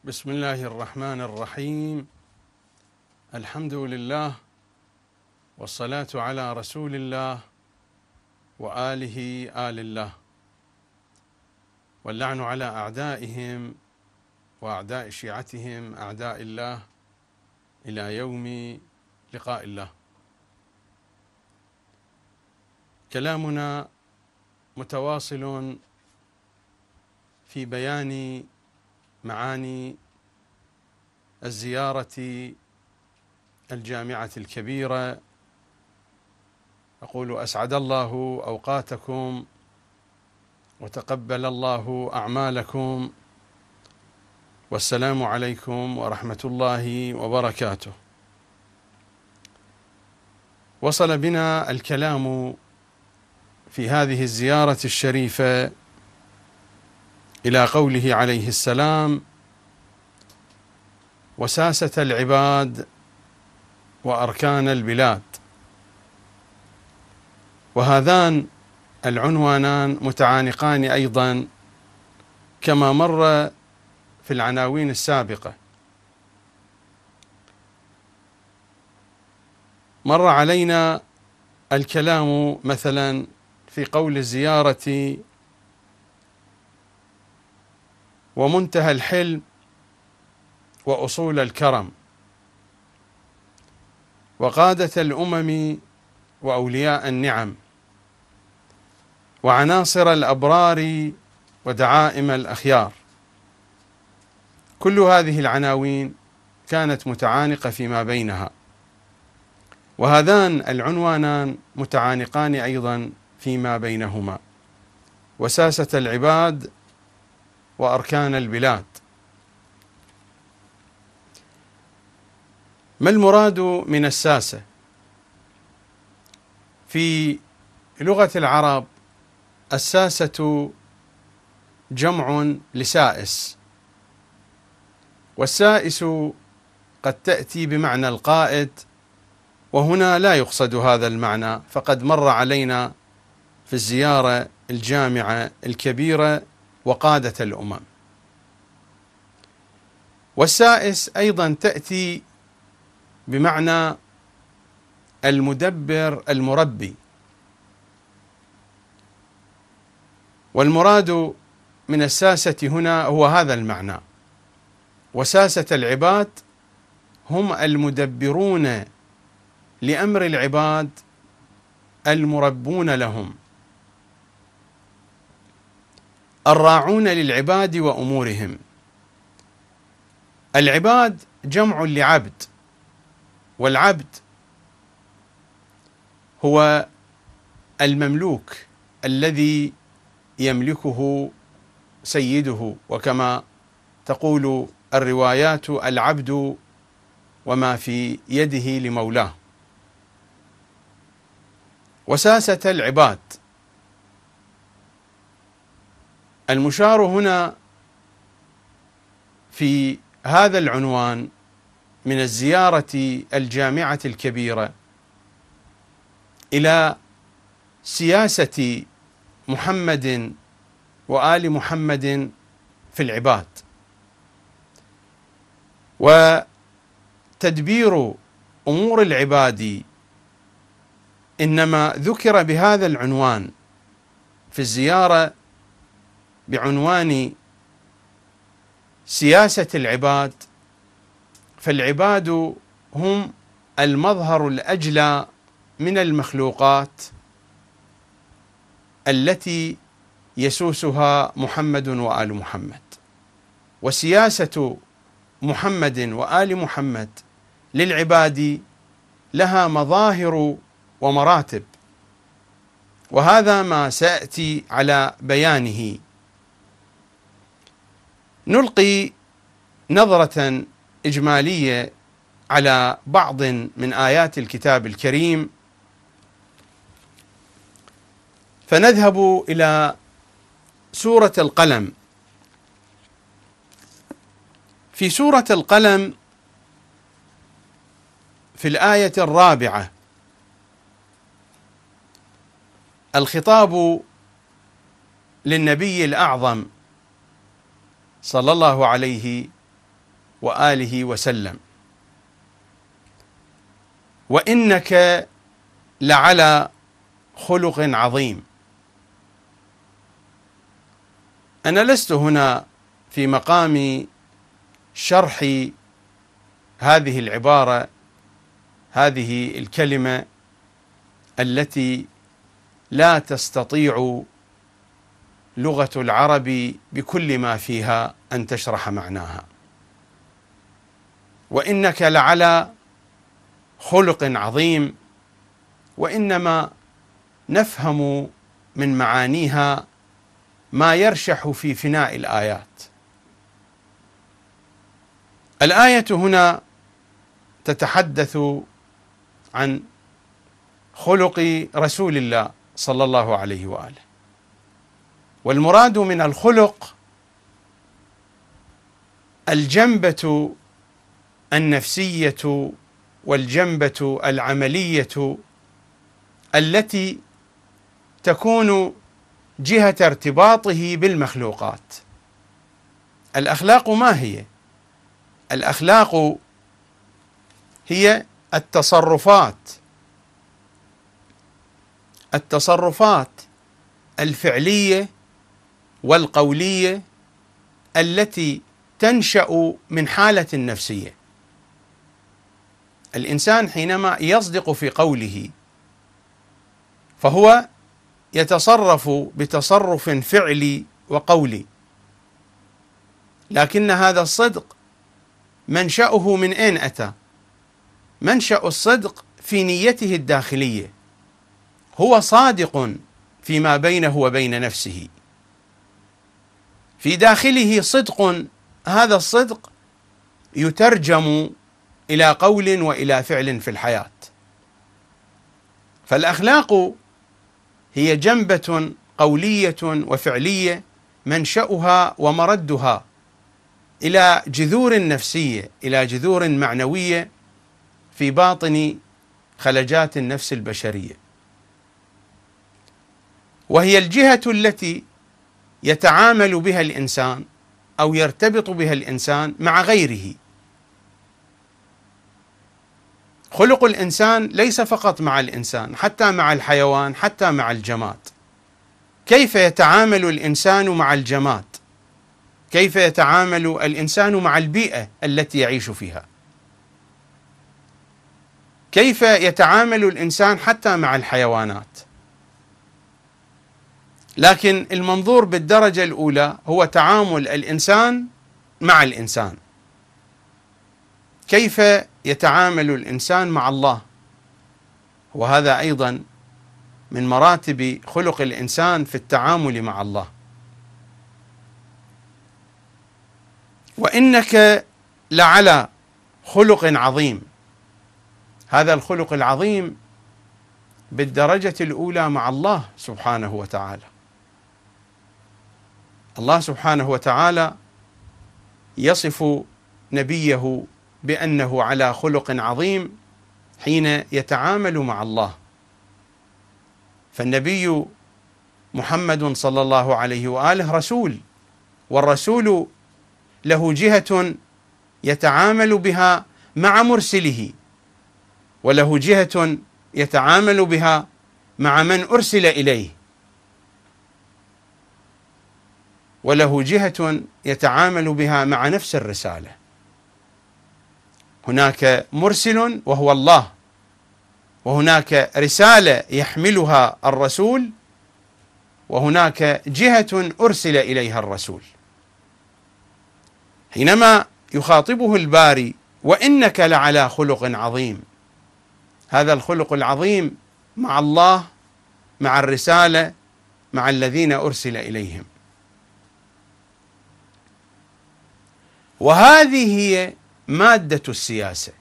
بسم الله الرحمن الرحيم. الحمد لله والصلاة على رسول الله وآله آل الله، واللعن على أعدائهم وأعداء شيعتهم أعداء الله إلى يوم لقاء الله. كلامنا متواصل في بيان معاني الزيارة الجامعة الكبيرة. أقول أسعد الله أوقاتكم وتقبل الله أعمالكم، والسلام عليكم ورحمة الله وبركاته. وصل بنا الكلام في هذه الزيارة الشريفة إلى قوله عليه السلام: وساسة العباد وأركان البلاد. وهذان العنوانان متعانقان أيضا كما مر في العناوين السابقة. مر علينا الكلام مثلا في قول الزيارة: ومنتهى الحلم وأصول الكرم، وقادة الأمم وأولياء النعم، وعناصر الأبرار ودعائم الأخيار. كل هذه العناوين كانت متعانقة فيما بينها، وهذان العنوانان متعانقان أيضا فيما بينهما: وساسة العباد وأركان البلاد. ما المراد من الساسة؟ في لغة العرب الساسة جمع لسائس، والسائس قد تأتي بمعنى القائد، وهنا لا يقصد هذا المعنى، فقد مر علينا في الزيارة الجامعة الكبيرة وقادة الأمم. والسائس أيضا تأتي بمعنى المدبر المربي، والمراد من الساسة هنا هو هذا المعنى. وساسة العباد هم المدبرون لأمر العباد المربون لهم، الراعون للعباد وأمورهم. العباد جمع لعبد، والعبد هو المملوك الذي يملكه سيده، وكما تقول الروايات: العبد وما في يده لمولاه. وساسة العباد المشار هنا في هذا العنوان من الزيارة الجامعة الكبيرة إلى سياسة محمد وآل محمد في العباد، وتدبير أمور العباد إنما ذكر بهذا العنوان في الزيارة بعنوان سياسة العباد. فالعباد هم المظهر الأجلى من المخلوقات التي يسوسها محمد وآل محمد، وسياسة محمد وآل محمد للعباد لها مظاهر ومراتب، وهذا ما سأتي على بيانه. نلقي نظرة إجمالية على بعض من آيات الكتاب الكريم، فنذهب إلى سورة القلم. في سورة القلم في الآية 4 الخطاب للنبي الأعظم صلى الله عليه وآله وسلم. وإنك لعلى خلق عظيم. أنا لست هنا في مقام شرح هذه العبارة، هذه الكلمة التي لا تستطيع لغة العرب بكل ما فيها أن تشرح معناها. وإنك لعلى خلق عظيم، وإنما نفهم من معانيها ما يرشح في فناء الآيات. الآية هنا تتحدث عن خلق رسول الله صلى الله عليه وآله، والمراد من الخلق الجنبة النفسية والجنبة العملية التي تكون جهة ارتباطه بالمخلوقات. الأخلاق ما هي؟ الأخلاق هي التصرفات الفعلية والقولية التي تنشأ من حالة نفسية. الإنسان حينما يصدق في قوله فهو يتصرف بتصرف فعلي وقولي، لكن هذا الصدق منشأه من أين أتى؟ منشأ الصدق في نيته الداخلية، هو صادق فيما بينه وبين نفسه، في داخله صدق، هذا الصدق يترجم إلى قول وإلى فعل في الحياة. فالأخلاق هي جنبة قولية وفعلية منشأها ومردها إلى جذور نفسية، إلى جذور معنوية في باطن خلجات النفس البشرية، وهي الجهة التي يتعامل بها الإنسان أو يرتبط بها الإنسان مع غيره. خلق الإنسان ليس فقط مع الإنسان، حتى مع الحيوان، حتى مع الجماد. كيف يتعامل الإنسان مع الجماد؟ كيف يتعامل الإنسان مع البيئة التي يعيش فيها؟ كيف يتعامل الإنسان حتى مع الحيوانات؟ لكن المنظور بالدرجة الأولى هو تعامل الإنسان مع الإنسان. كيف يتعامل الإنسان مع الله؟ وهذا أيضا من مراتب خلق الإنسان في التعامل مع الله. وإنك لعلى خلق عظيم. هذا الخلق العظيم بالدرجة الأولى مع الله سبحانه وتعالى. الله سبحانه وتعالى يصف نبيه بأنه على خلق عظيم حين يتعامل مع الله. فالنبي محمد صلى الله عليه وآله رسول، والرسول له جهة يتعامل بها مع مرسله، وله جهة يتعامل بها مع من أرسل إليه، وله جهة يتعامل بها مع نفس الرسالة. هناك مرسل وهو الله، وهناك رسالة يحملها الرسول، وهناك جهة أرسل إليها الرسول. حينما يخاطبه الباري وإنك لعلى خلق عظيم، هذا الخلق العظيم مع الله، مع الرسالة، مع الذين أرسل إليهم. وهذه هي مادة السياسة،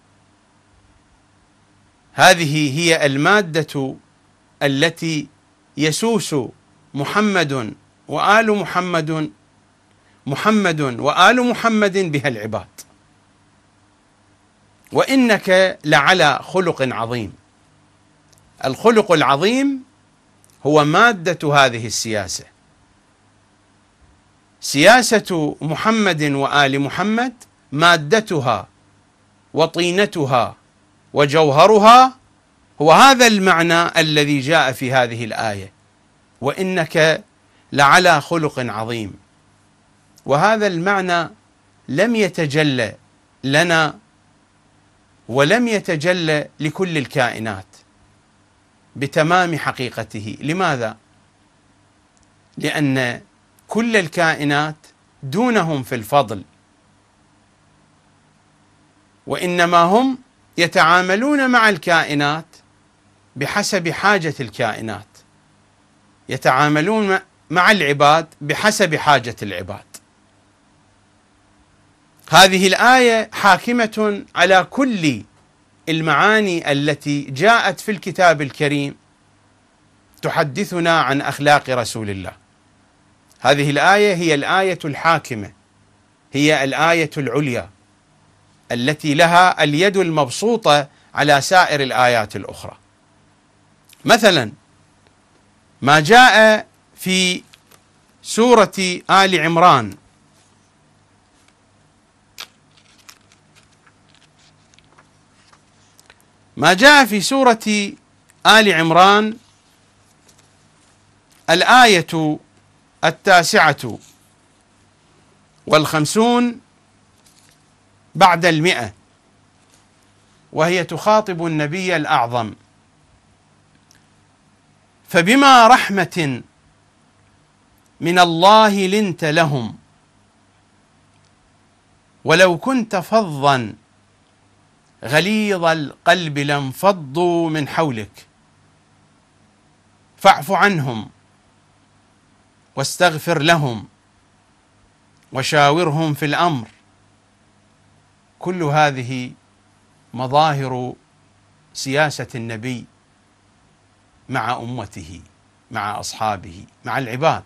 هذه هي المادة التي يسوس محمد وآل محمد بها العباد. وإنك لعلى خلق عظيم. الخلق العظيم هو مادة هذه السياسة. سياسة محمد وآل محمد مادتها وطينتها وجوهرها هو هذا المعنى الذي جاء في هذه الآية: وإنك لعلى خلق عظيم. وهذا المعنى لم يتجلى لنا ولم يتجلى لكل الكائنات بتمام حقيقته. لماذا؟ لأن كل الكائنات دونهم في الفضل، وإنما هم يتعاملون مع الكائنات بحسب حاجة الكائنات، يتعاملون مع العباد بحسب حاجة العباد. هذه الآية حاكمة على كل المعاني التي جاءت في الكتاب الكريم تحدثنا عن أخلاق رسول الله. هذه الآية هي الآية الحاكمة، هي الآية العليا التي لها اليد المبسوطة على سائر الآيات الأخرى. مثلا ما جاء في سورة آل عمران، ما جاء في سورة آل عمران الآية 59 بعد 100، وهي تخاطب النبي الأعظم: فبما رحمة من الله لنت لهم ولو كنت فظا غليظ القلب لانفضوا من حولك فاعف عنهم واستغفر لهم وشاورهم في الأمر. كل هذه مظاهر سياسة النبي مع أمته، مع أصحابه، مع العباد.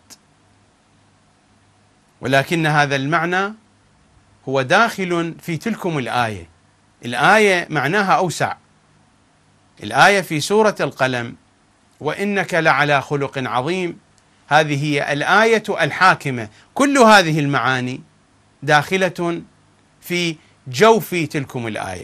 ولكن هذا المعنى هو داخل في تلكم الآية. الآية معناها أوسع. الآية في سورة القلم: وإنك لعلى خلق عظيم، هذه هي الآية الحاكمة. كل هذه المعاني داخلة في جوف تلكم الآية.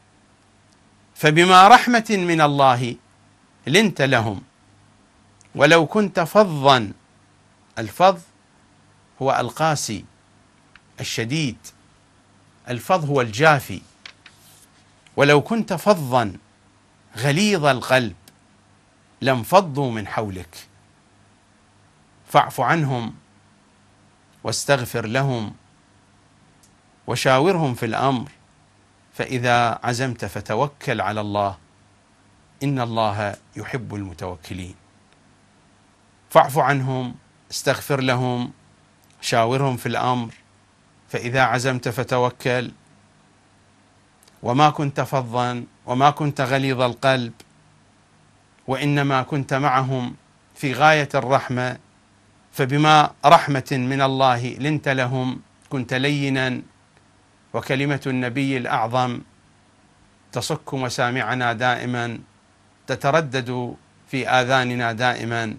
فبما رحمة من الله لنت لهم ولو كنت فظا. الفظ هو القاسي الشديد، الفظ هو الجافي. ولو كنت فظا غليظ القلب لانفضوا من حولك فاعف عنهم واستغفر لهم وشاورهم في الأمر فإذا عزمت فتوكل على الله إن الله يحب المتوكلين. فاعف عنهم، استغفر لهم، شاورهم في الأمر، فإذا عزمت فتوكل. وما كنت فظا وما كنت غليظ القلب، وإنما كنت معهم في غاية الرحمة. فبما رحمة من الله لنت لهم، كنت لينا، وكلمة النبي الأعظم تصك مسامعنا دائما، تتردد في آذاننا دائما.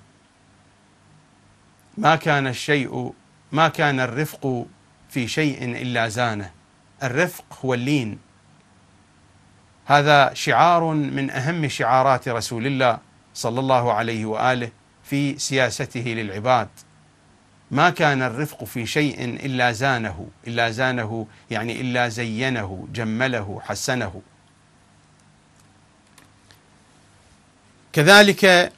ما كان الرفق في شيء إلا زانه. الرفق هو اللين. هذا شعار من أهم شعارات رسول الله صلى الله عليه وآله في سياسته للعباد. ما كان الرفق في شيء إلا زانه. إلا زانه يعني إلا زينه، جمله، حسنه. كذلك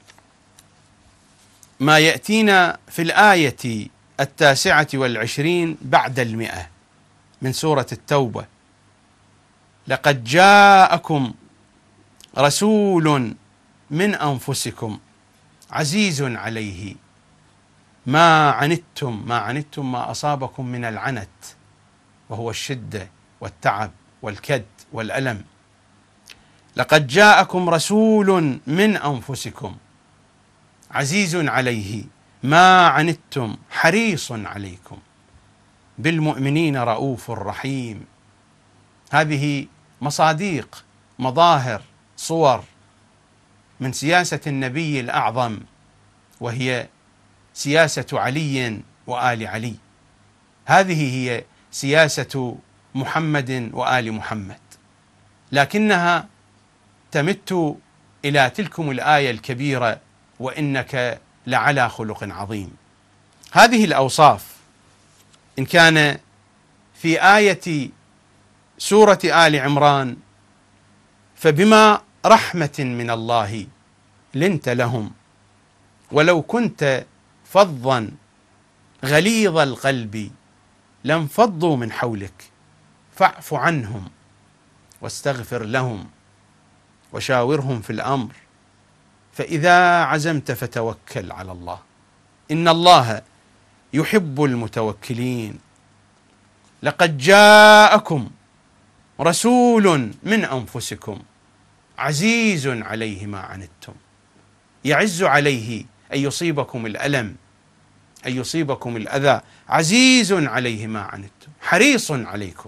ما يأتينا في الآية 29 بعد 100 من سورة التوبة: لقد جاءكم رسول من أنفسكم عزيز عليه ما عنتم. ما أصابكم من العنت، وهو الشدة والتعب والكد والألم. لقد جاءكم رسول من أنفسكم عزيز عليه ما عنتم حريص عليكم بالمؤمنين رؤوف رحيم. هذه مصاديق، مظاهر، صور من سياسة النبي الأعظم، وهي سياسة علي وآل علي. هذه هي سياسة محمد وآل محمد، لكنها تمت إلى تلكم الآية الكبيرة: وإنك لعلى خلق عظيم. هذه الأوصاف إن كان في آية سورة آل عمران، فبما رحمة من الله لنت لهم، ولو كنت فظا غليظ القلب لانفضوا من حولك، فاعف عنهم واستغفر لهم وشاورهم في الأمر، فإذا عزمت فتوكل على الله، إن الله يحب المتوكلين. لقد جاءكم رسول من أنفسكم عزيز عليه ما عنتم، يعز عليه أن يصيبكم الألم، أن يصيبكم الأذى، عزيز عليه ما عنتم حريص عليكم.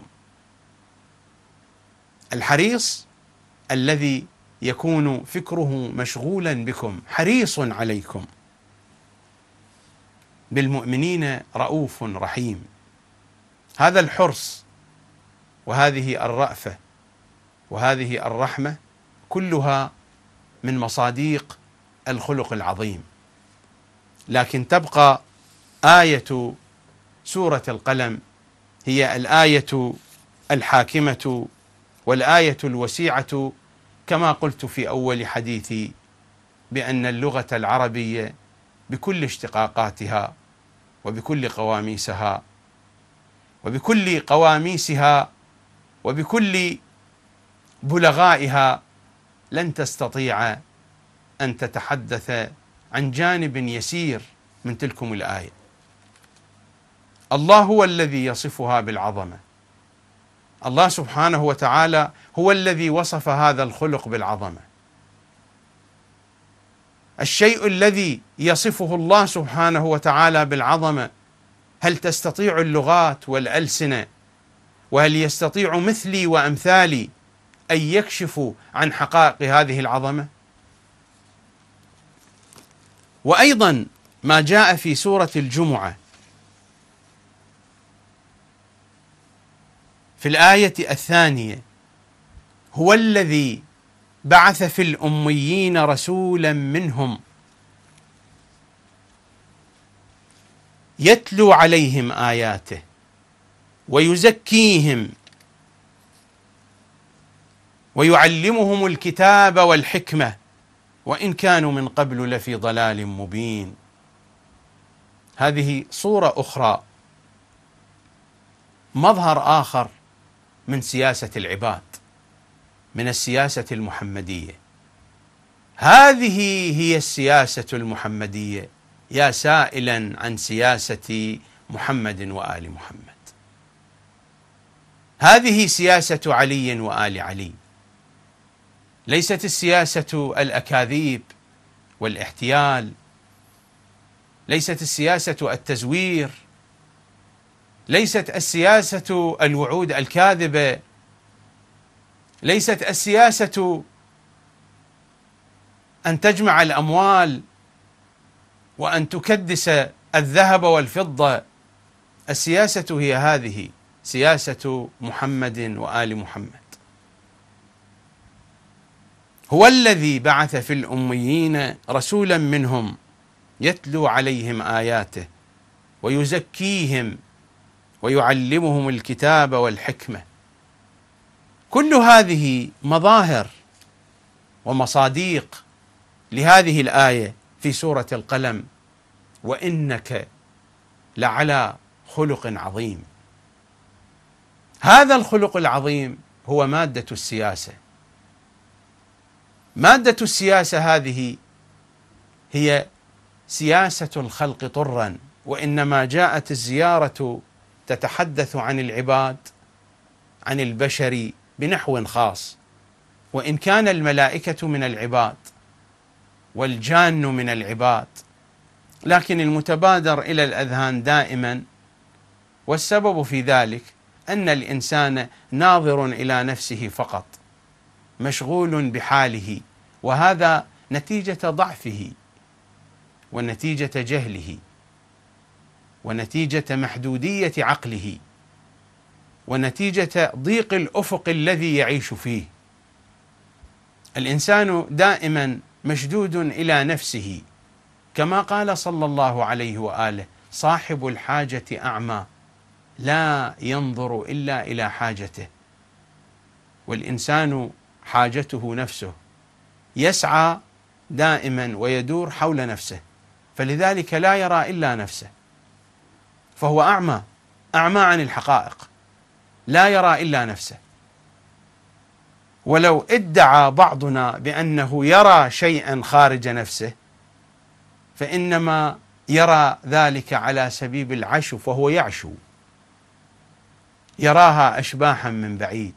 الحريص الذي يكون فكره مشغولا بكم، حريص عليكم. بالمؤمنين رؤوف رحيم. هذا الحرص وهذه الرأفة وهذه الرحمة كلها من مصاديق الخلق العظيم. لكن تبقى آية سورة القلم هي الآية الحاكمة والآية الوسيعة، كما قلت في أول حديثي بأن اللغة العربية بكل اشتقاقاتها وبكل قواميسها وبكل بلغائها لن تستطيع أن تتحدث عن جانب يسير من تلكم الآية. الله هو الذي يصفها بالعظمة، الله سبحانه وتعالى هو الذي وصف هذا الخلق بالعظمة. الشيء الذي يصفه الله سبحانه وتعالى بالعظمة، هل تستطيع اللغات والألسنة، وهل يستطيع مثلي وأمثالي أن يكشفوا عن حقائق هذه العظمة؟ وأيضا ما جاء في سورة الجمعة في الآية الثانية: هو الذي بعث في الأميين رسولا منهم يتلو عليهم آياته ويزكيهم ويعلمهم الكتاب والحكمة وإن كانوا من قبل لفي ضلال مبين. هذه صورة أخرى، مظهر آخر من سياسة العباد، من السياسة المحمدية. هذه هي السياسة المحمدية يا سائلا عن سياسة محمد وآل محمد. هذه سياسة علي وآل علي، ليست السياسة الأكاذيب والاحتيال، ليست السياسة التزوير، ليست السياسة الوعود الكاذبة، ليست السياسة أن تجمع الأموال وأن تكدس الذهب والفضة. السياسة هي هذه، سياسة محمد وآل محمد. هو الذي بعث في الأميين رسولا منهم يتلو عليهم آياته ويزكيهم ويعلمهم الكتاب والحكمة. كل هذه مظاهر ومصاديق لهذه الآية في سورة القلم: وإنك لعلى خلق عظيم. هذا الخلق العظيم هو مادة السياسة. مادة السياسة هذه هي سياسة الخلق طرا، وإنما جاءت الزيارة تتحدث عن العباد، عن البشر بنحو خاص، وإن كان الملائكة من العباد والجان من العباد، لكن المتبادر إلى الأذهان دائما، والسبب في ذلك أن الإنسان ناظر إلى نفسه فقط، مشغول بحاله، وهذا نتيجة ضعفه ونتيجة جهله ونتيجة محدودية عقله. ونتيجة ضيق الأفق الذي يعيش فيه. الإنسان دائما مشدود إلى نفسه، كما قال صلى الله عليه وآله: صاحب الحاجة أعمى لا ينظر إلا إلى حاجته. والإنسان حاجته نفسه، يسعى دائما ويدور حول نفسه، فلذلك لا يرى إلا نفسه، فهو أعمى عن الحقائق، لا يرى إلا نفسه. ولو ادعى بعضنا بأنه يرى شيئا خارج نفسه فإنما يرى ذلك على سبيل العشو، فهو يعشو، يراها أشباحا من بعيد،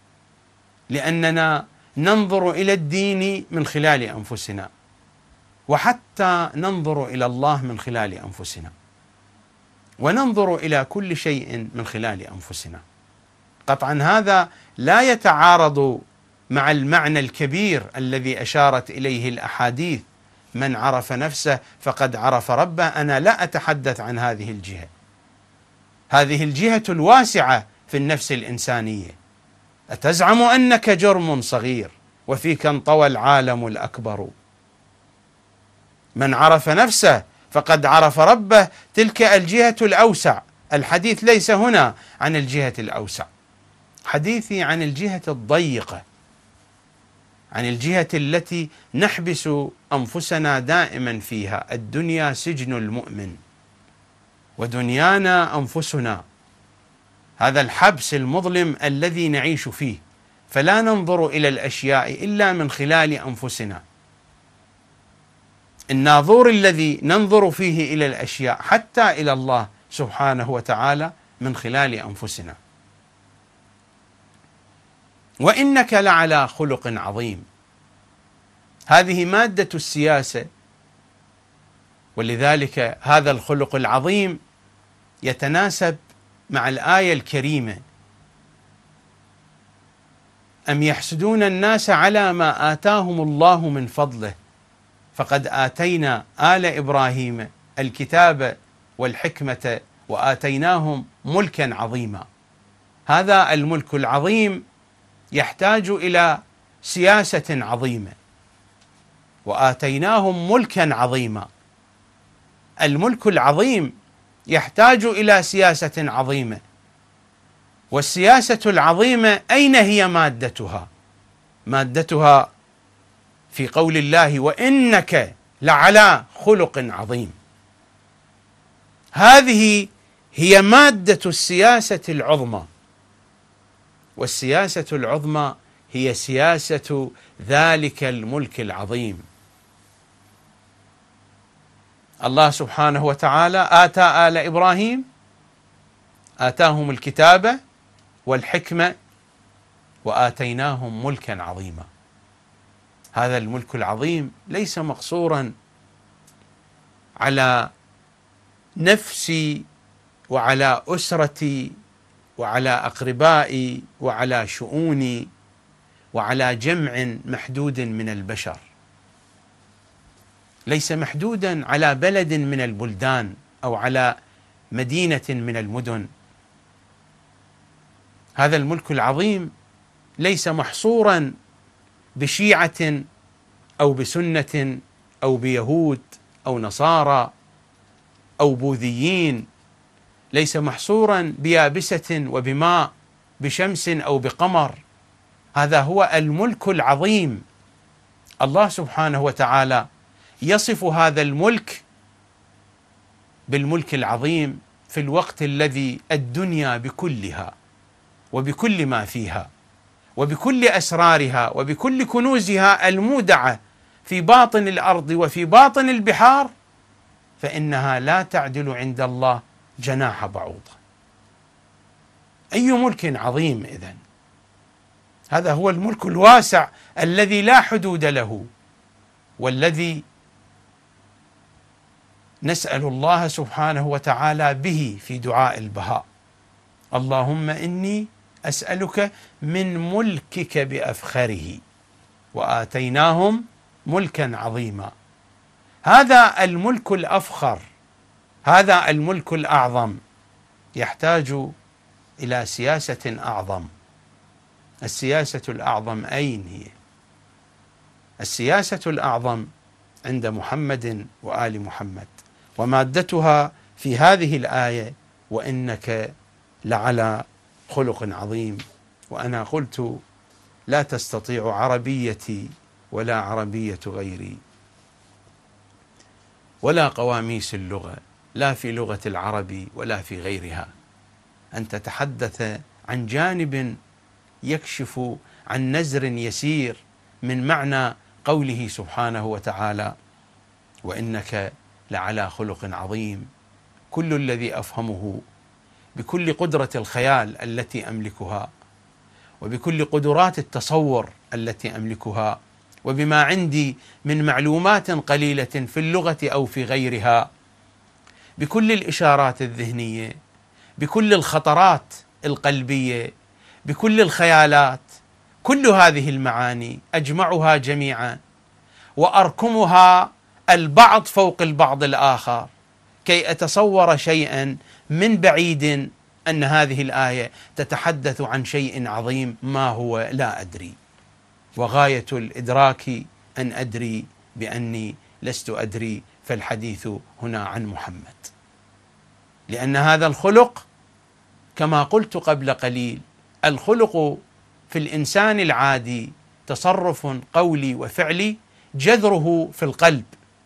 لأننا ننظر إلى الدين من خلال أنفسنا، وحتى ننظر إلى الله من خلال أنفسنا، وننظر إلى كل شيء من خلال أنفسنا. قطعا هذا لا يتعارض مع المعنى الكبير الذي أشارت إليه الأحاديث: من عرف نفسه فقد عرف ربه. أنا لا أتحدث عن هذه الجهة، هذه الجهة الواسعة في النفس الإنسانية. أتزعم أنك جرم صغير وفيك انطوى العالم الأكبر. من عرف نفسه فقد عرف ربه، تلك الجهة الأوسع. الحديث ليس هنا عن الجهة الأوسع، حديثي عن الجهة الضيقة، عن الجهة التي نحبس أنفسنا دائما فيها. الدنيا سجن المؤمن ودنيانا أنفسنا، هذا الحبس المظلم الذي نعيش فيه، فلا ننظر إلى الأشياء إلا من خلال أنفسنا. الناظور الذي ننظر فيه إلى الأشياء حتى إلى الله سبحانه وتعالى من خلال أنفسنا. وإنك لعلى خلق عظيم، هذه مادة السياسة، ولذلك هذا الخلق العظيم يتناسب مع الآية الكريمة: أم يحسدون الناس على ما آتاهم الله من فضله فقد آتينا آل إبراهيم الكتاب والحكمة وآتيناهم ملكا عظيما. هذا الملك العظيم يحتاج إلى سياسة عظيمة، وآتيناهم ملكا عظيما. الملك العظيم يحتاج إلى سياسة عظيمة، والسياسة العظيمة أين هي مادتها؟ مادتها في قول الله: وإنك لعلى خلق عظيم. هذه هي مادة السياسة العظمى، والسياسة العظمى هي سياسة ذلك الملك العظيم. الله سبحانه وتعالى آتى آل إبراهيم، آتاهم الكتاب والحكمة وآتيناهم ملكا عظيما. هذا الملك العظيم ليس مقصورا على نفسي وعلى أسرتي وعلى أقربائي وعلى شؤوني وعلى جمع محدود من البشر، ليس محدودا على بلد من البلدان أو على مدينة من المدن. هذا الملك العظيم ليس محصورا بشيعة أو بسنة أو بيهود أو نصارى أو بوذيين، ليس محصورا بيابسة وبماء، بشمس أو بقمر. هذا هو الملك العظيم. الله سبحانه وتعالى يصف هذا الملك بالملك العظيم في الوقت الذي الدنيا بكلها وبكل ما فيها وبكل أسرارها وبكل كنوزها المودعة في باطن الأرض وفي باطن البحار، فإنها لا تعدل عند الله جناح بعوضة. أي ملك عظيم إذن! هذا هو الملك الواسع الذي لا حدود له، والذي نسأل الله سبحانه وتعالى به في دعاء البهاء: اللهم إني أسألك من ملكك بأفخره وآتيناهم ملكا عظيما. هذا الملك الأفخر، هذا الملك الأعظم يحتاج إلى سياسة أعظم. السياسة الأعظم أين هي؟ السياسة الأعظم عند محمد وآل محمد، ومادتها في هذه الآية: وإنك لعلى خلق عظيم. وأنا قلت: لا تستطيع عربيتي ولا عربية غيري ولا قواميس اللغة، لا في لغة العرب ولا في غيرها، أن تتحدث عن جانب يكشف عن نزر يسير من معنى قوله سبحانه وتعالى: وإنك لعلى خلق عظيم. كل الذي أفهمه بكل قدرة الخيال التي أملكها، وبكل قدرات التصور التي أملكها، وبما عندي من معلومات قليلة في اللغة أو في غيرها، بكل الإشارات الذهنية، بكل الخطرات القلبية، بكل الخيالات، كل هذه المعاني أجمعها جميعا وأركمها البعض فوق البعض الآخر كي أتصور شيئا من بعيد أن هذه الآية تتحدث عن شيء عظيم، ما هو لا أدري، وغاية الإدراك أن أدري بأني لست أدري. فالحديث هنا عن محمد، لأن هذا الخلق كما قلت قبل قليل، الخلق في الإنسان العادي تصرف قولي وفعلي جذره في القلب،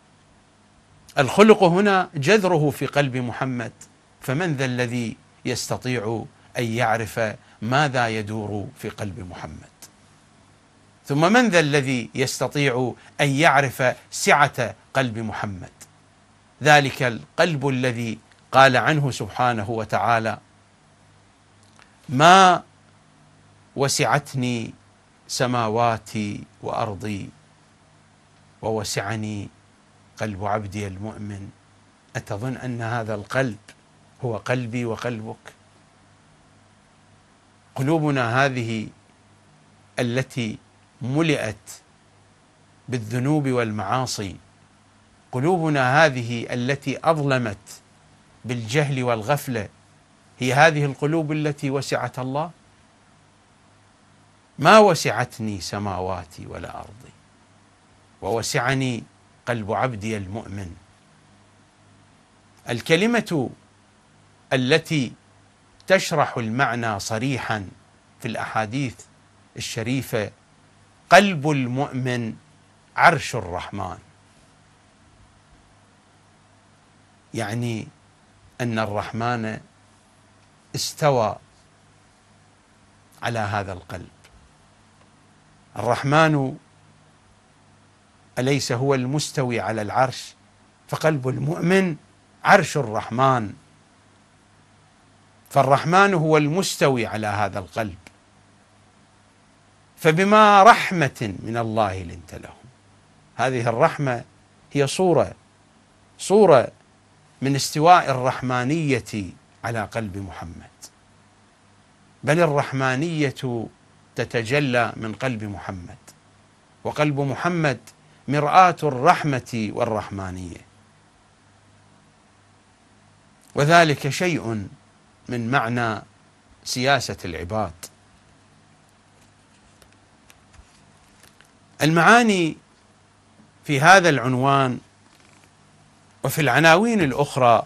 الخلق هنا جذره في قلب محمد. فمن ذا الذي يستطيع أن يعرف ماذا يدور في قلب محمد؟ ثم من ذا الذي يستطيع أن يعرف سعة قلب محمد؟ ذلك القلب الذي قال عنه سبحانه وتعالى: ما وسعتني سماواتي وأرضي ووسعني قلب عبدي المؤمن. أتظن أن هذا القلب هو قلبي وقلبك؟ قلوبنا هذه التي ملئت بالذنوب والمعاصي، قلوبنا هذه التي أظلمت بالجهل والغفلة، هي هذه القلوب التي وسعت الله؟ ما وسعتني سماواتي ولا أرضي ووسعني قلب عبدي المؤمن. الكلمة التي تشرح المعنى صريحا في الأحاديث الشريفة: قلب المؤمن عرش الرحمن، يعني أن الرحمن استوى على هذا القلب. الرحمن أليس هو المستوي على العرش؟ فقلب المؤمن عرش الرحمن، فالرحمن هو المستوي على هذا القلب. فبما رحمة من الله لنت لهم. هذه الرحمة هي صورة من استواء الرحمانية على قلب محمد، بل الرحمانية تتجلى من قلب محمد، وقلب محمد مرآة الرحمة والرحمانية، وذلك شيء من معنى سياسة العباد. المعاني في هذا العنوان وفي العناوين الأخرى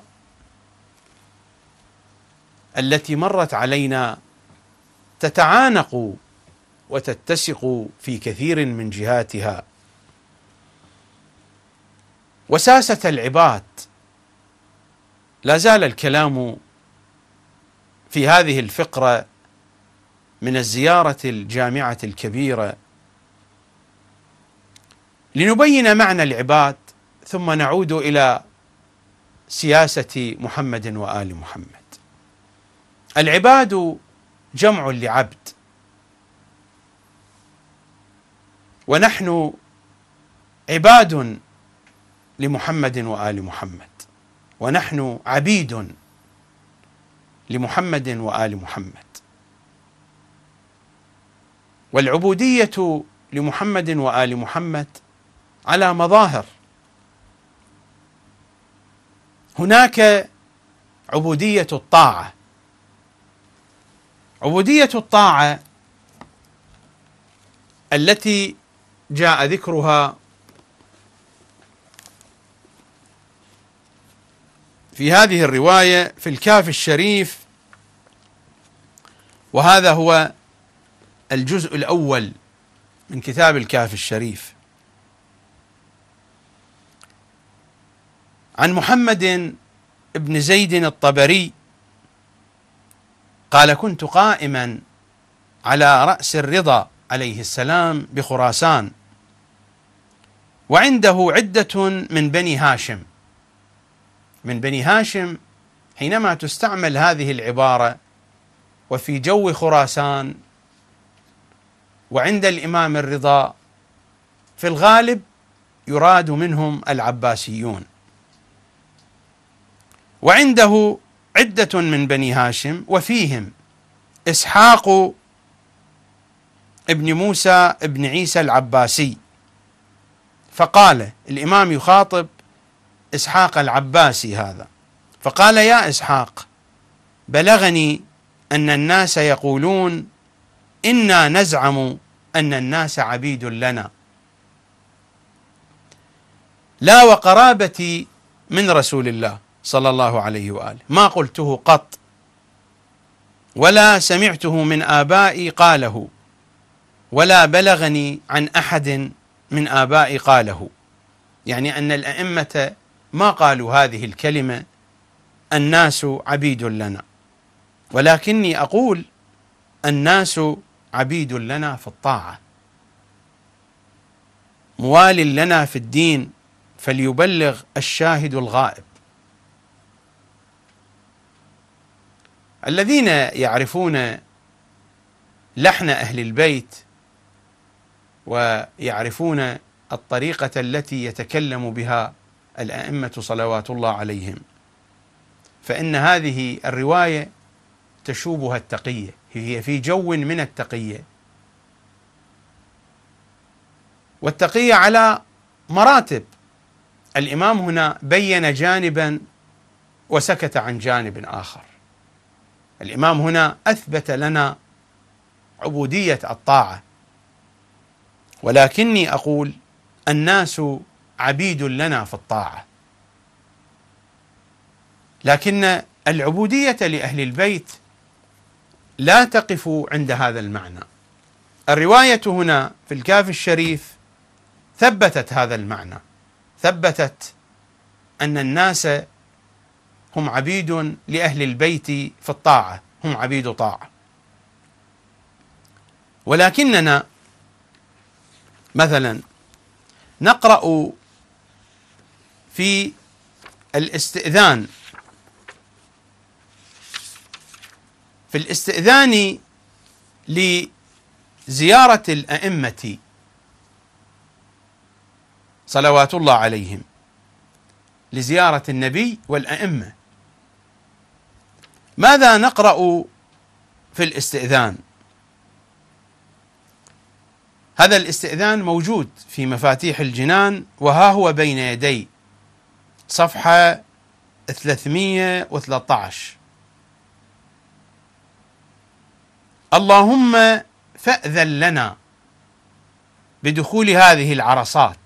التي مرت علينا تتعانق وتتسق في كثير من جهاتها. وساسة العباد، لا زال الكلام في هذه الفقرة من الزيارة الجامعة الكبيرة لنبين معنى العباد، ثم نعود إلى سياسة محمد وآل محمد. العباد جمع لعبد، ونحن عباد لمحمد وآل محمد، ونحن عبيد لمحمد وآل محمد. والعبودية لمحمد وآل محمد على مظاهر. هناك عبودية الطاعة، عبودية الطاعة التي جاء ذكرها في هذه الرواية في الكافي الشريف، وهذا هو الجزء الأول من كتاب الكافي الشريف، عن محمد بن زيد الطبري قال: كنت قائما على رأس الرضا عليه السلام بخراسان، وعنده عدة من بني هاشم. من بني هاشم حينما تستعمل هذه العبارة وفي جو خراسان وعند الإمام الرضا، في الغالب يراد منهم العباسيون. وعنده عدة من بني هاشم وفيهم إسحاق ابن موسى ابن عيسى العباسي. فقال الإمام يخاطب إسحاق العباسي هذا، فقال: يا إسحاق، بلغني أن الناس يقولون إنا نزعم أن الناس عبيد لنا، لا وقرابتي من رسول الله صلى الله عليه وآله ما قلته قط، ولا سمعته من آبائي قاله، ولا بلغني عن أحد من آبائي قاله. يعني أن الأئمة ما قالوا هذه الكلمة: الناس عبيد لنا، ولكني أقول: الناس عبيد لنا في الطاعة، موال لنا في الدين، فليبلغ الشاهد الغائب. الذين يعرفون لحن أهل البيت ويعرفون الطريقة التي يتكلم بها الأئمة صلوات الله عليهم، فإن هذه الرواية تشوبها التقية، هي في جو من التقية، والتقية على مراتب. الإمام هنا بين جانبا وسكت عن جانب آخر. الإمام هنا أثبت لنا عبودية الطاعة، ولكني أقول: الناس عبيد لنا في الطاعة. لكن العبودية لأهل البيت لا تقف عند هذا المعنى. الرواية هنا في الكافي الشريف ثبتت هذا المعنى، ثبتت أن الناس هم عبيد لأهل البيت في الطاعة، هم عبيد طاعة. ولكننا مثلا نقرأ في الاستئذان، في الاستئذان لزيارة الأئمة صلوات الله عليهم، لزيارة النبي والأئمة، ماذا نقرأ في الاستئذان؟ هذا الاستئذان موجود في مفاتيح الجنان، وها هو بين يدي، صفحة 313. اللهم فأذن لنا بدخول هذه العرصات.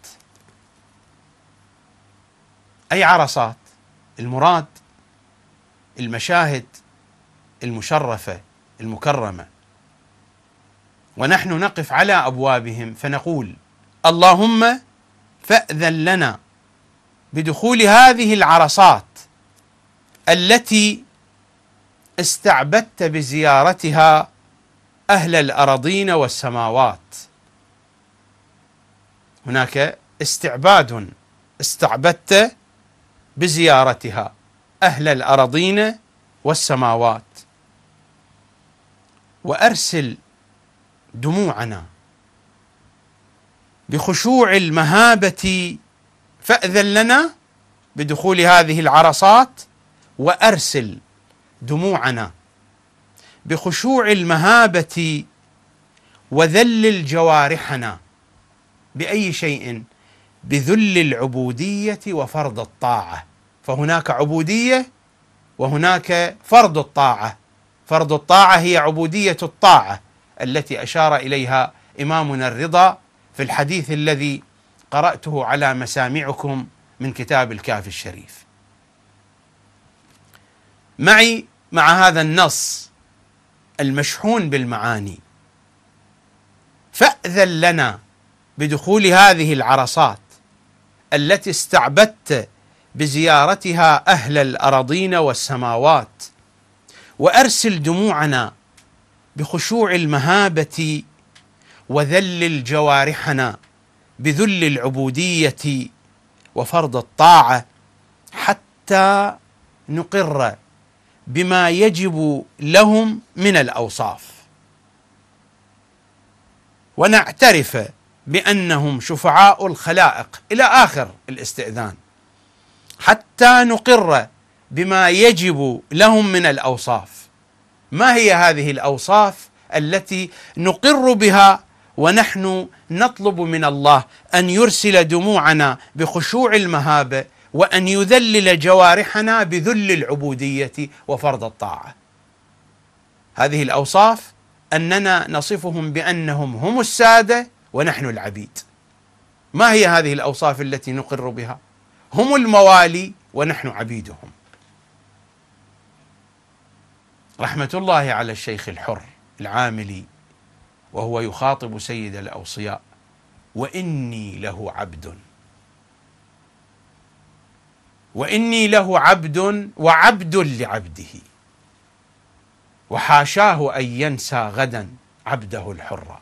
أي عرصات؟ المراد المشاهد المشرفة المكرمة، ونحن نقف على أبوابهم فنقول: اللهم فأذن لنا بدخول هذه العرصات التي استعبدت بزيارتها أهل الأراضين والسماوات. هناك استعباد، استعبدت بزيارتها أهل الأراضين والسماوات، وأرسل دموعنا بخشوع المهابة، فأذن لنا بدخول هذه العرصات، وأرسل دموعنا بخشوع المهابة، وذلل جوارحنا بأي شيء؟ بذل العبودية وفرض الطاعة. فهناك عبودية وهناك فرض الطاعة، فرض الطاعة هي عبودية الطاعة التي أشار إليها إمامنا الرضا في الحديث الذي قرأته على مسامعكم من كتاب الكافي الشريف. معي مع هذا النص المشحون بالمعاني، فأذن لنا بدخول هذه العرصات التي استعبدت بزيارتها أهل الأراضين والسماوات، وأرسل دموعنا بخشوع المهابة، وذلل جوارحنا بذل العبودية وفرض الطاعة، حتى نقر بما يجب لهم من الأوصاف، ونعترف بأنهم شفعاء الخلائق إلى آخر الاستئذان، حتى نقر بما يجب لهم من الأوصاف. ما هي هذه الأوصاف التي نقر بها ونحن نطلب من الله أن يرسل دموعنا بخشوع المهابة، وأن يذلل جوارحنا بذل العبودية وفرض الطاعة؟ هذه الأوصاف أننا نصفهم بأنهم هم السادة ونحن العبيد. ما هي هذه الأوصاف التي نقر بها؟ هم الموالي ونحن عبيدهم. رحمة الله على الشيخ الحر العاملي وهو يخاطب سيد الأوصياء: وإني له عبد، وإني له عبد وعبد لعبده، وحاشاه أن ينسى غدا عبده الحر.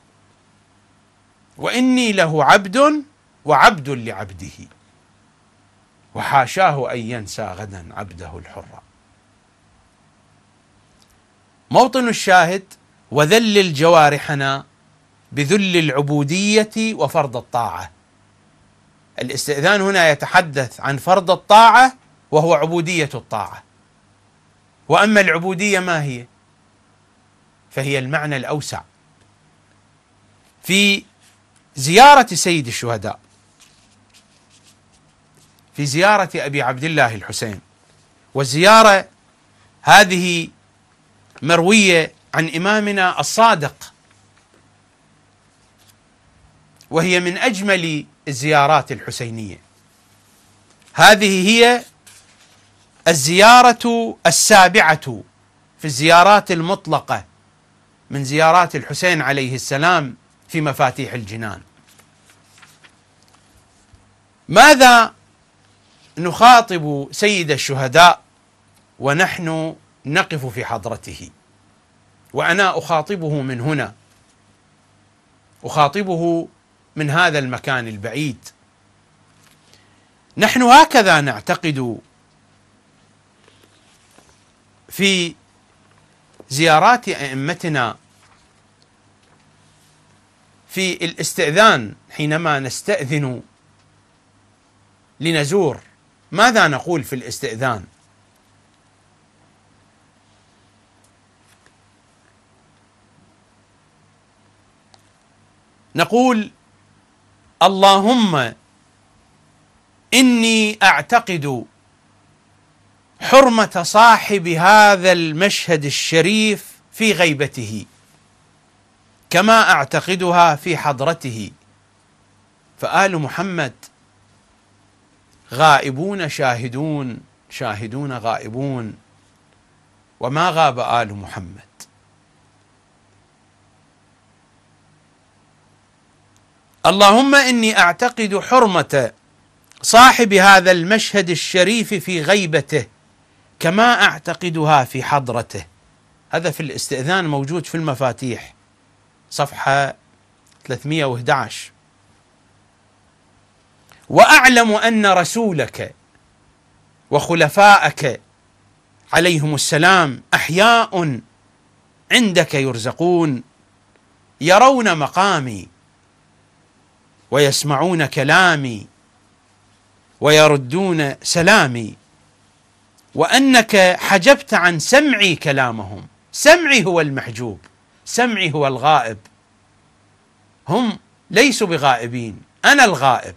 وإني له عبد وعبد لعبده، وحاشاه أن ينسى غدا عبده الحر. موطن الشاهد: وذلل جوارحنا بذل العبودية وفرض الطاعة. الاستئذان هنا يتحدث عن فرض الطاعة وهو عبودية الطاعة. وأما العبودية ما هي؟ فهي المعنى الأوسع. في زيارة سيد الشهداء، في زيارة أبي عبد الله الحسين، والزيارة هذه مروية عن إمامنا الصادق، وهي من أجمل الزيارات الحسينية. هذه هي الزيارة السابعة في الزيارات المطلقة من زيارات الحسين عليه السلام في مفاتيح الجنان. ماذا نخاطب سيد الشهداء ونحن نقف في حضرته؟ وأنا أخاطبه من هنا، أخاطبه من هذا المكان البعيد. نحن هكذا نعتقد في زيارات أئمتنا في الاستئذان. حينما نستأذن لنزور، ماذا نقول في الاستئذان؟ نقول: اللهم إني أعتقد حرمة صاحب هذا المشهد الشريف في غيبته كما أعتقدها في حضرته، فآل محمد غائبون شاهدون، شاهدون غائبون، وما غاب آل محمد. اللهم إني أعتقد حرمة صاحب هذا المشهد الشريف في غيبته كما أعتقدها في حضرته. هذا في الاستئذان موجود في المفاتيح صفحة 311. وأعلم أن رسولك وخلفائك عليهم السلام أحياء عندك يرزقون، يرون مقامي ويسمعون كلامي ويردون سلامي، وأنك حجبت عن سمعي كلامهم. سمعي هو المحجوب، سمعي هو الغائب، هم ليسوا بغائبين، أنا الغائب.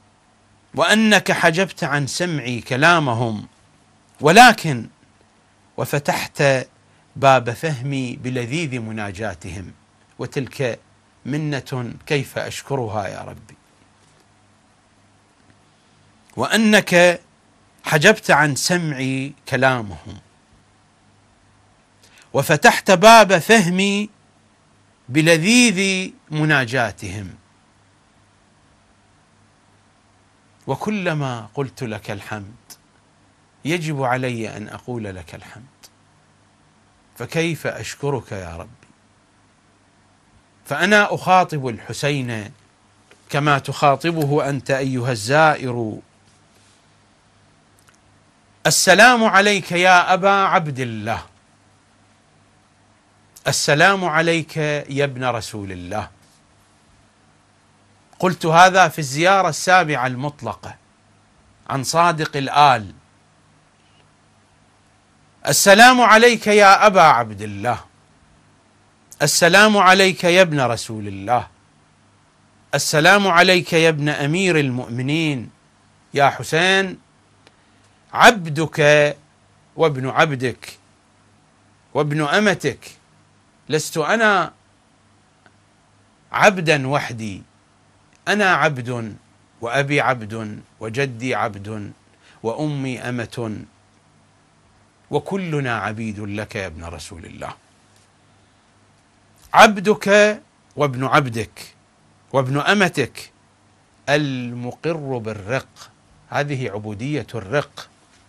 وأنك حجبت عن سمعي كلامهم، ولكن وفتحت باب فهمي بلذيذ مناجاتهم، وتلك منة كيف أشكرها يا ربي. وأنك حجبت عن سمعي كلامهم، وفتحت باب فهمي بلذيذ مناجاتهم، وكلما قلت لك الحمد يجب علي أن أقول لك الحمد، فكيف أشكرك يا ربي؟ فأنا أخاطب الحسين كما تخاطبه أنت أيها الزائر: السلام عليك يا أبا عبد الله، السلام عليك يا ابن رسول الله. قلت هذا في الزيارة السابعة المطلقة عن صادق الآل: السلام عليك يا أبا عبد الله، السلام عليك يا ابن رسول الله، السلام عليك يا ابن أمير المؤمنين يا حسين، عبدك وابن عبدك وابن أمتك، لست أنا عبدا وحدي، أنا عبد وأبي عبد وجدي عبد وأمي أمة، وكلنا عبيد لك يا ابن رسول الله. عبدك وابن عبدك وابن أمتك المقر بالرق، هذه عبودية الرق.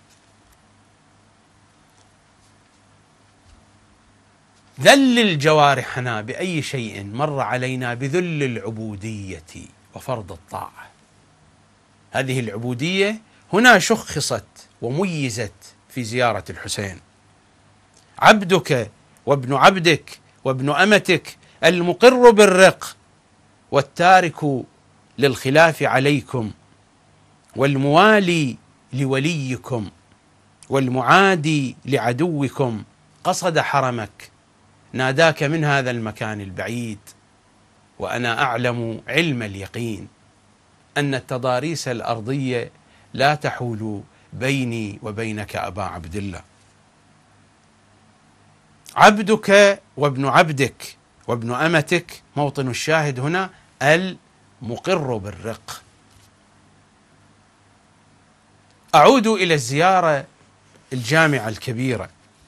ذلل جوارحنا بأي شيء مر علينا بذل العبودية وفرض الطاعة. هذه العبودية هنا شخصت وميزت في زيارة الحسين: عبدك وابن عبدك وابن أمتك المقر بالرق، والتارك للخلاف عليكم، والموالي لوليكم، والمعادي لعدوكم، قصد حرمك، ناداك من هذا المكان البعيد، وأنا أعلم علم اليقين أن التضاريس الأرضية لا تحول بيني وبينك أبا عبد الله. عبدك وابن عبدك وابن أمتك، موطن الشاهد هنا المقر بالرق. أعود إلى الزيارة الجامعة الكبيرة.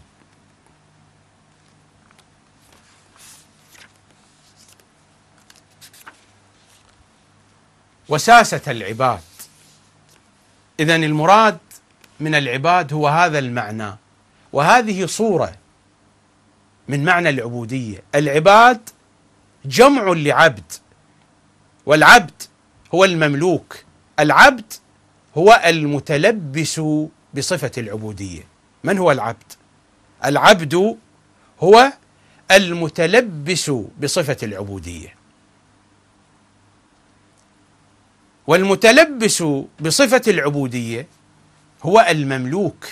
وساسة العباد. إذن المراد من العباد هو هذا المعنى، وهذه صورة من معنى العبودية. العباد جمع لعبد، والعبد هو المملوك، العبد هو المتلبس بصفة العبودية. من هو العبد؟ العبد هو المتلبس بصفة العبودية، والمتلبس بصفة العبودية هو المملوك.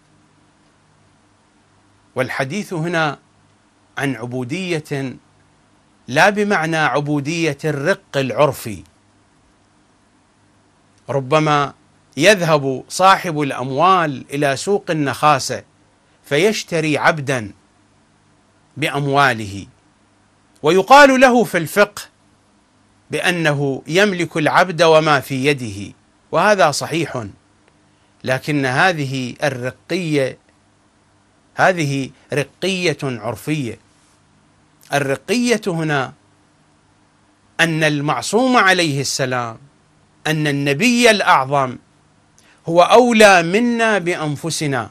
والحديث هنا عن عبودية لا بمعنى عبودية الرق العرفي. ربما يذهب صاحب الأموال إلى سوق النخاسة فيشتري عبدا بأمواله، ويقال له في الفقه بأنه يملك العبد وما في يده، وهذا صحيح، لكن هذه الرقية هذه رقية عرفية. الرقية هنا أن المعصوم عليه السلام، أن النبي الأعظم هو أولى منا بأنفسنا.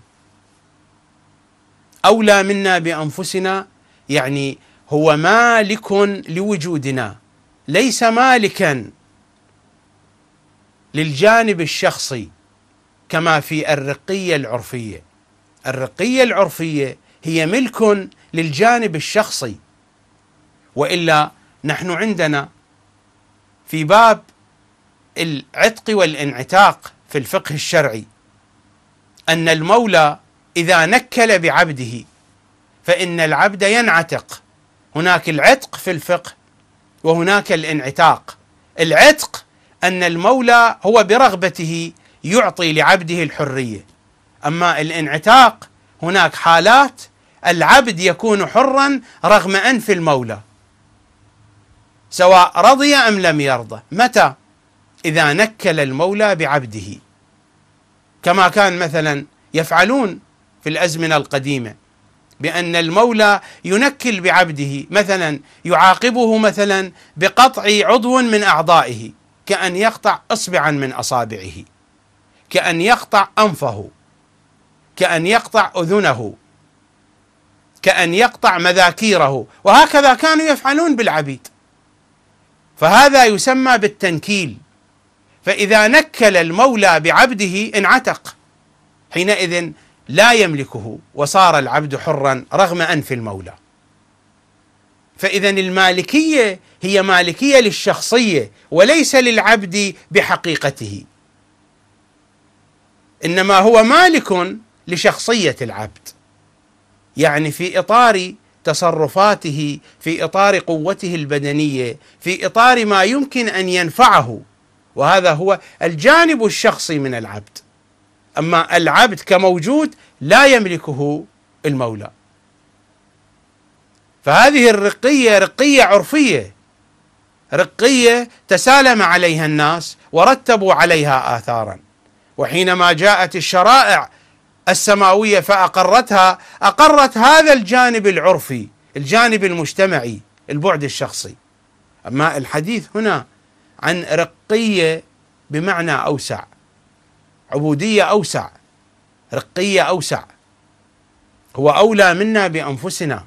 أولى منا بأنفسنا يعني هو مالك لوجودنا، ليس مالكا للجانب الشخصي كما في الرقية العرفية. الرقية العرفية هي ملك للجانب الشخصي، وإلا نحن عندنا في باب العتق والانعتاق في الفقه الشرعي أن المولى إذا نكل بعبده فإن العبد ينعتق. هناك العتق في الفقه وهناك الانعتاق. العتق أن المولى هو برغبته يعطي لعبده الحرية، أما الانعتاق هناك حالات العبد يكون حرا رغم أنف المولى سواء رضي أم لم يرضى. متى؟ إذا نكل المولى بعبده، كما كان مثلا يفعلون في الأزمنة القديمة، بأن المولى ينكل بعبده، مثلا يعاقبه مثلا بقطع عضو من أعضائه، كأن يقطع إصبعا من أصابعه، كأن يقطع أنفه، كأن يقطع أذنه، كأن يقطع مذاكيره، وهكذا كانوا يفعلون بالعبيد، فهذا يسمى بالتنكيل. فإذا نكل المولى بعبده انعتق، حينئذ لا يملكه وصار العبد حرا رغم أنف المولى. فإذا المالكية هي مالكية للشخصية وليس للعبد بحقيقته، إنما هو مالك لشخصية العبد، يعني في إطار تصرفاته، في إطار قوته البدنية، في إطار ما يمكن أن ينفعه، وهذا هو الجانب الشخصي من العبد. أما العبد كموجود لا يملكه المولى. فهذه الرقية رقية عرفية، رقية تسالم عليها الناس ورتبوا عليها آثارا، وحينما جاءت الشرائع السماوية فأقرتها، أقرت هذا الجانب العرفي، الجانب المجتمعي، البعد الشخصي. أما الحديث هنا عن رقية بمعنى أوسع، عبودية أوسع، رقية أوسع، هو أولى منا بأنفسنا،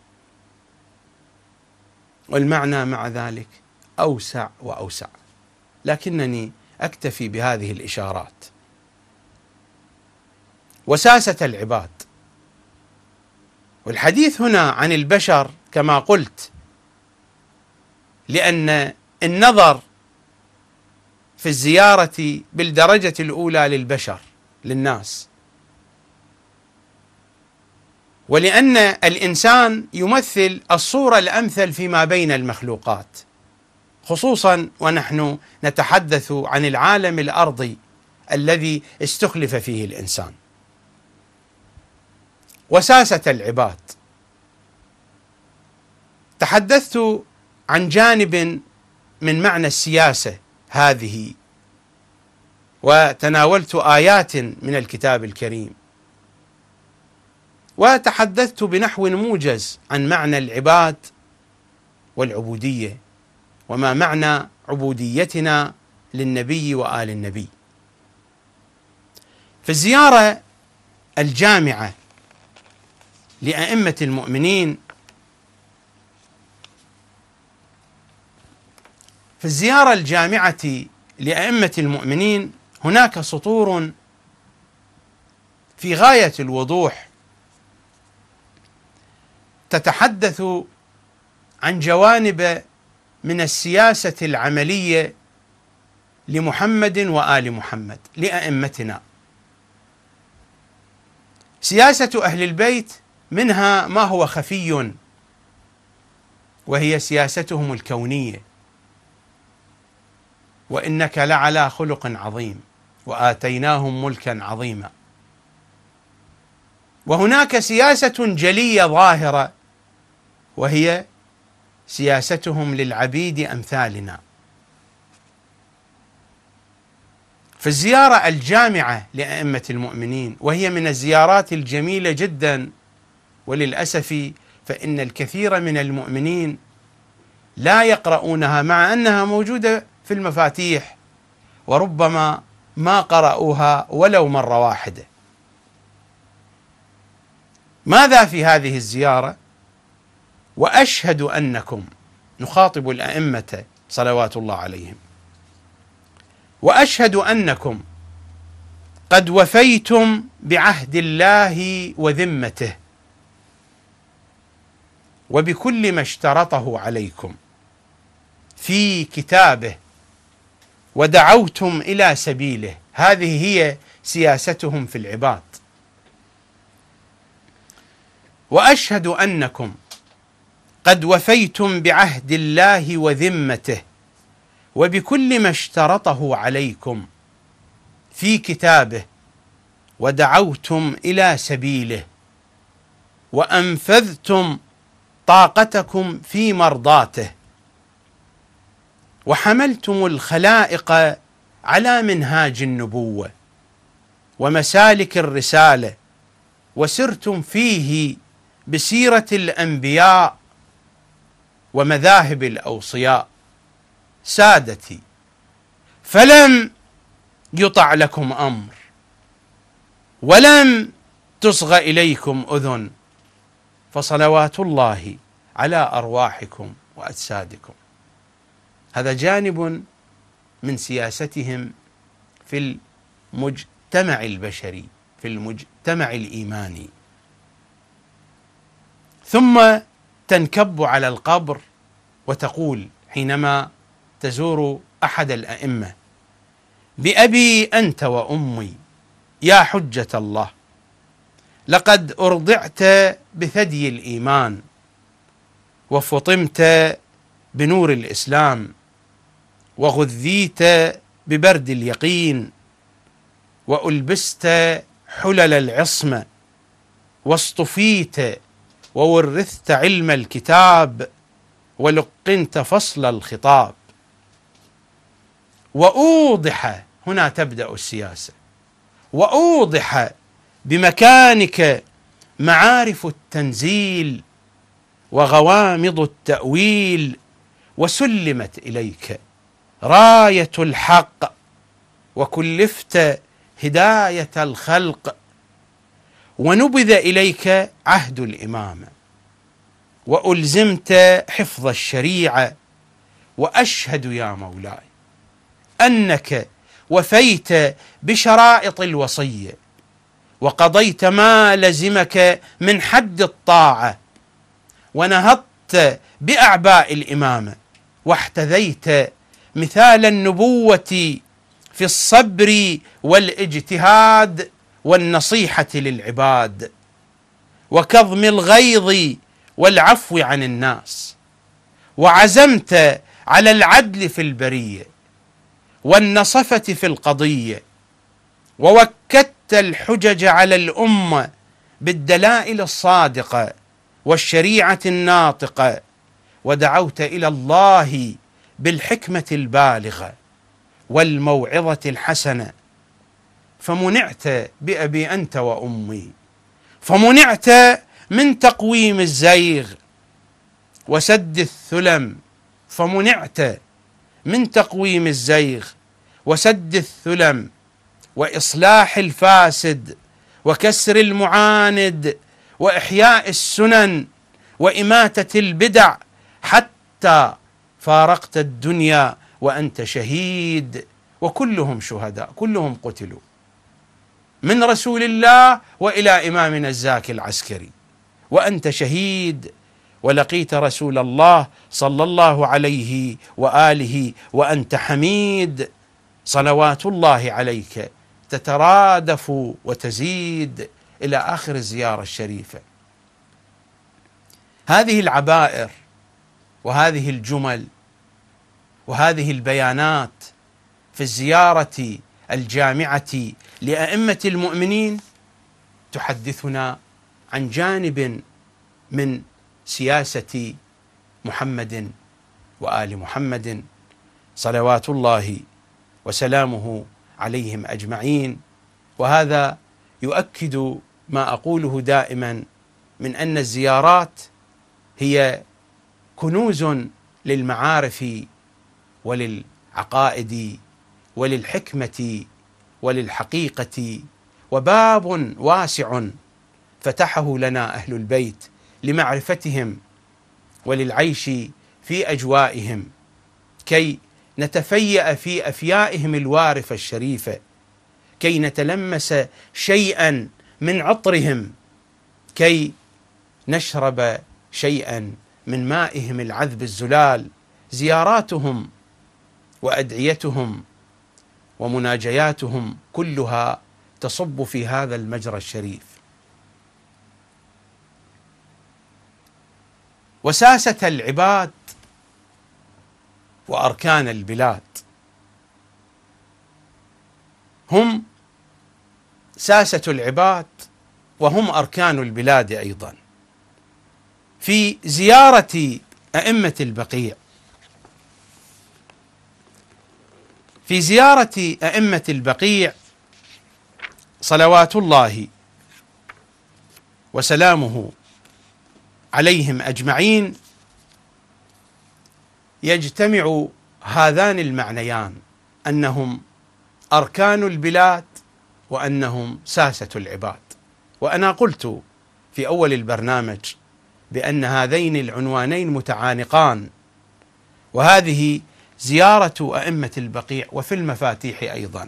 والمعنى مع ذلك أوسع وأوسع، لكنني أكتفي بهذه الإشارات. وساسة العباد، والحديث هنا عن البشر كما قلت، لأن النظر في الزيارة بالدرجة الأولى للبشر، للناس، ولأن الإنسان يمثل الصورة الأمثل فيما بين المخلوقات، خصوصا ونحن نتحدث عن العالم الأرضي الذي استخلف فيه الإنسان. وساسة العباد، تحدثت عن جانب من معنى السياسة هذه، وتناولت آيات من الكتاب الكريم، وتحدثت بنحو موجز عن معنى العباد والعبودية، وما معنى عبوديتنا للنبي وآل النبي. في الزيارة الجامعة لأئمة المؤمنين، في الزيارة الجامعة لأئمة المؤمنين هناك سطور في غاية الوضوح تتحدث عن جوانب من السياسة العملية لمحمد وآل محمد، لأئمتنا. سياسة أهل البيت منها ما هو خفي، وهي سياستهم الكونية، وإنك لعلى خلق عظيم وآتيناهم ملكا عظيما. وهناك سياسة جلية ظاهرة، وهي سياستهم للعبيد أمثالنا. في الزيارة الجامعة لأئمة المؤمنين، وهي من الزيارات الجميلة جدا، وللأسف فإن الكثير من المؤمنين لا يقرؤونها مع أنها موجودة في المفاتيح، وربما ما قرأوها ولو مرة واحدة. ماذا في هذه الزيارة؟ وأشهد أنكم، نخاطب الأئمة صلوات الله عليهم، وأشهد أنكم قد وفيتم بعهد الله وذمته وبكل ما اشترطه عليكم في كتابه ودعوتم إلى سبيله. هذه هي سياستهم في العباد. وأشهد أنكم قد وفيتم بعهد الله وذمته وبكل ما اشترطه عليكم في كتابه ودعوتم إلى سبيله. وأنفذتم طاقتكم في مرضاته، وحملتم الخلائق على منهاج النبوة ومسالك الرسالة، وسرتم فيه بسيرة الأنبياء ومذاهب الأوصياء. سادتي، فلم يطع لكم أمر، ولم تصغ إليكم أذن، فصلوات الله على أرواحكم وأجسادكم. هذا جانب من سياستهم في المجتمع البشري، في المجتمع الإيماني. ثم تنكب على القبر وتقول حينما تزور أحد الأئمة: بأبي أنت وأمي يا حجة الله، لقد أرضعت بثدي الإيمان، وفطمت بنور الإسلام، وغذيت ببرد اليقين، وألبست حلل العصمة، واصطفيت وورثت علم الكتاب، ولقنت فصل الخطاب. وأوضح، هنا تبدأ السياسة، وأوضح بمكانك معارف التنزيل وغوامض التأويل، وسلمت إليك راية الحق، وكلفت هداية الخلق، ونبذ إليك عهد الإمامة، وألزمت حفظ الشريعة. وأشهد يا مولاي أنك وفيت بشرائط الوصية، وقضيت ما لزمك من حد الطاعة، ونهضت بأعباء الإمامة، واحتذيت مثال النبوة في الصبر والاجتهاد والنصيحة للعباد، وكظم الغيظ والعفو عن الناس، وعزمت على العدل في البرية والنصفة في القضية، ووكدت الحجج على الأمة بالدلائل الصادقة والشريعة الناطقة، ودعوت إلى الله بالحكمة البالغة والموعظة الحسنة، فمنعت بأبي أنت وأمي، فمنعت من تقويم الزيغ وسد الثلم، فمنعت من تقويم الزيغ وسد الثلم، وإصلاح الفاسد، وكسر المعاند، وإحياء السنن، وإماتة البدع، حتى فارقت الدنيا وأنت شهيد. وكلهم شهداء، كلهم قتلوا، من رسول الله وإلى إمامنا الزاكي العسكري، وأنت شهيد، ولقيت رسول الله صلى الله عليه وآله وأنت حميد، صلوات الله عليك تترادف وتزيد إلى آخر الزيارة الشريفة. هذه العبائر وهذه الجمل وهذه البيانات في الزيارة الجامعة لأئمة المؤمنين تحدثنا عن جانب من سياسة محمد وآل محمد صلوات الله وسلامه عليهم أجمعين. وهذا يؤكد ما أقوله دائما من أن الزيارات هي كنوز للمعارف وللعقائد وللحكمة وللحقيقة، وباب واسع فتحه لنا أهل البيت لمعرفتهم وللعيش في أجوائهم، كي نتفيأ في أفيائهم الوارفة الشريفة، كي نتلمس شيئا من عطرهم، كي نشرب شيئا من مائهم العذب الزلال. زياراتهم وأدعيتهم ومناجياتهم كلها تصب في هذا المجرى الشريف. وساسة العباد وأركان البلاد هم ساسة العباد وهم أركان البلاد أيضا. في زيارة أئمة البقيع، في زيارة أئمة البقيع صلوات الله وسلامه عليهم أجمعين يجتمع هذان المعنيان، أنهم أركان البلاد وأنهم ساسة العباد. وأنا قلت في أول البرنامج بأن هذين العنوانين متعانقان، وهذه زيارة أئمة البقيع وفي المفاتيح أيضا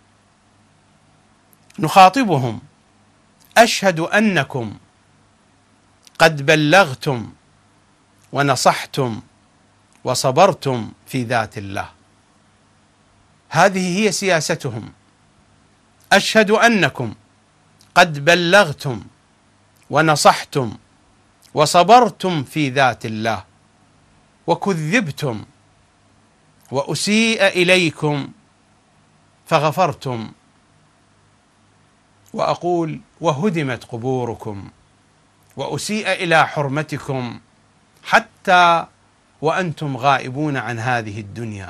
نخاطبهم: أشهد أنكم قد بلغتم ونصحتم وصبرتم في ذات الله. هذه هي سياستهم: أشهد أنكم قد بلغتم ونصحتم وصبرتم في ذات الله، وكذبتم وأسيء إليكم فغفرتم، وأقول وهدمت قبوركم وأسيء إلى حرمتكم حتى وأنتم غائبون عن هذه الدنيا.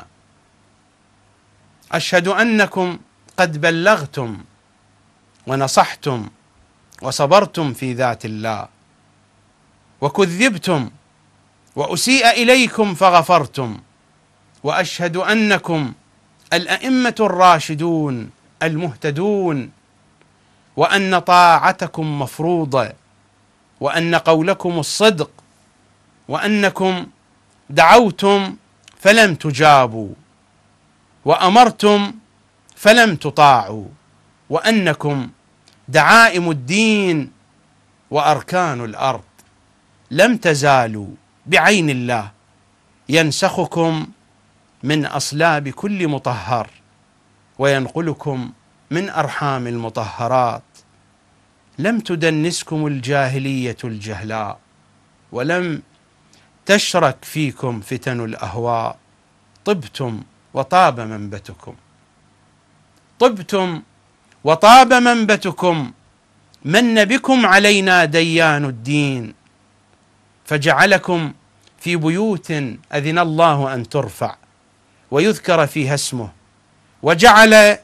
أشهد أنكم قد بلغتم ونصحتم وصبرتم في ذات الله، وكذبتم وأسيء إليكم فغفرتم، وأشهد أنكم الأئمة الراشدون المهتدون، وأن طاعتكم مفروضة، وأن قولكم الصدق، وأنكم دعوتم فلم تجابوا، وأمرتم فلم تطاعوا، وأنكم دعائم الدين وأركان الأرض، لم تزالوا بعين الله ينسخكم من أصلاب كل مطهر وينقلكم من أرحام المطهرات. لم تدنسكم الجاهلية الجهلاء، ولم تشرك فيكم فتن الأهواء. طبتم وطاب منبتكم، طبتم وطاب منبتكم، من بكم علينا ديان الدين، فجعلكم في بيوت أذن الله أن ترفع ويذكر فيها اسمه، وجعل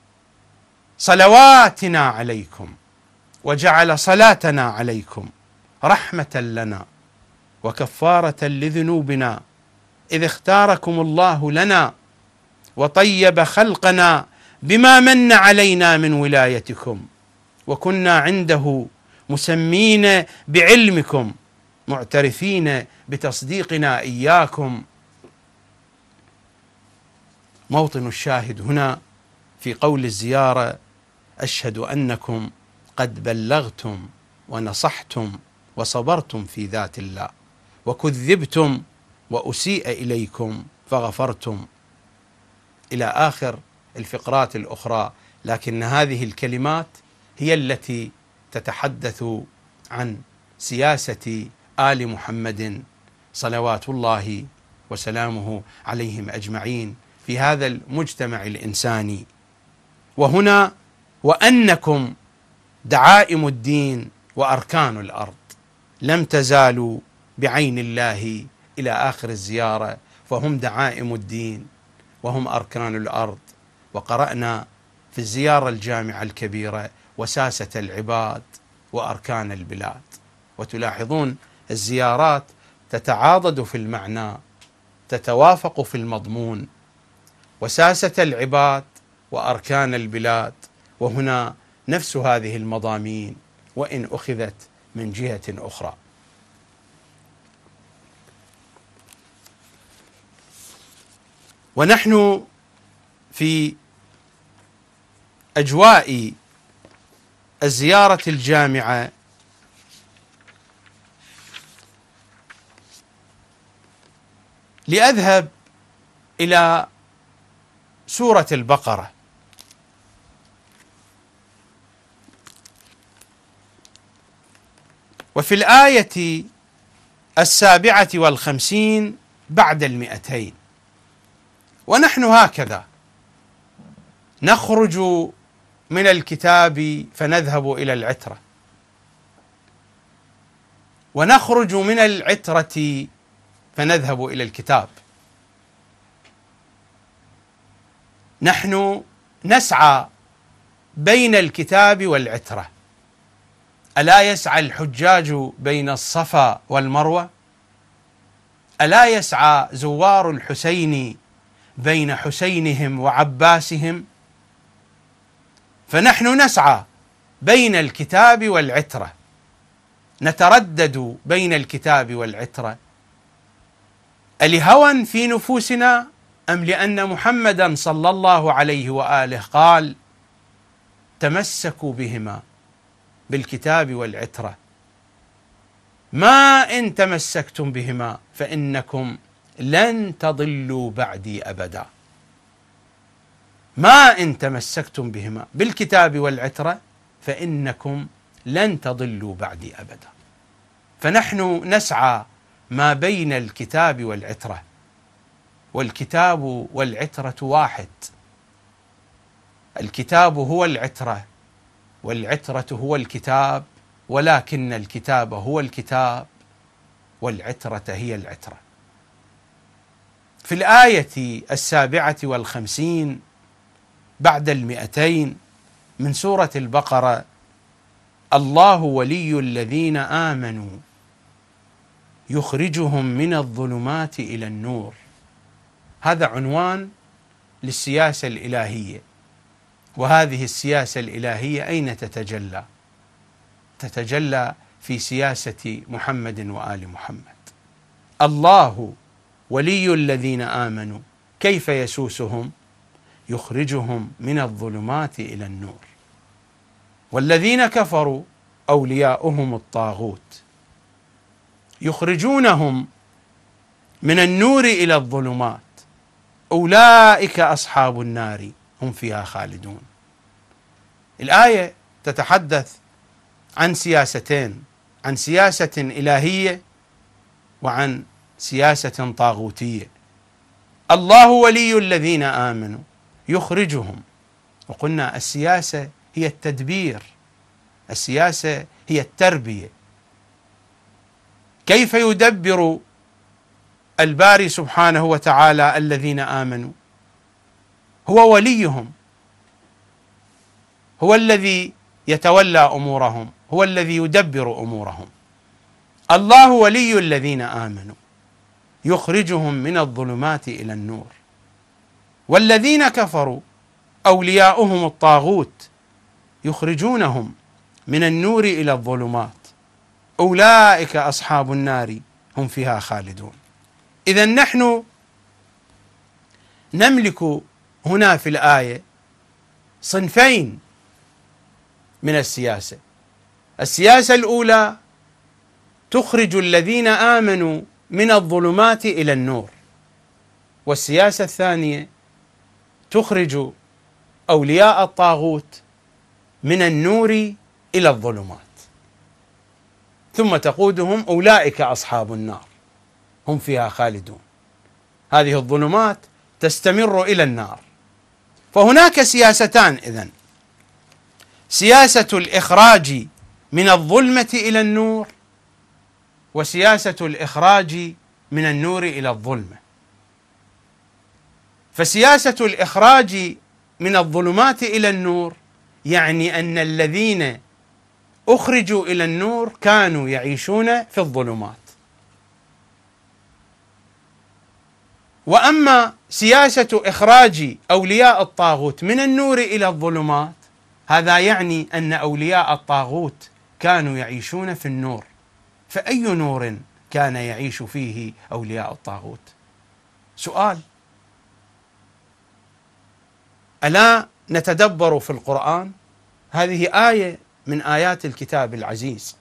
صلواتنا عليكم وجعل صلاتنا عليكم رحمة لنا وكفارة لذنوبنا، إذ اختاركم الله لنا وطيب خلقنا بما من علينا من ولايتكم، وكنا عنده مسمين بعلمكم معترفين بتصديقنا إياكم. موطن الشاهد هنا في قول الزيارة: أشهد أنكم قد بلغتم ونصحتم وصبرتم في ذات الله، وكذبتم وأسيء إليكم فغفرتم، إلى آخر الفقرات الأخرى. لكن هذه الكلمات هي التي تتحدث عن سياسة آل محمد صلوات الله وسلامه عليهم أجمعين في هذا المجتمع الإنساني. وهنا: وأنكم دعائم الدين وأركان الأرض، لم تزالوا بعين الله، إلى آخر الزيارة. فهم دعائم الدين وهم أركان الأرض. وقرأنا في الزيارة الجامعة الكبيرة: وساسة العباد وأركان البلاد. وتلاحظون الزيارات تتعاضد في المعنى، تتوافق في المضمون: وساسة العباد وأركان البلاد. وهنا نفس هذه المضامين وإن أخذت من جهة أخرى. ونحن في أجواء الزيارة الجامعة لأذهب إلى سورة البقرة، وفي الآية 57 بعد 200. ونحن هكذا نخرج من الكتاب فنذهب إلى العترة، ونخرج من العترة فنذهب إلى الكتاب. نحن نسعى بين الكتاب والعترة. ألا يسعى الحجاج بين الصفا والمروة؟ ألا يسعى زوار الحسين بين حسينهم وعباسهم؟ فنحن نسعى بين الكتاب والعترة، نتردد بين الكتاب والعترة، ألهوى في نفوسنا أم لأن محمدا صلى الله عليه وآله قال: تمسكوا بهما، بالكتاب والعترة، ما إن تمسكتم بهما فإنكم لن تضلوا بعدي أبدا. ما إن تمسكتم بهما، بالكتاب والعترة، فإنكم لن تضلوا بعدي أبدا. فنحن نسعى ما بين الكتاب والعترة، والكتاب والعترة واحد. الكتاب هو العترة والعترة هو الكتاب، ولكن الكتاب هو الكتاب والعترة هي العترة. في الآية 57 بعد 200 من سورة البقرة: الله ولي الذين آمنوا يخرجهم من الظلمات إلى النور. هذا عنوان للسياسة الإلهية. وهذه السياسة الإلهية أين تتجلى؟ تتجلى في سياسة محمد وآل محمد. الله ولي الذين آمنوا، كيف يسوسهم؟ يخرجهم من الظلمات إلى النور. والذين كفروا أولياؤهم الطاغوت، يخرجونهم من النور إلى الظلمات، أولئك أصحاب النار هم فيها خالدون. الآية تتحدث عن سياستين: عن سياسة إلهية وعن سياسة طاغوتية. الله ولي الذين آمنوا يخرجهم، وقلنا السياسة هي التدبير، السياسة هي التربية. كيف يدبر الباري سبحانه وتعالى الذين آمنوا؟ هو وليهم، هو الذي يتولى أمورهم، هو الذي يدبر أمورهم. الله ولي الذين آمنوا يخرجهم من الظلمات إلى النور. والذين كفروا أولياؤهم الطاغوت، يخرجونهم من النور إلى الظلمات، أولئك أصحاب النار هم فيها خالدون. إذن نحن نملك هنا في الآية صنفين من السياسة. السياسة الأولى تخرج الذين آمنوا من الظلمات إلى النور، والسياسة الثانية تخرج أولياء الطاغوت من النور إلى الظلمات، ثم تقودهم أولئك أصحاب النار هم فيها خالدون. هذه الظلمات تستمر إلى النار. فهناك سياستان إذن: سياسة الإخراج من الظلمة إلى النور، وسياسة الإخراج من النور إلى الظلمة. فسياسة الإخراج من الظلمات إلى النور يعني أن الذين أخرجوا إلى النور كانوا يعيشون في الظلمات. وأما سياسة إخراج أولياء الطاغوت من النور إلى الظلمات، هذا يعني أن أولياء الطاغوت كانوا يعيشون في النور. فأي نور كان يعيش فيه أولياء الطاغوت؟ سؤال. ألا نتدبر في القرآن؟ هذه آية من آيات الكتاب العزيز.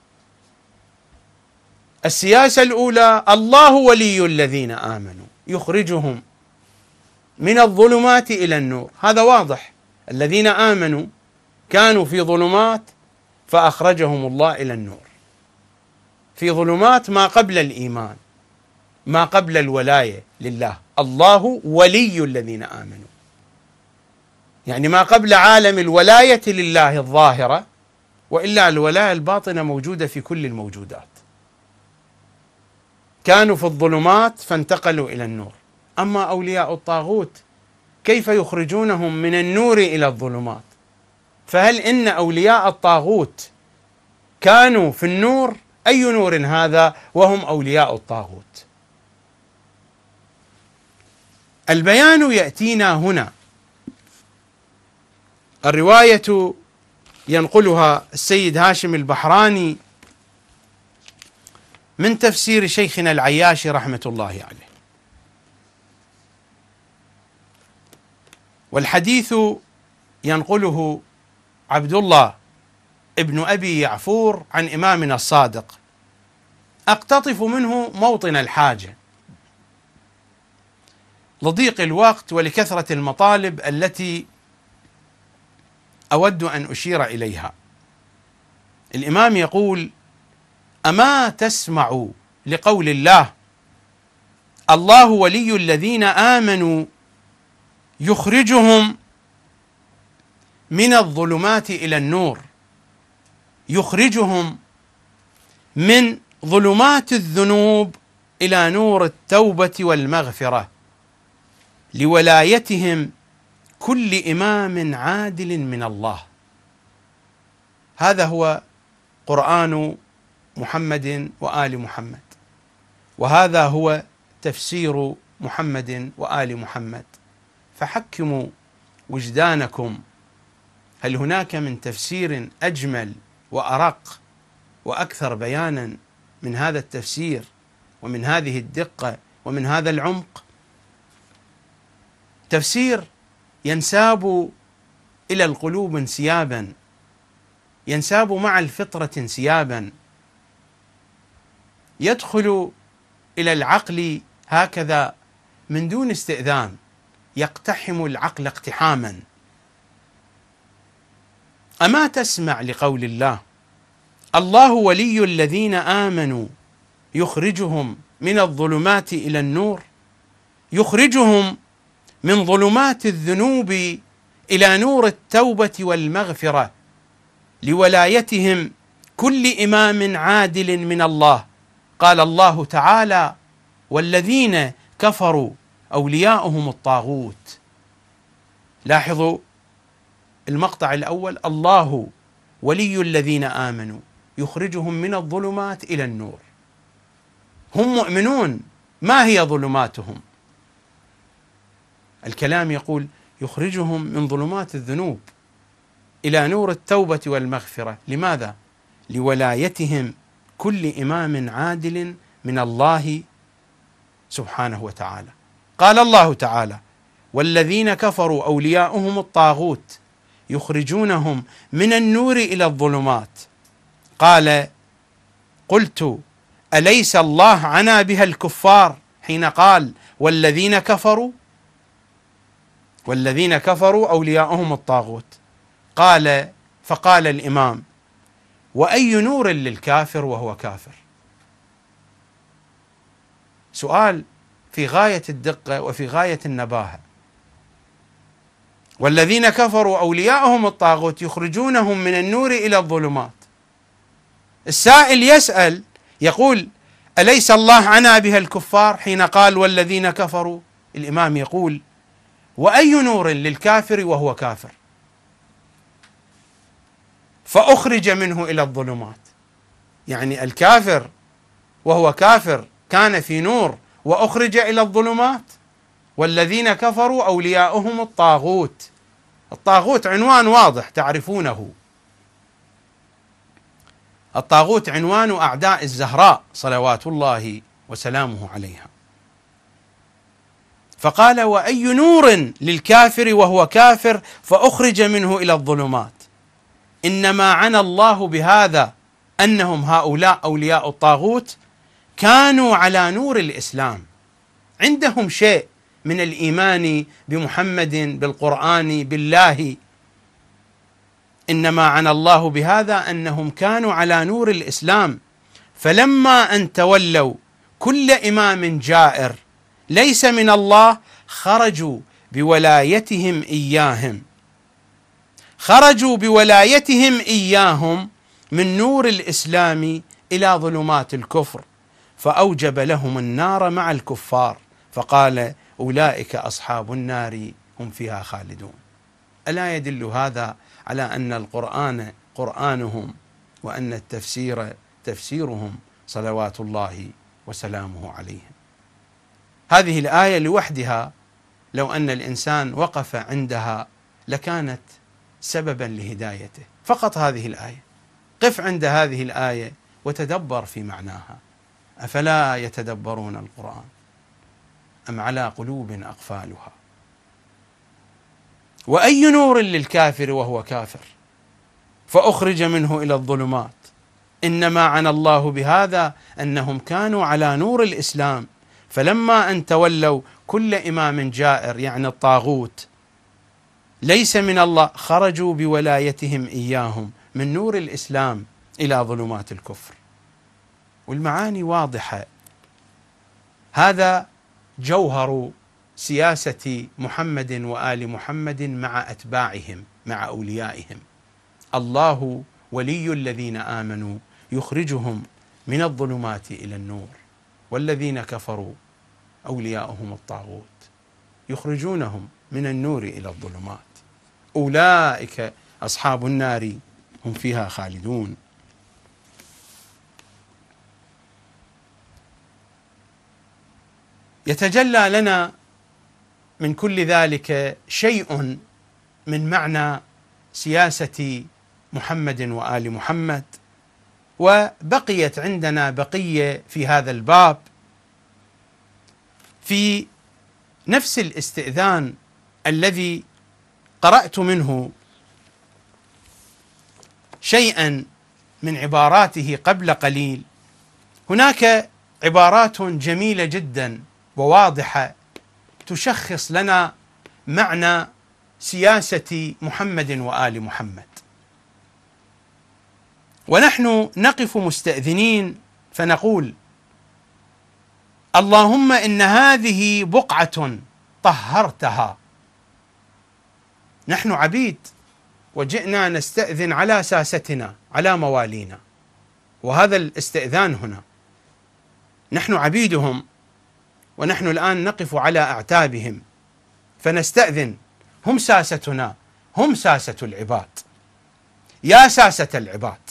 السياسة الأولى: الله ولي الذين آمنوا يخرجهم من الظلمات إلى النور. هذا واضح، الذين آمنوا كانوا في ظلمات فأخرجهم الله إلى النور، في ظلمات ما قبل الإيمان، ما قبل الولاية لله. الله ولي الذين آمنوا يعني ما قبل عالم الولاية لله الظاهرة، وإلا الولاية الباطنة موجودة في كل الموجودات. كانوا في الظلمات فانتقلوا إلى النور. أما أولياء الطاغوت كيف يخرجونهم من النور إلى الظلمات؟ فهل إن أولياء الطاغوت كانوا في النور؟ أي نور هذا وهم أولياء الطاغوت؟ البيان يأتينا هنا. الرواية ينقلها السيد هاشم البحراني من تفسير شيخنا العياشي رحمة الله عليه، والحديث ينقله عبد الله ابن أبي يعفور عن إمامنا الصادق. أقتطف منه موطن الحاجة لضيق الوقت ولكثرة المطالب التي أود أن أشير إليها. الإمام يقول: أما تسمع لقول الله: الله ولي الذين آمنوا يخرجهم من الظلمات إلى النور، يخرجهم من ظلمات الذنوب إلى نور التوبة والمغفرة، لولايتهم كل إمام عادل من الله. هذا هو قرآن محمد وآل محمد، وهذا هو تفسير محمد وآل محمد. فحكموا وجدانكم، هل هناك من تفسير أجمل وأرق وأكثر بيانا من هذا التفسير ومن هذه الدقة ومن هذا العمق؟ تفسير ينساب إلى القلوب انسيابا، ينساب مع الفطرة انسيابا، يدخل إلى العقل هكذا من دون استئذان، يقتحم العقل اقتحاما. أما تسمع لقول الله: الله ولي الذين آمنوا يخرجهم من الظلمات إلى النور، يخرجهم من ظلمات الذنوب إلى نور التوبة والمغفرة، لولايتهم كل إمام عادل من الله. قال الله تعالى: والذين كفروا أولياؤهم الطاغوت. لاحظوا المقطع الأول: الله ولي الذين آمنوا يخرجهم من الظلمات إلى النور. هم مؤمنون، ما هي ظلماتهم؟ الكلام يقول: يخرجهم من ظلمات الذنوب إلى نور التوبة والمغفرة. لماذا؟ لولايتهم كل إمام عادل من الله سبحانه وتعالى. قال الله تعالى: والذين كفروا أولياؤهم الطاغوت يخرجونهم من النور إلى الظلمات. قال: قلت أليس الله عنا بها الكفار حين قال: والذين كفروا أولياؤهم الطاغوت. فقال الإمام: وأي نور للكافر وهو كافر؟ سؤال في غاية الدقة وفي غاية النباهة. والذين كفروا أولياؤهم الطاغوت يخرجونهم من النور إلى الظلمات. السائل يسأل يقول: أليس الله عنا بها الكفار حين قال: والذين كفروا؟ الإمام يقول: وأي نور للكافر وهو كافر؟ فأخرج منه إلى الظلمات، يعني الكافر وهو كافر كان في نور وأخرج إلى الظلمات. والذين كفروا أولياؤهم الطاغوت. الطاغوت عنوان واضح تعرفونه، الطاغوت عنوان أعداء الزهراء صلوات الله وسلامه عليها. فقال: وأي نور للكافر وهو كافر فأخرج منه إلى الظلمات. إنما عنى الله بهذا أنهم هؤلاء أولياء الطاغوت كانوا على نور الإسلام، عندهم شيء من الإيمان بمحمد، بالقرآن، بالله. إنما عنى الله بهذا أنهم كانوا على نور الإسلام، فلما أن تولوا كل إمام جائر ليس من الله خرجوا بولايتهم إياهم من نور الإسلام إلى ظلمات الكفر، فأوجب لهم النار مع الكفار، فقال أولئك أصحاب النار هم فيها خالدون. ألا يدل هذا على أن القرآن قرآنهم، وأن التفسير تفسيرهم صلوات الله وسلامه عليهم؟ هذه الآية لوحدها لو أن الإنسان وقف عندها لكانت سببا لهدايته. فقط هذه الآية، قف عند هذه الآية وتدبر في معناها. أفلا يتدبرون القرآن أم على قلوب أقفالها؟ وأي نور للكافر وهو كافر فأخرج منه إلى الظلمات. إنما عنى الله بهذا أنهم كانوا على نور الإسلام، فلما أن تولوا كل إمام جائر يعني الطاغوت ليس من الله، خرجوا بولايتهم إياهم من نور الإسلام إلى ظلمات الكفر. والمعاني واضحة. هذا جوهر سياسة محمد وآل محمد مع أتباعهم، مع أوليائهم. الله ولي الذين آمنوا يخرجهم من الظلمات إلى النور، والذين كفروا أولياؤهم الطاغوت يخرجونهم من النور إلى الظلمات. أولئك أصحاب النار هم فيها خالدون. يتجلى لنا من كل ذلك شيء من معنى سياسة محمد وآل محمد، وبقيت عندنا بقية في هذا الباب. في نفس الاستئذان الذي قرأت منه شيئا من عباراته قبل قليل، هناك عبارات جميلة جدا وواضحة تشخص لنا معنى سياسة محمد وآل محمد. ونحن نقف مستأذنين فنقول: اللهم إن هذه بقعة طهرتها. نحن عبيد وجئنا نستأذن على ساستنا، على موالينا، وهذا الاستئذان هنا نحن عبيدهم، ونحن الآن نقف على أعتابهم فنستأذن. هم ساستنا، هم ساسة العباد، يا ساسة العباد.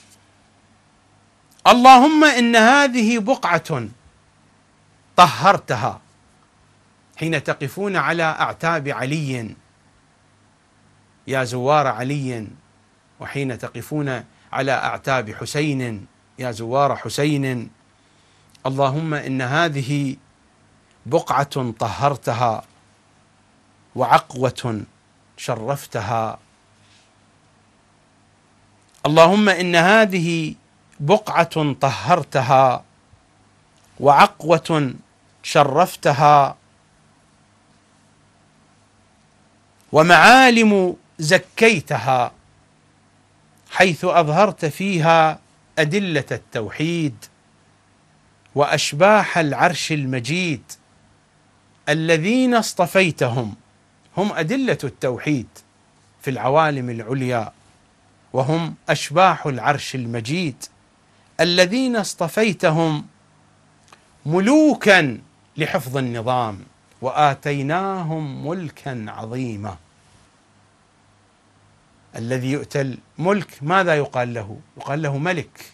اللهم إن هذه بقعة طهرتها. حين تقفون على أعتاب علي يا زوار علي، وحين تقفون على أعتاب حسين يا زوار حسين، اللهم إن هذه بقعة طهرتها وعقوة شرفتها. اللهم إن هذه بقعة طهرتها وعقوة شرفتها ومعالم زكيتها، حيث أظهرت فيها أدلة التوحيد وأشباح العرش المجيد الذين اصطفيتهم. هم أدلة التوحيد في العوالم العليا، وهم أشباح العرش المجيد الذين اصطفيتهم ملوكا لحفظ النظام وآتيناهم ملكا عظيما. الذي يؤتى الملك ماذا يقال له؟ يقال له ملك.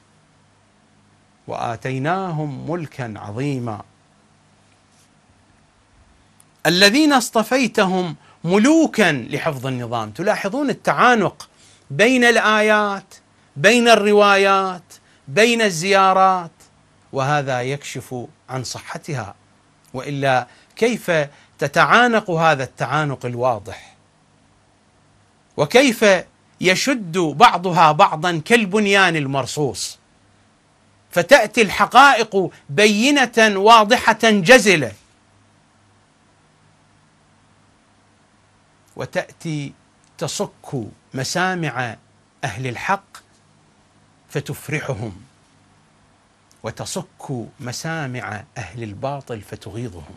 وآتيناهم ملكا عظيما. الذين اصطفيتهم ملوكا لحفظ النظام. تلاحظون التعانق بين الآيات، بين الروايات، بين الزيارات، وهذا يكشف عن صحتها، وإلا كيف تتعانق هذا التعانق الواضح؟ وكيف يشد بعضها بعضا كالبنيان المرصوص، فتأتي الحقائق بينة واضحة جزلة، وتأتي تصك مسامع أهل الحق فتفرحهم، وتصك مسامع أهل الباطل فتغيظهم.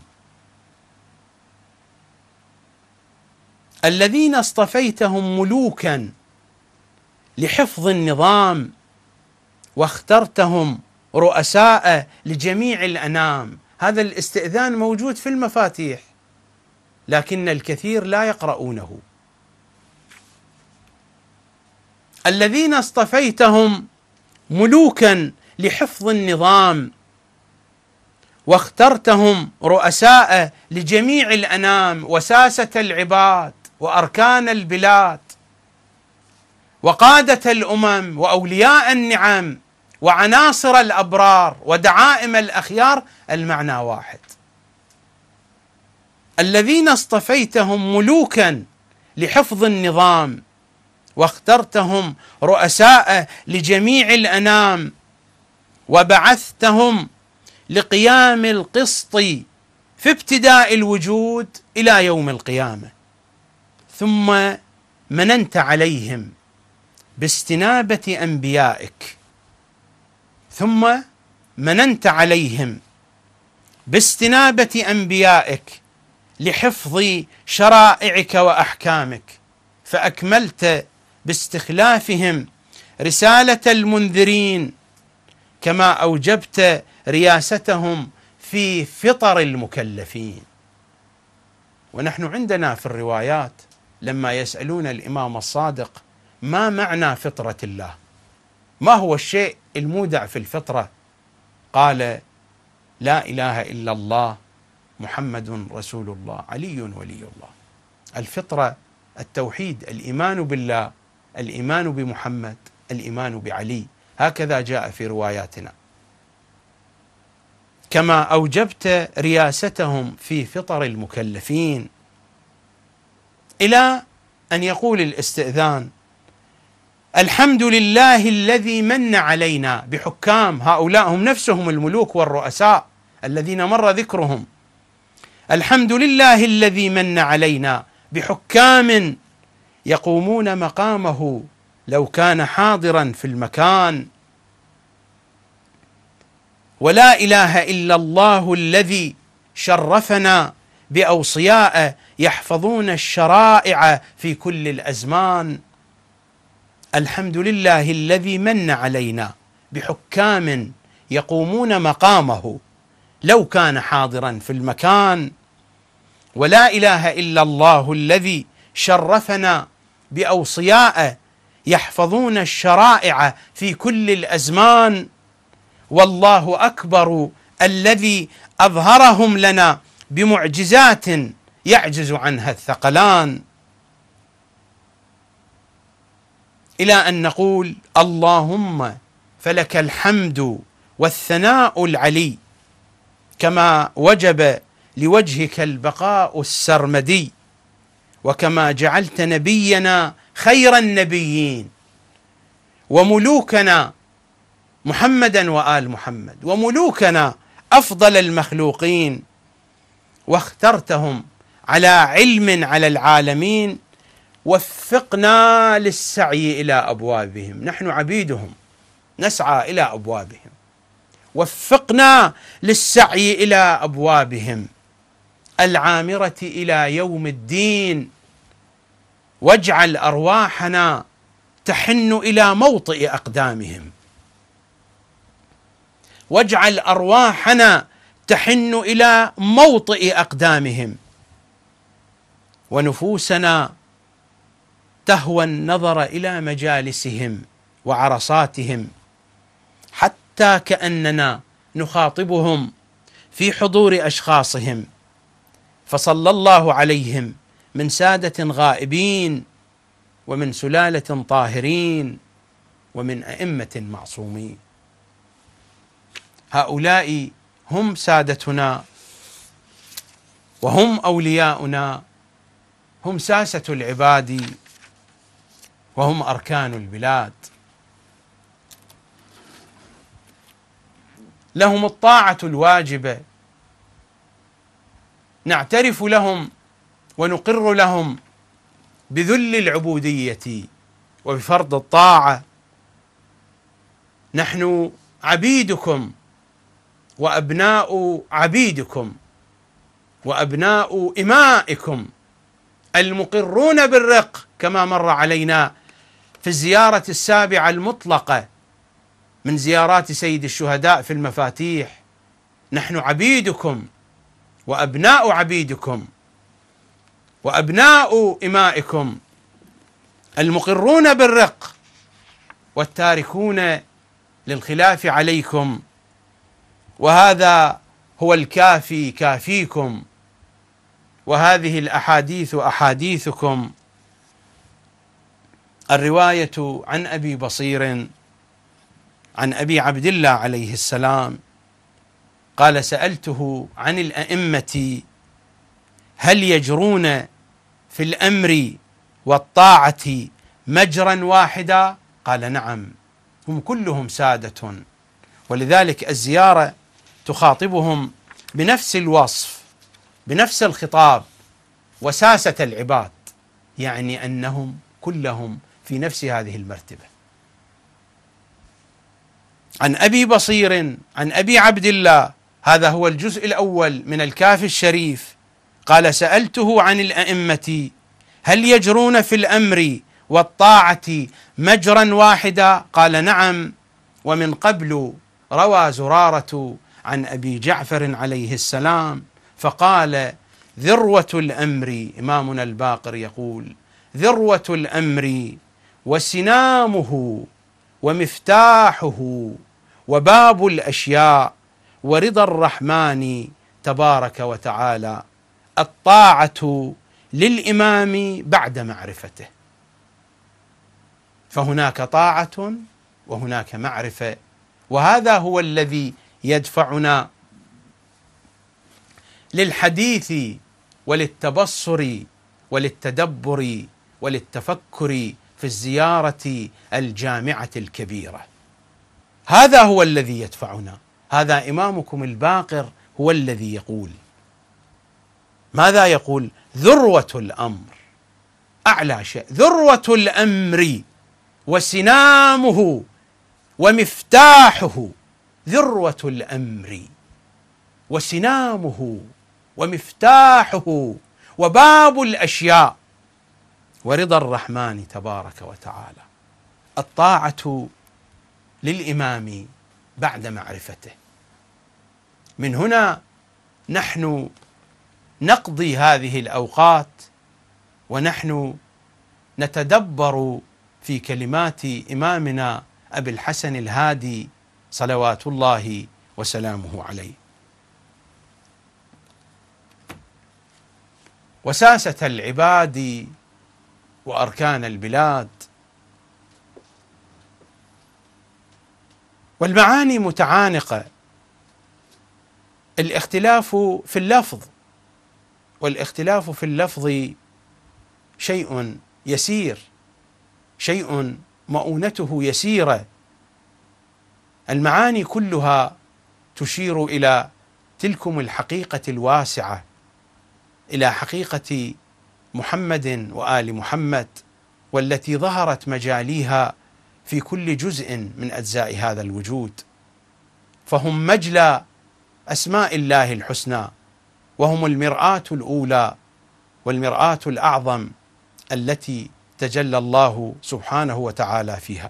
الذين اصطفيتهم ملوكا لحفظ النظام واخترتهم رؤساء لجميع الأنام. هذا الاستئذان موجود في المفاتيح لكن الكثير لا يقرؤونه. الذين اصطفيتهم ملوكا لحفظ النظام واخترتهم رؤساء لجميع الأنام وساسة العباد وأركان البلاد وقادة الأمم وأولياء النعم وعناصر الأبرار ودعائم الأخيار، المعنى واحد. الذين اصطفيتهم ملوكا لحفظ النظام واخترتهم رؤساء لجميع الأنام وبعثتهم لقيام القسط في ابتداء الوجود إلى يوم القيامة، ثم مننت عليهم باستنابة أنبيائك، ثم مننت عليهم باستنابة أنبيائك لحفظ شرائعك وأحكامك، فأكملت باستخلافهم رسالة المنذرين كما أوجبت رياستهم في فطر المكلفين. ونحن عندنا في الروايات لما يسألون الإمام الصادق ما معنى فطرة الله، ما هو الشيء المودع في الفطرة، قال: لا إله إلا الله محمد رسول الله علي ولي الله. الفطرة التوحيد، الإيمان بالله، الإيمان بمحمد، الإيمان بعلي، هكذا جاء في رواياتنا. كما أوجبت رياستهم في فطر المكلفين، إلى أن يقول الاستئذان: الحمد لله الذي من علينا بحكام، هؤلاء هم نفسهم الملوك والرؤساء الذين مر ذكرهم. الحمد لله الذي من علينا بحكام يقومون مقامه لو كان حاضرا في المكان. ولا إله إلا الله الذي شرفنا بأوصياء يحفظون الشرائع في كل الأزمان. الحمد لله الذي من علينا بحكام يقومون مقامه لو كان حاضرا في المكان. ولا إله إلا الله الذي شرفنا بأوصياء يحفظون الشرائع في كل الأزمان. والله أكبر الذي أظهرهم لنا بمعجزات يعجز عنها الثقلان. إلى أن نقول: اللهم فلك الحمد والثناء العلي، كما وجب لوجهك البقاء السرمدي، وكما جعلت نبينا خير النبيين وملوكنا محمدا وآل محمد وملوكنا أفضل المخلوقين، واخترتهم على علم على العالمين. وفقنا للسعي إلى أبوابهم، نحن عبيدهم نسعى إلى أبوابهم. وفقنا للسعي إلى أبوابهم العامرة إلى يوم الدين، واجعل أرواحنا تحن إلى موطئ أقدامهم، واجعل أرواحنا تحن إلى موطئ أقدامهم، ونفوسنا تهوى النظر إلى مجالسهم وعرصاتهم، حتى كأننا نخاطبهم في حضور أشخاصهم. فصلى الله عليهم من سادة غائبين، ومن سلالة طاهرين، ومن أئمة معصومين. هؤلاء هم سادتنا وهم أولياؤنا، هم ساسة العباد وهم أركان البلاد. لهم الطاعة الواجبة، نعترف لهم ونقر لهم بذل العبودية وبفرض الطاعة. نحن عبيدكم وأبناء عبيدكم وأبناء إمائكم المقرون بالرق، كما مر علينا في الزيارة السابعة المطلقة من زيارات سيد الشهداء في المفاتيح: نحن عبيدكم وأبناء عبيدكم وأبناء إمائكم، المقرون بالرق والتاركون للخلاف عليكم، وهذا هو الكافي كافيكم، وهذه الأحاديث أحاديثكم. الرواية عن أبي بصير عن أبي عبد الله عليه السلام قال: سألته عن الأئمة هل يجرون في الأمر والطاعة مجرا واحدا؟ قال: نعم، هم كلهم سادة. ولذلك الزيارة تخاطبهم بنفس الوصف، بنفس الخطاب، وساسة العباد، يعني أنهم كلهم في نفس هذه المرتبة. عن أبي بصير عن أبي عبد الله، هذا هو الجزء الأول من الكافي الشريف. قال: سألته عن الأئمة هل يجرون في الأمر والطاعة مجرا واحدا؟ قال: نعم. ومن قبل روى زرارة عن أبي جعفر عليه السلام فقال: ذروة الأمر، إمامنا الباقر يقول: ذروة الأمر وسنامه ومفتاحه وباب الأشياء ورضا الرحمن تبارك وتعالى الطاعة للإمام بعد معرفته. فهناك طاعة وهناك معرفة، وهذا هو الذي يدفعنا للحديث وللتبصر وللتدبر وللتفكر في الزيارة الجامعة الكبيرة. هذا هو الذي يدفعنا. هذا إمامكم الباقر هو الذي يقول. ماذا يقول؟ ذروة الأمر، أعلى شيء، ذروة الأمر وسنامه ومفتاحه. ذروة الأمر وسنامه ومفتاحه وباب الأشياء ورضا الرحمن تبارك وتعالى الطاعة للإمام بعد معرفته. من هنا نحن نقضي هذه الأوقات ونحن نتدبر في كلمات إمامنا أبي الحسن الهادي صلوات الله وسلامه عليه. وساسة العباد وأركان البلاد، والمعاني متعانقة. الاختلاف في اللفظ، والاختلاف في اللفظ شيء يسير، شيء مؤونته يسيرة. المعاني كلها تشير إلى تلكم الحقيقة الواسعة، إلى حقيقة محمد وآل محمد، والتي ظهرت مجاليها في كل جزء من أجزاء هذا الوجود. فهم مجلى أسماء الله الحسنى، وهم المرآة الأولى والمرآة الأعظم التي تجلى الله سبحانه وتعالى فيها.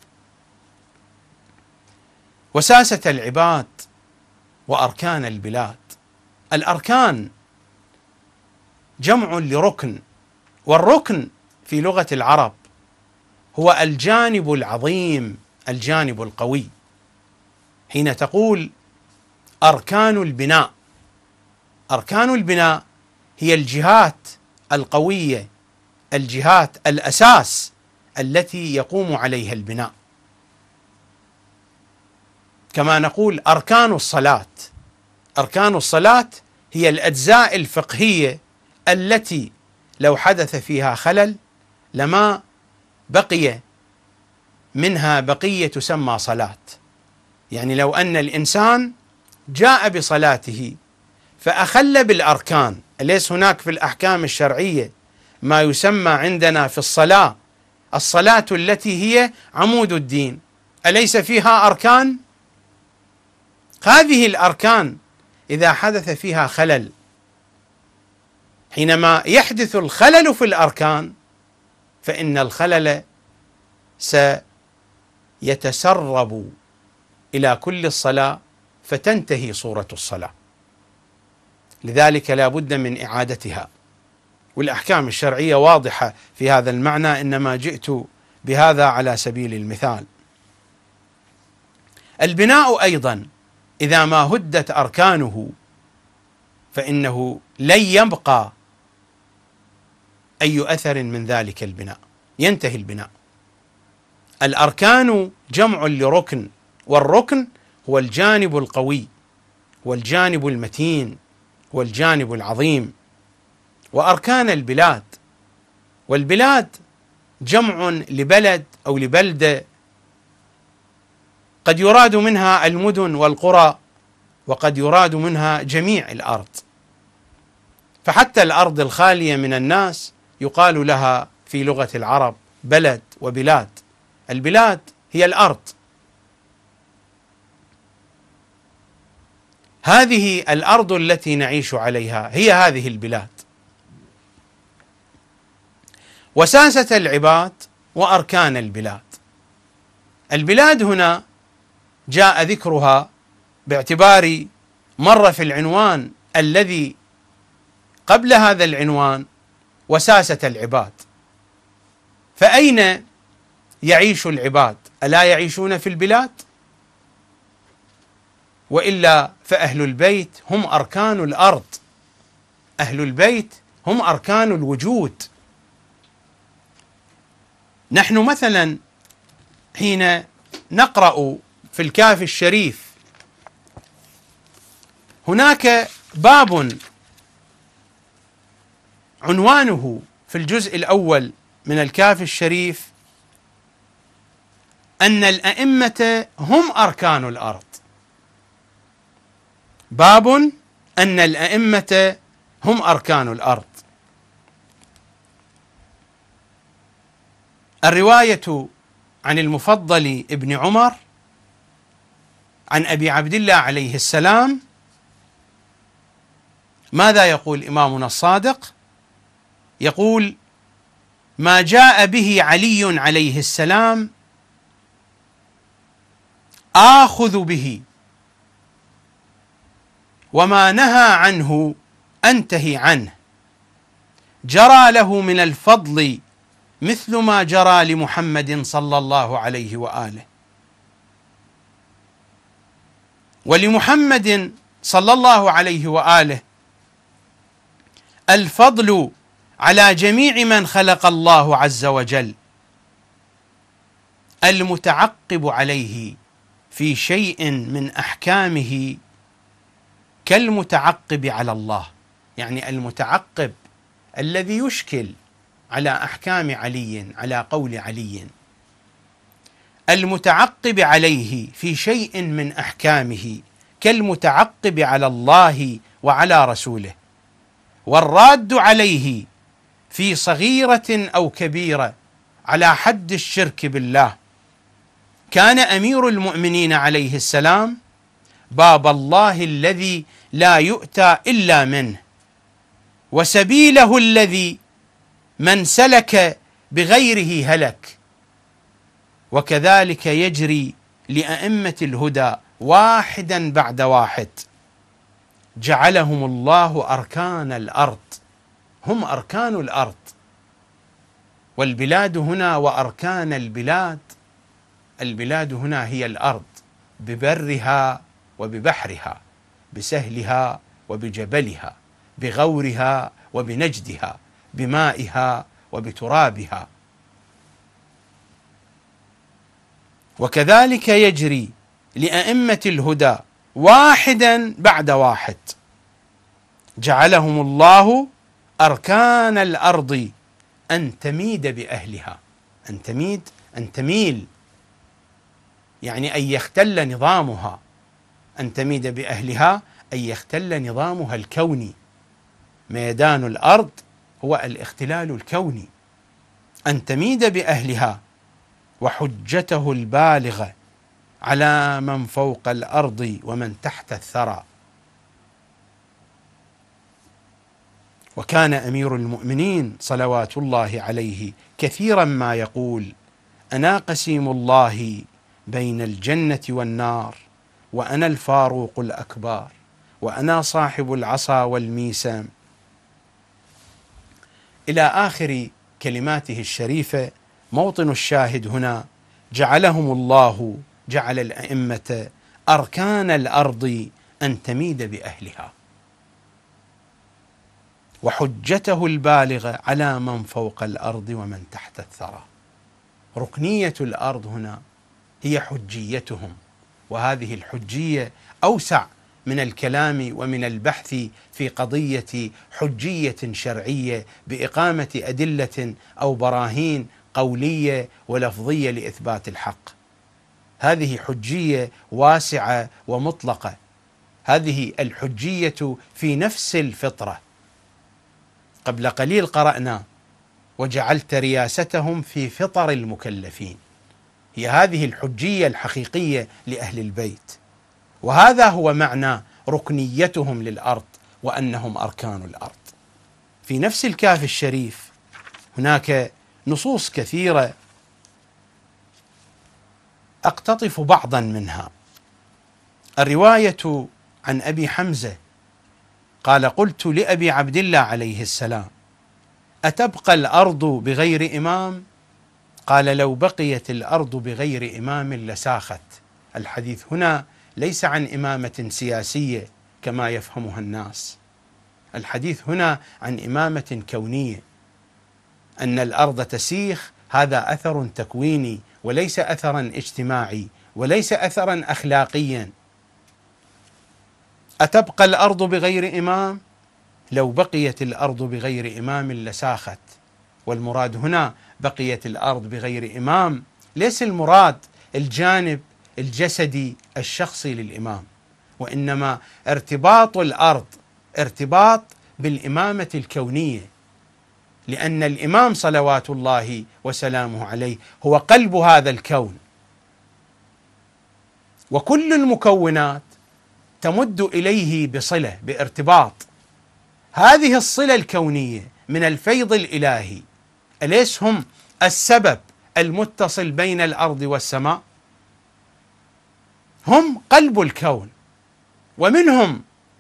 وساسة العباد وأركان البلاد. الأركان جمع لركن، والركن في لغة العرب هو الجانب العظيم، الجانب القوي. حين تقول أركان البناء، أركان البناء هي الجهات القوية، الجهات الأساس التي يقوم عليها البناء. كما نقول أركان الصلاة، أركان الصلاة هي الأجزاء الفقهية التي لو حدث فيها خلل لما بقي منها بقية تسمى صلاة. يعني لو أن الإنسان جاء بصلاته فأخل بالأركان، أليس هناك في الأحكام الشرعية ما يسمى عندنا في الصلاة الصلاة التي هي عمود الدين، أليس فيها أركان؟ هذه الأركان إذا حدث فيها خلل، حينما يحدث الخلل في الأركان فإن الخلل سيتسرب إلى كل الصلاة فتنتهي صورة الصلاة، لذلك لا بد من إعادتها. والأحكام الشرعية واضحة في هذا المعنى، إنما جئت بهذا على سبيل المثال. البناء أيضا إذا ما هدت أركانه فإنه لن يبقى أي أثر من ذلك البناء، ينتهي البناء. الأركان جمع لركن، والركن هو الجانب القوي والجانب المتين والجانب العظيم. وأركان البلاد، والبلاد جمع لبلد أو لبلدة، قد يراد منها المدن والقرى وقد يراد منها جميع الأرض. فحتى الأرض الخالية من الناس يقال لها في لغة العرب بلد وبلاد. البلاد هي الأرض. هذه الأرض التي نعيش عليها هي هذه البلاد. وساسة العباد وأركان البلاد. البلاد هنا جاء ذكرها باعتبار مر في العنوان الذي قبل هذا العنوان وساسة العباد. فأين يعيش العباد؟ ألا يعيشون في البلاد؟ وإلا فأهل البيت هم أركان الأرض، أهل البيت هم أركان الوجود. نحن مثلا حين نقرأ في الكافي الشريف هناك باب عنوانه في الجزء الأول من الكافي الشريف أن الأئمة هم أركان الأرض. باب أن الأئمة هم أركان الأرض. الرواية عن المفضل ابن عمر عن أبي عبد الله عليه السلام، ماذا يقول إمامنا الصادق؟ يقول: ما جاء به علي عليه السلام آخذ به، وما نهى عنه أنتهي عنه، جرى له من الفضل مثل ما جرى لمحمد صلى الله عليه وآله. ولمحمد صلى الله عليه وآله الفضل على جميع من خلق الله عز وجل، المتعقب عليه في شيء من أحكامه كالمتعقب على الله، يعني المتعقب الذي يشكل على أحكام علي، على قول علي، المتعقب عليه في شيء من أحكامه كالمتعقب على الله وعلى رسوله، والراد عليه في صغيرة أو كبيرة على حد الشرك بالله. كان أمير المؤمنين عليه السلام باب الله الذي لا يؤتى إلا منه، وسبيله الذي من سلك بغيره هلك. وكذلك يجري لأئمة الهدى واحدا بعد واحد، جعلهم الله أركان الأرض، هم أركان الأرض. والبلاد هنا وأركان البلاد، البلاد هنا هي الأرض ببرها وببحرها، بسهلها وبجبلها، بغورها وبنجدها، بمائها وبترابها. وكذلك يجري لأئمة الهدى واحدا بعد واحد، جعلهم الله أركان الأرض أن تميد بأهلها. أن تميد، أن تميل، يعني أن يختل نظامها. أن تميد بأهلها أن يختل نظامها الكوني. ميدان الأرض هو الاختلال الكوني. أن تميد بأهلها، وحجته البالغة على من فوق الأرض ومن تحت الثرى. وكان أمير المؤمنين صلوات الله عليه كثيرا ما يقول: أنا قسيم الله بين الجنة والنار، وأنا الفاروق الأكبر، وأنا صاحب العصا والميسم، إلى آخر كلماته الشريفة. موطن الشاهد هنا: جعلهم الله، جعل الأئمة أركان الأرض أن تميد بأهلها، وحجته البالغة على من فوق الأرض ومن تحت الثرى. ركنية الأرض هنا هي حجيتهم، وهذه الحجية أوسع من الكلام ومن البحث في قضية حجية شرعية بإقامة أدلة أو براهين قولية ولفظية لإثبات الحق. هذه حجية واسعة ومطلقة، هذه الحجية في نفس الفطرة. قبل قليل قرأنا: وجعلت رياستهم في فطر المكلفين. هي هذه الحجية الحقيقية لأهل البيت، وهذا هو معنى ركنيتهم للأرض وأنهم أركان الأرض. في نفس الكهف الشريف هناك نصوص كثيرة أقتطف بعضا منها. الرواية عن أبي حمزة قال: قلت لأبي عبد الله عليه السلام: أتبقى الأرض بغير إمام؟ قال: لو بقيت الأرض بغير إمام لساخت. الحديث هنا ليس عن إمامة سياسية كما يفهمها الناس، الحديث هنا عن إمامة كونية، أن الأرض تسيخ، هذا أثر تكويني وليس أثرا اجتماعي وليس أثرا أخلاقيا. أتبقى الأرض بغير إمام؟ لو بقيت الأرض بغير إمام لساخت. والمراد هنا بقيت الأرض بغير إمام، ليس المراد الجانب الجسدي الشخصي للإمام، وإنما ارتباط الأرض ارتباط بالإمامة الكونية، لأن الإمام صلوات الله وسلامه عليه هو قلب هذا الكون، وكل المكونات تمد إليه بصلة بارتباط. هذه الصلة الكونية من الفيض الإلهي، أليس هم السبب المتصل بين الأرض والسماء؟ هم قلب الكون، ومنهم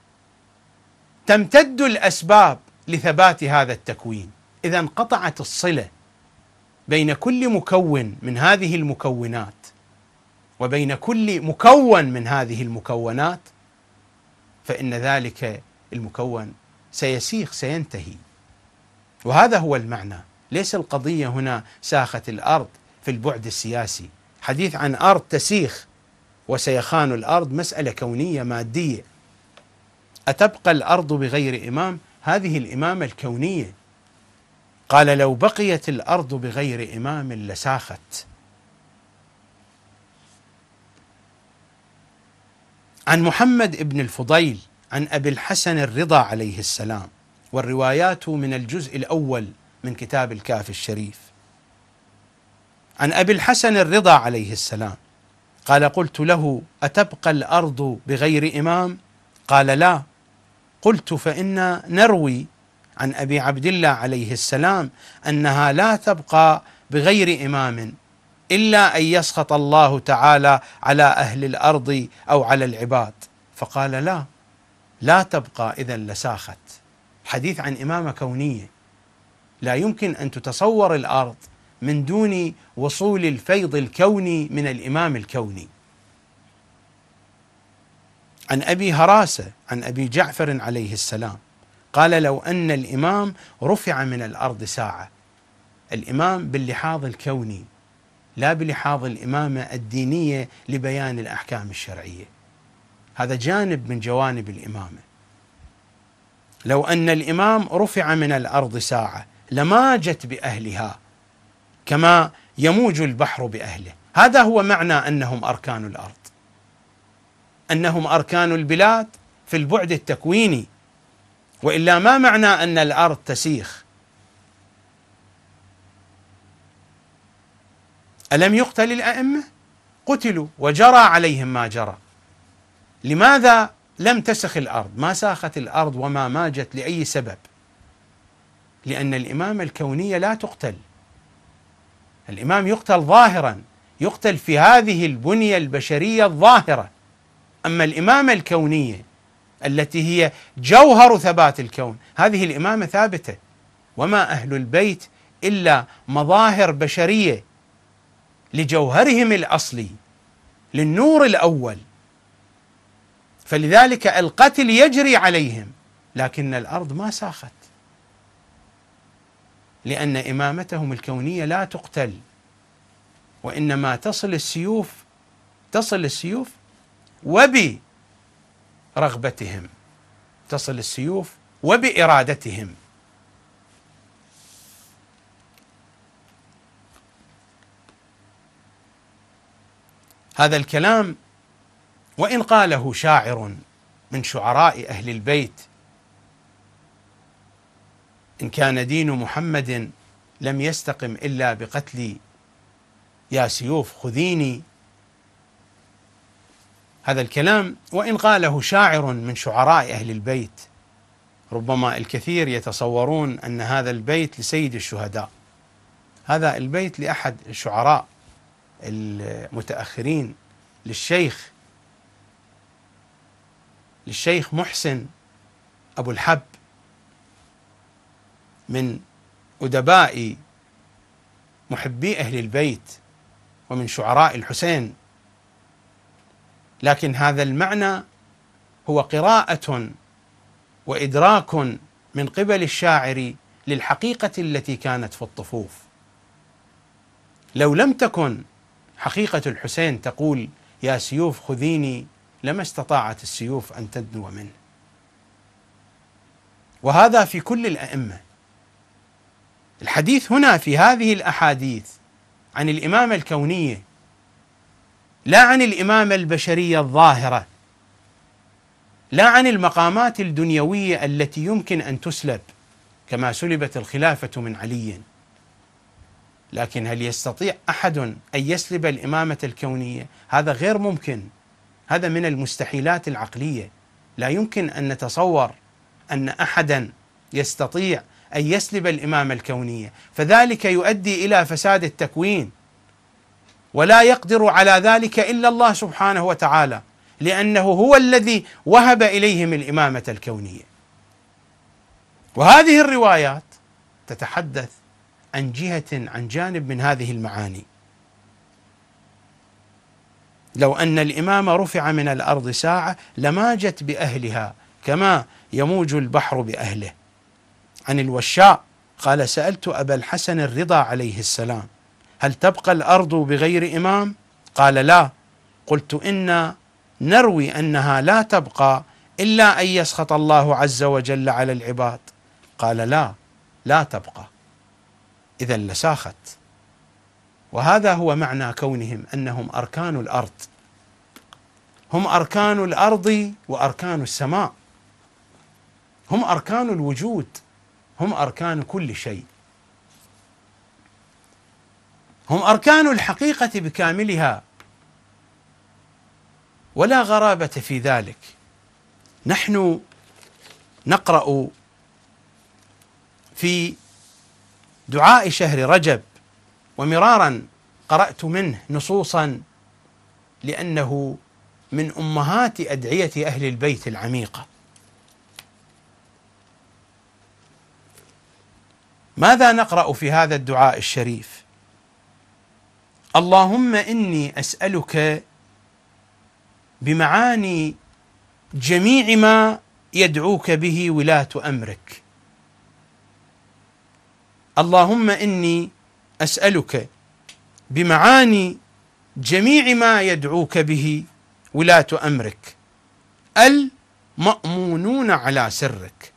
تمتد الأسباب لثبات هذا التكوين. إذا انقطعت الصلة بين كل مكون من هذه المكونات وبين كل مكون من هذه المكونات، فإن ذلك المكون سيسيخ، سينتهي. وهذا هو المعنى. ليس القضية هنا ساخة الأرض في البعد السياسي، حديث عن أرض تسيخ وسيخان الأرض مسألة كونية مادية. أتبقى الأرض بغير إمام؟ هذه الإمامة الكونية. قال: لو بقيت الأرض بغير إمام لساخت. عن محمد بن الفضيل عن أبي الحسن الرضا عليه السلام، والروايات من الجزء الأول من كتاب الكهف الشريف. عن أبي الحسن الرضا عليه السلام قال: قلت له: أتبقى الأرض بغير إمام؟ قال: لا. قلت: فإنا نروي عن أبي عبد الله عليه السلام أنها لا تبقى بغير إمام إلا أن يسخط الله تعالى على أهل الأرض أو على العباد. فقال: لا، لا تبقى، إذا لساخت. حديث عن إمامة كونية، لا يمكن أن تتصور الأرض من دون وصول الفيض الكوني من الإمام الكوني. عن أبي هراسة عن أبي جعفر عليه السلام قال: لو أن الإمام رفع من الأرض ساعة. الإمام باللحاظ الكوني، لا بلحاظ الإمامة الدينية لبيان الأحكام الشرعية، هذا جانب من جوانب الإمامة. لو أن الإمام رفع من الأرض ساعة لماجت بأهلها كما يموج البحر بأهله. هذا هو معنى أنهم أركان الأرض، أنهم أركان البلاد في البعد التكويني، وإلا ما معنى أن الأرض تسيخ؟ ألم يقتل الأئمة؟ قتلوا وجرى عليهم ما جرى. لماذا لم تسخ الأرض؟ ما ساخت الأرض وما ماجت لأي سبب؟ لأن الإمامة الكونية لا تقتل. الإمام يقتل ظاهرا، يقتل في هذه البنية البشرية الظاهرة. أما الإمامة الكونية التي هي جوهر ثبات الكون، هذه الإمامة ثابتة، وما أهل البيت إلا مظاهر بشرية لجوهرهم الأصلي، للنور الأول، فلذلك القتل يجري عليهم، لكن الأرض ما ساخت، لأن إمامتهم الكونية لا تقتل، وإنما تصل السيوف وبرغبتهم، تصل السيوف وبإرادتهم. هذا الكلام وإن قاله شاعر من شعراء أهل البيت، إن كان دين محمد لم يستقم إلا بقتل يا سيوف خذيني، هذا الكلام وإن قاله شاعر من شعراء أهل البيت، ربما الكثير يتصورون أن هذا البيت لسيد الشهداء، هذا البيت لأحد الشعراء المتأخرين، للشيخ محسن أبو الحب، من أدباء محبي أهل البيت ومن شعراء الحسين. لكن هذا المعنى هو قراءة وإدراك من قبل الشاعر للحقيقة التي كانت في الطفوف. لو لم تكن حقيقة الحسين تقول يا سيوف خذيني لما استطاعت السيوف أن تدنو منه. وهذا في كل الأئمة. الحديث هنا في هذه الأحاديث عن الإمامة الكونية، لا عن الإمامة البشرية الظاهرة، لا عن المقامات الدنيوية التي يمكن أن تسلب كما سلبت الخلافة من علي. لكن هل يستطيع أحد أن يسلب الإمامة الكونية؟ هذا غير ممكن، هذا من المستحيلات العقلية. لا يمكن أن نتصور أن أحدا يستطيع أن يسلب الإمامة الكونية، فذلك يؤدي إلى فساد التكوين، ولا يقدر على ذلك إلا الله سبحانه وتعالى، لأنه هو الذي وهب إليهم الإمامة الكونية. وهذه الروايات تتحدث عن عن جانب من هذه المعاني. لو أن الإمام رفع من الأرض ساعة لماجت بأهلها كما يموج البحر بأهله. عن الوشاء قال: سألت أبا الحسن الرضا عليه السلام: هل تبقى الأرض بغير إمام؟ قال: لا. قلت: إنا نروي أنها لا تبقى إلا أن يسخط الله عز وجل على العباد. قال: لا، لا تبقى، إذا لساخت. وهذا هو معنى كونهم أنهم أركان الأرض، هم أركان الأرض وأركان السماء، هم أركان الوجود، هم أركان كل شيء، هم أركان الحقيقة بكاملها، ولا غرابة في ذلك. نحن نقرأ في دعاء شهر رجب، ومرارا قرأت منه نصوصا لأنه من أمهات أدعية أهل البيت العميقة. ماذا نقرأ في هذا الدعاء الشريف؟ اللهم إني أسألك بمعاني جميع ما يدعوك به ولاة أمرك. اللهم إني أسألك بمعاني جميع ما يدعوك به ولاة أمرك المأمونون على سرك.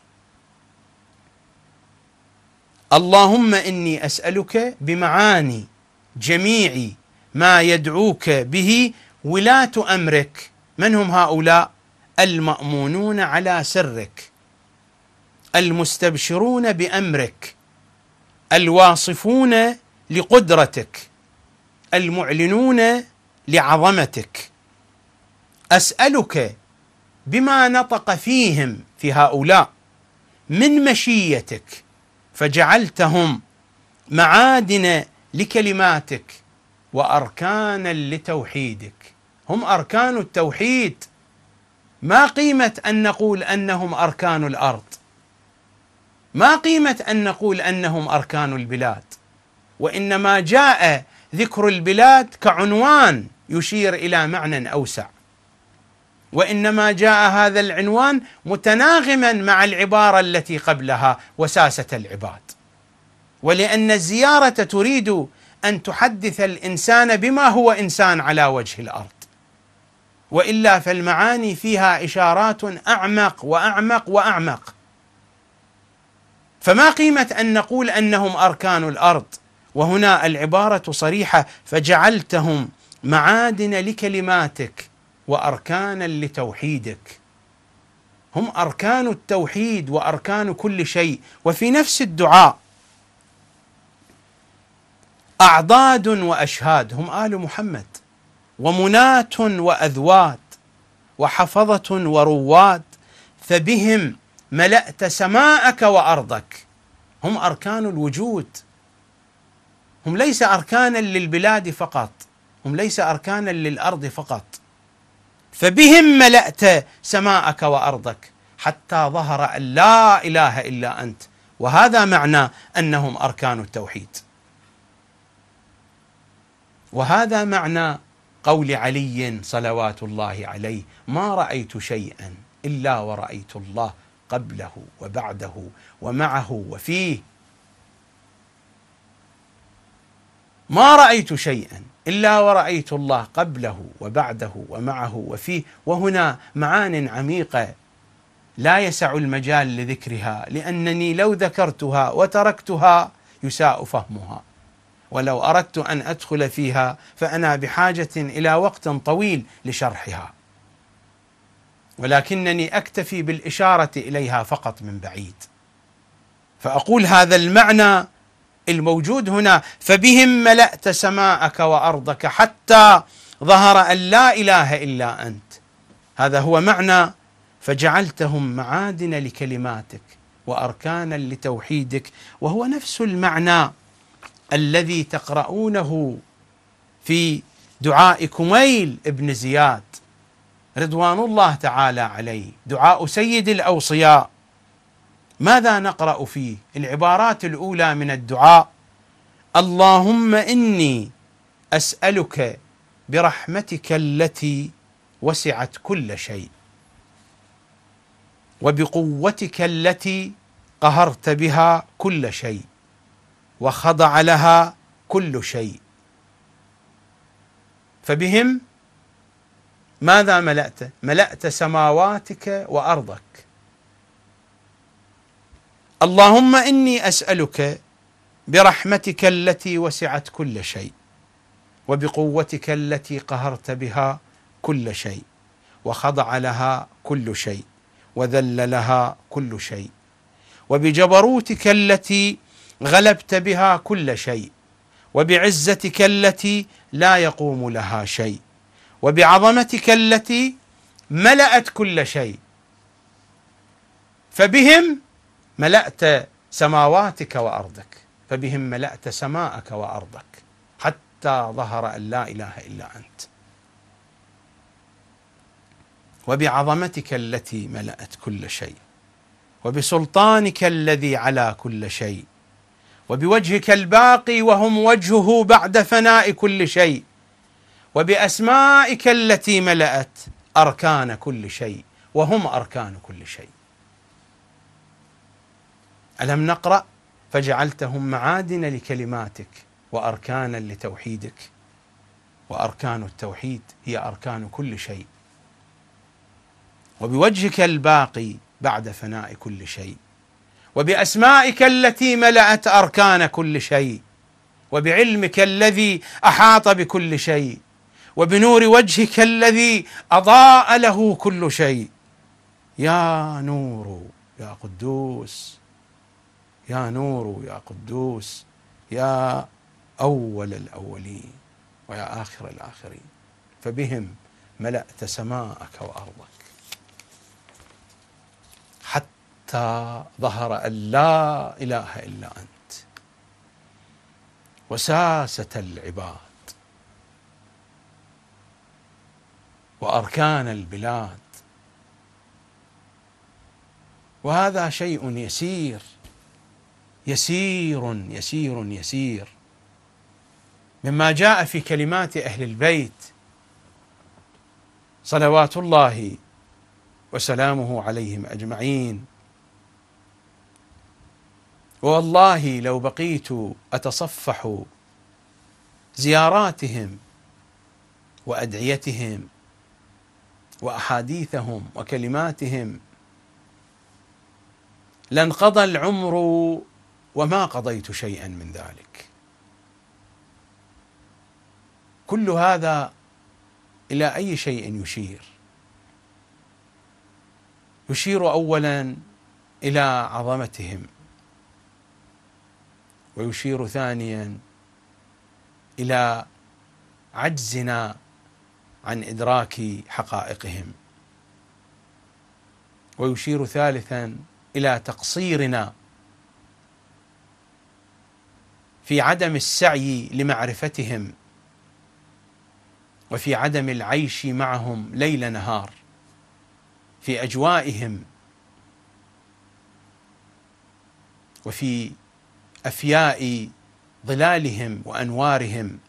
اللهم إني أسألك بمعاني جميع ما يدعوك به ولاة أمرك. من هم هؤلاء؟ المأمونون على سرك، المستبشرون بأمرك، الواصفون لقدرتك، المعلنون لعظمتك. أسألك بما نطق فيهم في هؤلاء من مشيتك، فجعلتهم معادن لكلماتك وأركانا لتوحيدك. هم أركان التوحيد ما قيمة أن نقول أنهم أركان الأرض؟ ما قيمة أن نقول أنهم أركان البلاد؟ وإنما جاء ذكر البلاد كعنوان يشير إلى معنى أوسع، وإنما جاء هذا العنوان متناغما مع العبارة التي قبلها وساسة العباد، ولأن الزيارة تريد أن تحدث الإنسان بما هو إنسان على وجه الأرض، وإلا فالمعاني فيها إشارات أعمق وأعمق وأعمق. فما قيمة أن نقول أنهم أركان الأرض وهنا العبارة صريحة: فجعلتهم معادن لكلماتك وأركانا لتوحيدك. هم أركان التوحيد وأركان كل شيء. وفي نفس الدعاء: أعضاد وأشهاد، هم آل محمد، ومناة وأذوات وحفظة ورواد، فبهم ملأت سماءك وأرضك. هم أركان الوجود، هم ليس أركانا للبلاد فقط، هم ليس أركانا للأرض فقط. فبهم ملأت سماءك وأرضك حتى ظهر أن لا إله إلا أنت، وهذا معنى أنهم أركان التوحيد. وهذا معنى قول علي صلوات الله عليه: ما رأيت شيئا إلا ورأيت الله قبله وبعده ومعه وفيه. ما رأيت شيئا إلا ورأيت الله قبله وبعده ومعه وفيه. وهنا معان عميقة لا يسع المجال لذكرها، لأنني لو ذكرتها وتركتها يساء فهمها، ولو أردت أن أدخل فيها فأنا بحاجة إلى وقت طويل لشرحها، ولكنني أكتفي بالإشارة إليها فقط من بعيد. فأقول هذا المعنى الموجود هنا: فبهم ملأت سماءك وأرضك حتى ظهر أن لا إله إلا أنت. هذا هو معنى فجعلتهم معادن لكلماتك وأركانا لتوحيدك، وهو نفس المعنى الذي تقرؤونه في دعاء كميل ابن زياد رضوان الله تعالى عليه، دعاء سيد الأوصياء. ماذا نقرأ فيه؟ العبارات الأولى من الدعاء: اللهم إني أسألك برحمتك التي وسعت كل شيء، وبقوتك التي قهرت بها كل شيء، وخضع لها كل شيء. فبهم ماذا ملأت؟ ملأت سماواتك وأرضك. اللهم إني أسألك برحمتك التي وسعت كل شيء، وبقوتك التي قهرت بها كل شيء، وخضع لها كل شيء، وذل لها كل شيء، وبجبروتك التي غلبت بها كل شيء، وبعزتك التي لا يقوم لها شيء، وبعظمتك التي ملأت كل شيء. فبهم ملأت سماواتك وأرضك، فبهم ملأت سماءك وأرضك حتى ظهر أن لا إله إلا أنت، وبعظمتك التي ملأت كل شيء، وبسلطانك الذي على كل شيء، وبوجهك الباقي وهم وجهه بعد فناء كل شيء، وبأسمائك التي ملأت أركان كل شيء وهم أركان كل شيء. ألم نقرأ فجعلتهم معادن لكلماتك وأركانا لتوحيدك؟ وأركان التوحيد هي أركان كل شيء. وبوجهك الباقي بعد فناء كل شيء، وبأسمائك التي ملأت أركان كل شيء، وبعلمك الذي أحاط بكل شيء، وبنور وجهك الذي أضاء له كل شيء. يا نور يا قدوس، يا نور يا قدوس، يا أول الأولين ويا آخر الآخرين. فبهم ملأت سماءك وأرضك حتى ظهر أن لا إله إلا أنت، وساسة العباد وأركان البلاد وهذا شيء يسير يسير يسير يسير مما جاء في كلمات أهل البيت صلوات الله وسلامه عليهم أجمعين. والله لو بقيت أتصفح زياراتهم وأدعيتهم وأحاديثهم وكلماتهم لانقضى العمر وما قضيت شيئا من ذلك. كل هذا إلى أي شيء يشير؟ يشير أولا إلى عظمتهم، ويشير ثانيا إلى عجزنا عن إدراك حقائقهم، ويشير ثالثا إلى تقصيرنا في عدم السعي لمعرفتهم وفي عدم العيش معهم ليل نهار في أجوائهم وفي أفياء ظلالهم وأنوارهم،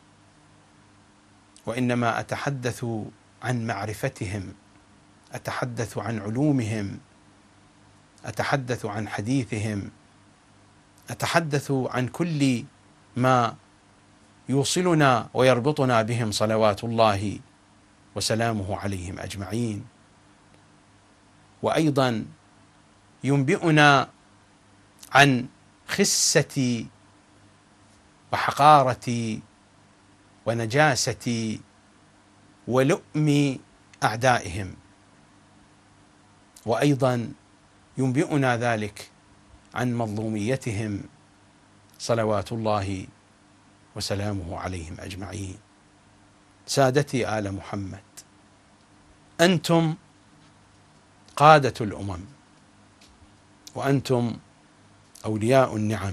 وإنما أتحدث عن معرفتهم، أتحدث عن علومهم، أتحدث عن حديثهم، أتحدث عن كل ما يوصلنا ويربطنا بهم صلوات الله وسلامه عليهم أجمعين. وأيضا ينبئنا عن خسة وحقارة ونجاسة ولؤم أعدائهم، وأيضا ينبئنا ذلك عن مظلوميتهم صلوات الله وسلامه عليهم أجمعين. سادتي آل محمد، أنتم قادة الأمم، وأنتم أولياء النعم،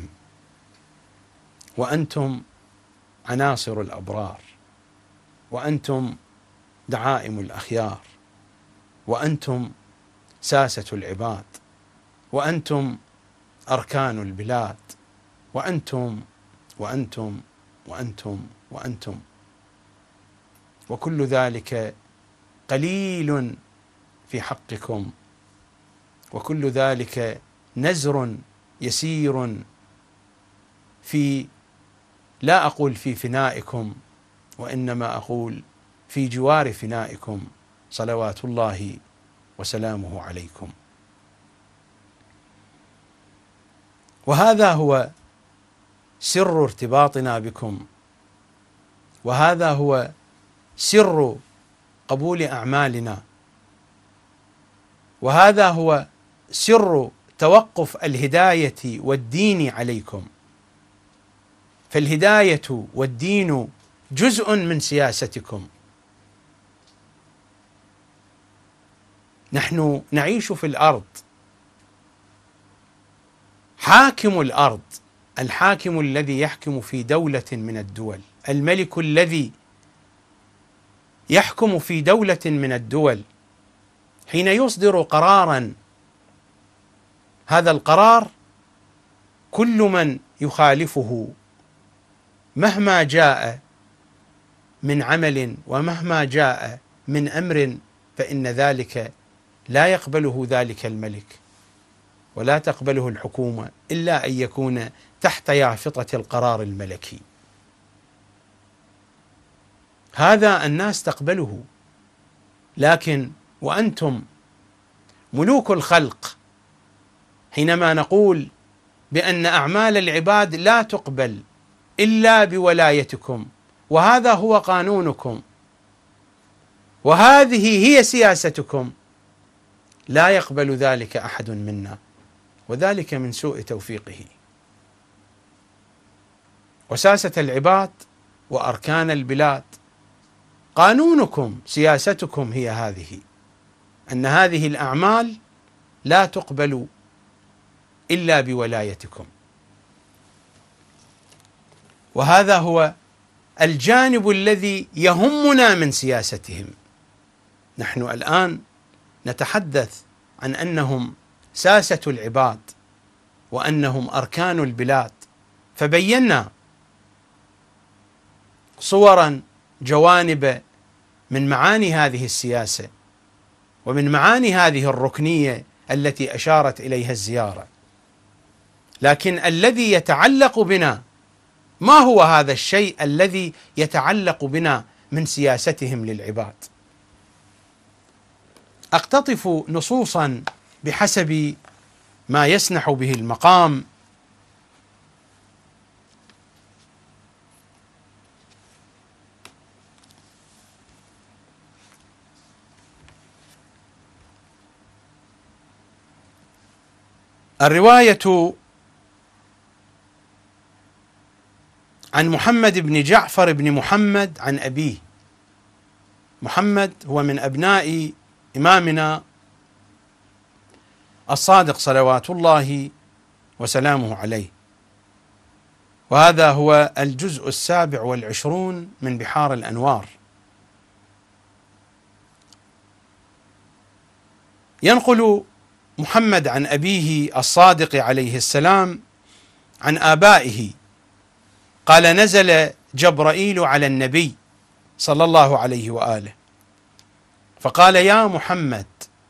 وأنتم عناصر الأبرار، وأنتم دعائم الأخيار، وأنتم ساسة العباد، وأنتم أركان البلاد، وأنتم وأنتم وأنتم وأنتم، وكل ذلك قليل في حقكم، وكل ذلك نزر يسير في، لا أقول في فنائكم، وإنما أقول في جوار فنائكم صلوات الله وسلامه عليكم. وهذا هو سر ارتباطنا بكم، وهذا هو سر قبول أعمالنا، وهذا هو سر توقف الهداية والدين عليكم. فالهداية والدين جزء من سياستكم. نحن نعيش في الأرض، حاكم الأرض، الحاكم الذي يحكم في دولة من الدول، الملك الذي يحكم في دولة من الدول، حين يصدر قرارا، هذا القرار كل من يخالفه مهما جاء من عمل ومهما جاء من أمر فإن ذلك لا يقبله ذلك الملك ولا تقبله الحكومة إلا أن يكون تحت يافطة القرار الملكي. هذا الناس تقبله، لكن وأنتم ملوك الخلق حينما نقول بأن أعمال العباد لا تقبل إلا بولايتكم، وهذا هو قانونكم، وهذه هي سياستكم، لا يقبل ذلك أحد منا، وذلك من سوء توفيقه. وساسة العباد وأركان البلاد، قانونكم سياستكم هي هذه، أن هذه الأعمال لا تقبل إلا بولايتكم. وهذا هو الجانب الذي يهمنا من سياستهم. نحن الآن نتحدث عن أنهم ساسة العباد وأنهم أركان البلاد، فبينا صورا جوانب من معاني هذه السياسة ومن معاني هذه الركنية التي أشارت إليها الزيارة. لكن الذي يتعلق بنا، ما هو هذا الشيء الذي يتعلق بنا من سياستهم للعباد؟ أقتطف نصوصا بحسب ما يسنح به المقام. الرواية عن محمد بن جعفر بن محمد عن أبيه. محمد هو من أبناء إمامنا الصادق صلوات الله وسلامه عليه، وهذا هو الجزء 27 من بحار الأنوار. ينقل محمد عن أبيه الصادق عليه السلام عن آبائه قال: نزل جبرائيل على النبي صلى الله عليه وآله فقال: يا محمد،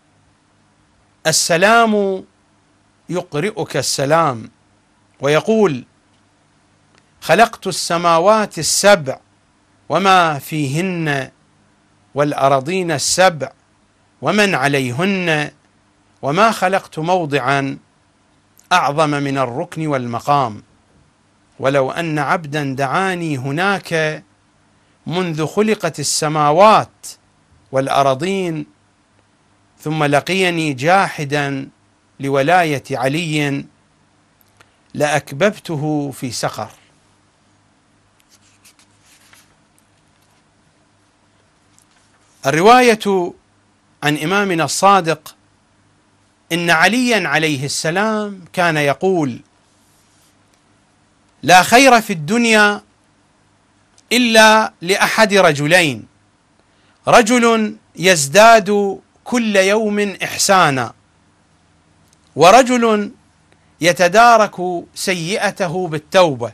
السلام يقرئك السلام، ويقول: خلقت السماوات السبع وما فيهن والأراضين السبع ومن عليهن، وما خلقت موضعا أعظم من الركن والمقام، ولو أن عبدا دعاني هناك منذ خلقت السماوات والأراضين ثم لقيني جاحدا لولاية علي لأكببته في سقر. الرواية عن إمامنا الصادق إن عليا عليه السلام كان يقول: لا خير في الدنيا إلا لأحد رجلين، رجل يزداد كل يوم إحسانا، ورجل يتدارك سيئته بالتوبة.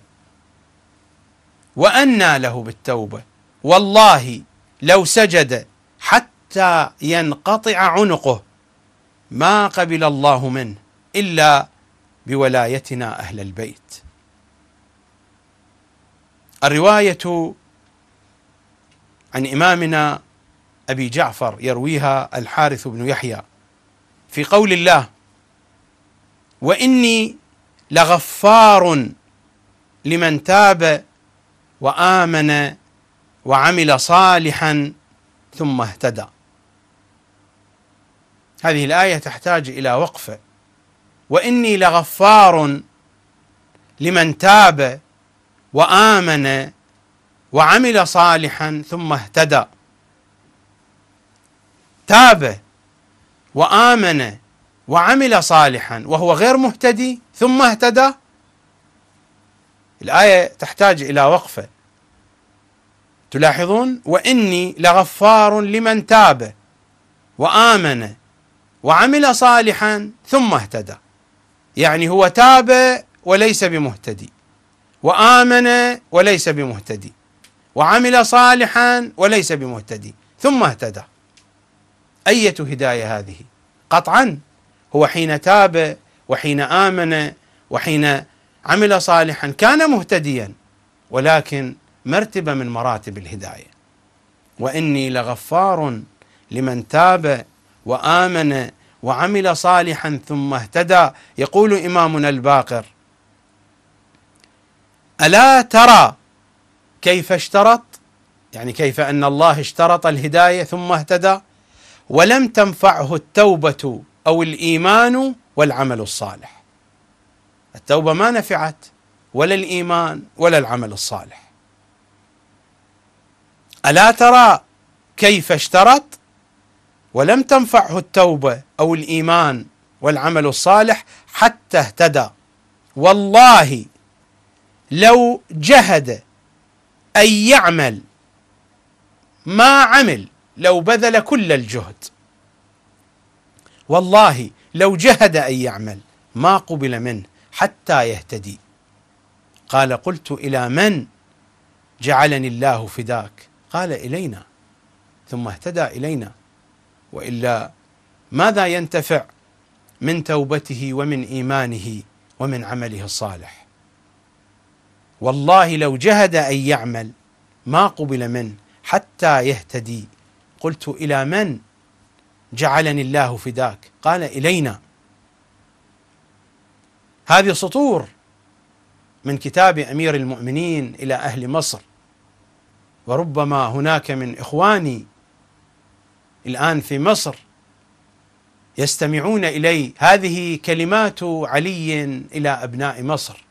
وأنى له بالتوبة؟ والله لو سجد حتى ينقطع عنقه ما قبل الله منه إلا بولايتنا أهل البيت. الرواية عن إمامنا أبي جعفر يرويها الحارث بن يحيى في قول الله: وإني لغفار لمن تاب وآمن وعمل صالحا ثم اهتدى. هذه الآية تحتاج إلى وقفة. وإني لغفار لمن تاب وآمن وعمل صالحا ثم اهتدى. تاب وآمن وعمل صالحا وهو غير مهتدي ثم اهتدى. الآية تحتاج إلى وقفة. تلاحظون: وإني لغفار لمن تاب وآمن وعمل صالحا ثم اهتدى، يعني هو تاب وليس بمهتدي، وآمن وليس بمهتدي، وعمل صالحا وليس بمهتدي، ثم اهتدى. أية هداية هذه؟ قطعا هو حين تاب وحين آمن وحين عمل صالحا كان مهتديا، ولكن مرتبة من مراتب الهداية. وإني لغفار لمن تاب وآمن وعمل صالحا ثم اهتدى. يقول إمامنا الباقر: ألا ترى كيف اشترط، يعني كيف أن الله اشترط الهداية ثم اهتدى، ولم تنفعه التوبة أو الإيمان والعمل الصالح. التوبة ما نفعت، ولا الإيمان ولا العمل الصالح. ألا ترى كيف اشترط ولم تنفعه التوبة أو الإيمان والعمل الصالح حتى اهتدى. والله لو جهد أن يعمل ما عمل، لو بذل كل الجهد، والله لو جهد أن يعمل ما قبل منه حتى يهتدي. قال قلت إلى من؟ جعلني الله فداك. قال إلينا، ثم اهتدى إلينا، وإلا ماذا ينتفع من توبته ومن إيمانه ومن عمله الصالح؟ والله لو جهد أن يعمل ما قبل منه حتى يهتدي. قلت إلى من؟ جعلني الله فداك. قال إلينا. هذه سطور من كتاب أمير المؤمنين إلى أهل مصر، وربما هناك من إخواني الآن في مصر يستمعون إلي. هذه كلمات علي إلى أبناء مصر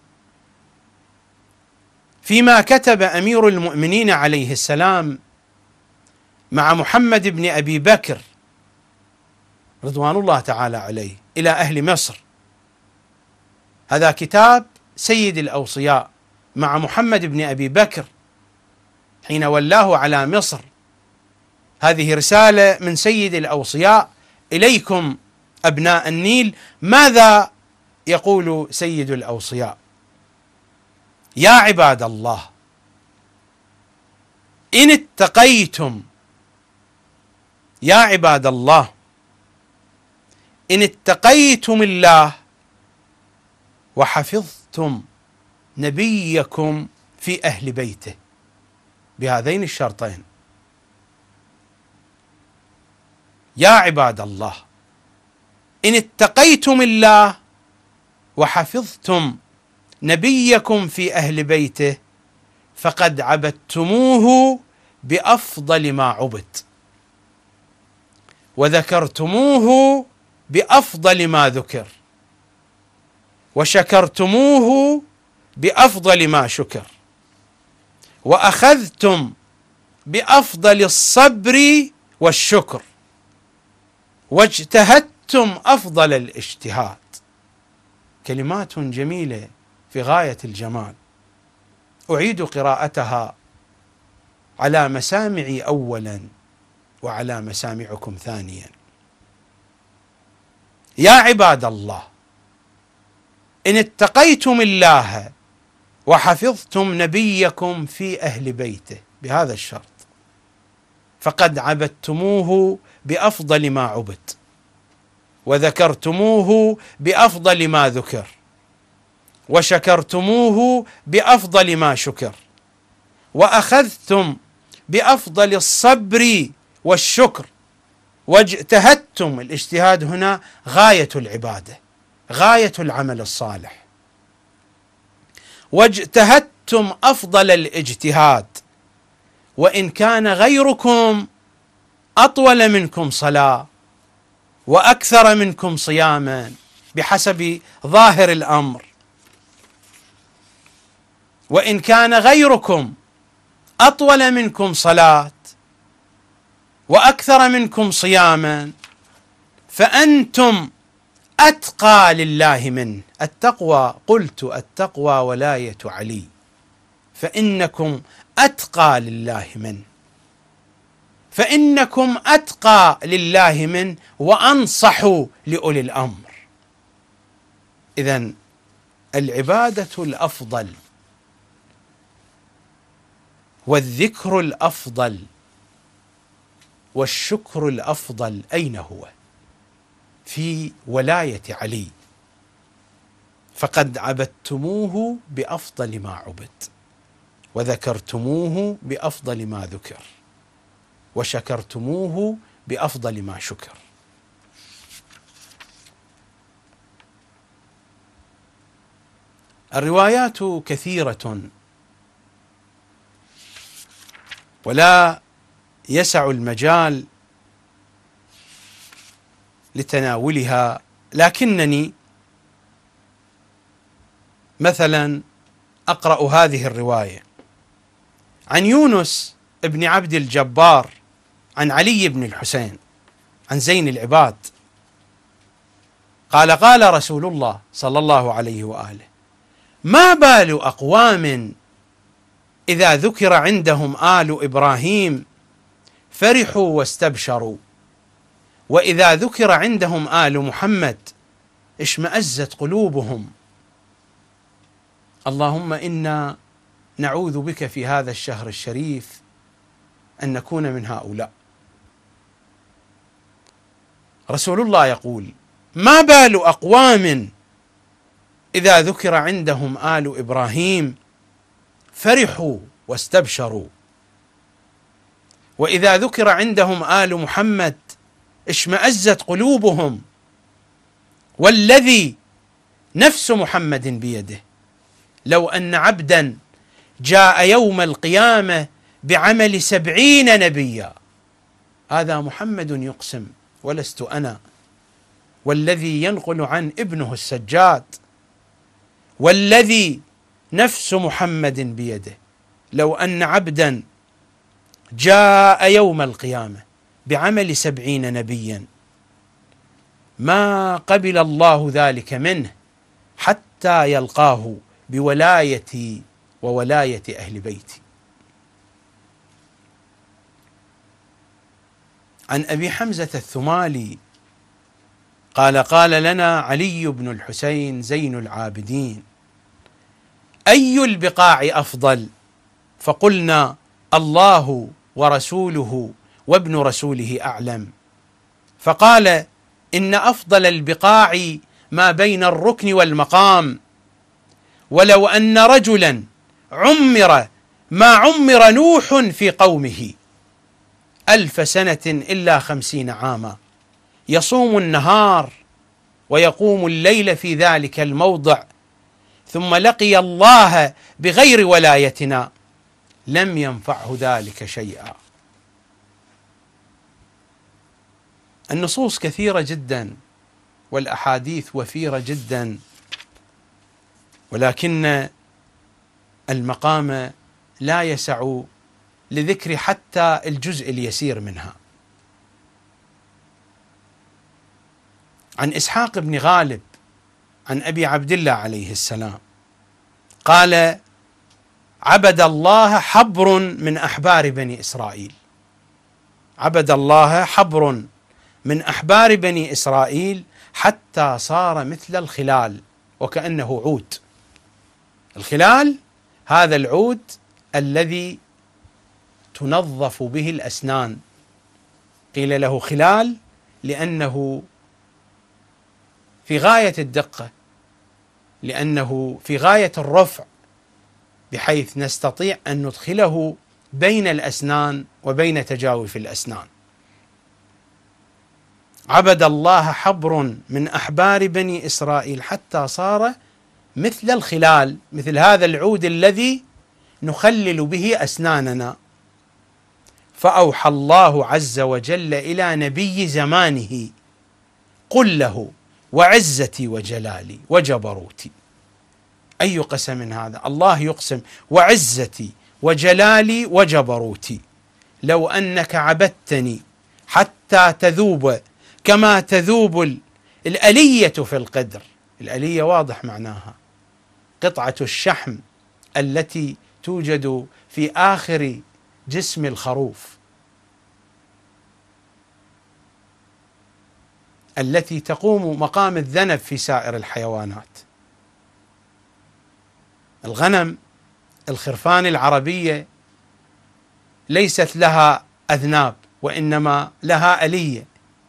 فيما كتب أمير المؤمنين عليه السلام مع محمد بن أبي بكر رضوان الله تعالى عليه إلى أهل مصر. هذا كتاب سيد الأوصياء مع محمد بن أبي بكر حين ولاه على مصر. هذه رسالة من سيد الأوصياء إليكم أبناء النيل. ماذا يقول سيد الأوصياء؟ يا عباد الله، إن اتقيتم، يا عباد الله إن اتقيتم الله وحفظتم نبيكم في أهل بيته بهذين الشرطين. يا عباد الله إن اتقيتم الله وحفظتم نبيكم في أهل بيته فقد عبدتموه بأفضل ما عبد، وذكرتموه بأفضل ما ذكر، وشكرتموه بأفضل ما شكر، وأخذتم بأفضل الصبر والشكر، واجتهدتم أفضل الاجتهاد. كلمات جميلة في غاية الجمال، أعيد قراءتها على مسامعي أولا وعلى مسامعكم ثانيا. يا عباد الله إن اتقيتم الله وحفظتم نبيكم في أهل بيته بهذا الشرط فقد عبدتموه بأفضل ما عبد، وذكرتموه بأفضل ما ذكر، وشكرتموه بأفضل ما شكر، وأخذتم بأفضل الصبر والشكر، واجتهدتم. الاجتهاد هنا غاية العبادة، غاية العمل الصالح. واجتهدتم أفضل الاجتهاد، وإن كان غيركم أطول منكم صلاة وأكثر منكم صياما بحسب ظاهر الأمر، وإن كان غيركم أطول منكم صلاة وأكثر منكم صياما فأنتم أتقى لله منه. التقوى، قلت التقوى ولاية علي، فإنكم أتقى لله منه، فإنكم أتقى لله منه وأنصحوا لأولي الأمر. إذن العبادة الأفضل والذكر الأفضل والشكر الأفضل أين هو؟ في ولاية علي. فقد عبدتموه بأفضل ما عبد، وذكرتموه بأفضل ما ذكر، وشكرتموه بأفضل ما شكر. الروايات كثيرة ولا يسع المجال لتناولها، لكنني مثلا أقرأ هذه الرواية عن يونس بن عبد الجبار عن علي بن الحسين عن زين العباد قال: قال رسول الله صلى الله عليه وآله: ما بال أقوام إذا ذكر عندهم آل إبراهيم فرحوا واستبشروا، وإذا ذكر عندهم آل محمد اشمأزت قلوبهم. اللهم إنا نعوذ بك في هذا الشهر الشريف أن نكون من هؤلاء. رسول الله يقول: ما بال أقوام إذا ذكر عندهم آل إبراهيم فرحوا واستبشروا، وإذا ذكر عندهم آل محمد اشمأزت قلوبهم، والذي نفس محمد بيده لو أن عبدا جاء يوم القيامة بعمل 70 نبيا. هذا محمد يقسم ولست أنا، والذي ينقل عن ابنه السجاد، والذي نفس محمد بيده لو أن عبدا جاء يوم القيامة بعمل 70 نبيا ما قبل الله ذلك منه حتى يلقاه بولايتي وولاية أهل بيتي. عن أبي حمزة الثمالي قال: قال لنا علي بن الحسين زين العابدين: أي البقاع أفضل؟ فقلنا: الله ورسوله وابن رسوله أعلم. فقال: إن أفضل البقاع ما بين الركن والمقام، ولو أن رجلا عمر ما عمر نوح في قومه 1000 سنة إلا 50 عاما، يصوم النهار ويقوم الليل في ذلك الموضع، ثم لقي الله بغير ولايتنا، لم ينفعه ذلك شيئا. النصوص كثيرة جدا والأحاديث وفيرة جدا، ولكن المقام لا يسع لذكر حتى الجزء اليسير منها. عن إسحاق بن غالب عن أبي عبد الله عليه السلام قال: عبد الله حبر من أحبار بني إسرائيل. عبد الله حبر من أحبار بني إسرائيل حتى صار مثل الخلال، وكأنه عود. الخلال هذا العود الذي تنظف به الأسنان، قيل له خلال لأنه في غاية الدقة، لأنه في غاية الرفع، بحيث نستطيع أن ندخله بين الأسنان وبين تجاوف الأسنان. عبد الله حبر من أحبار بني إسرائيل حتى صار مثل الخلال، مثل هذا العود الذي نخلل به أسناننا. فأوحى الله عز وجل إلى نبي زمانه: قل له وعزتي وجلالي وجبروتي. أي قسم هذا؟ الله يقسم: وعزتي وجلالي وجبروتي لو أنك عبدتني حتى تذوب كما تذوب الألية في القدر. الألية واضح معناها قطعة الشحم التي توجد في آخر جسم الخروف، التي تقوم مقام الذنب في سائر الحيوانات. الغنم، الخرفان العربية ليست لها أذناب، وإنما لها ألية.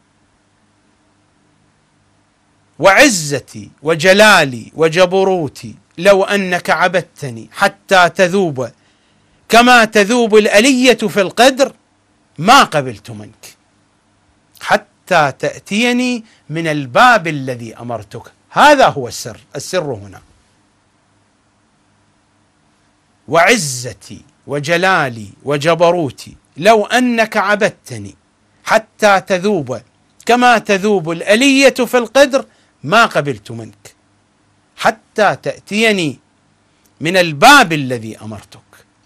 وعزتي وجلالي وجبروتي لو أنك عبدتني حتى تذوب كما تذوب الألية في القدر ما قبلت منك حتى تأتيني من الباب الذي أمرتك. هذا هو السر، السر هنا. وعزتي وجلالي وجبروتي لو أنك عبدتني حتى تذوب كما تذوب الألية في القدر ما قبلت منك حتى تأتيني من الباب الذي أمرتك.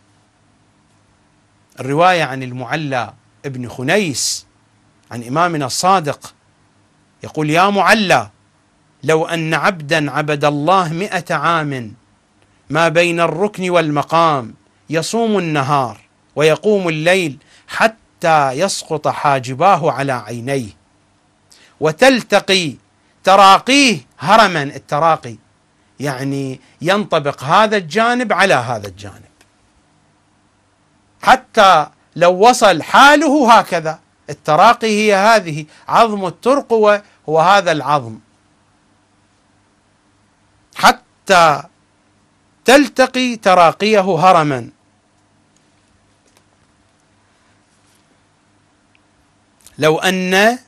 الرواية عن المعلى ابن خنيس عن إمامنا الصادق يقول: يا معلى، لو أن عبدا عبد الله 100 عام ما بين الركن والمقام، يصوم النهار ويقوم الليل حتى يسقط حاجباه على عينيه، وتلتقي تراقيه هرما. التراقي يعني ينطبق هذا الجانب على هذا الجانب، حتى لو وصل حاله هكذا. التراقي هي هذه، عظم الترقوة هو هذا العظم، حتى تلتقي تراقيه هرما. لو أن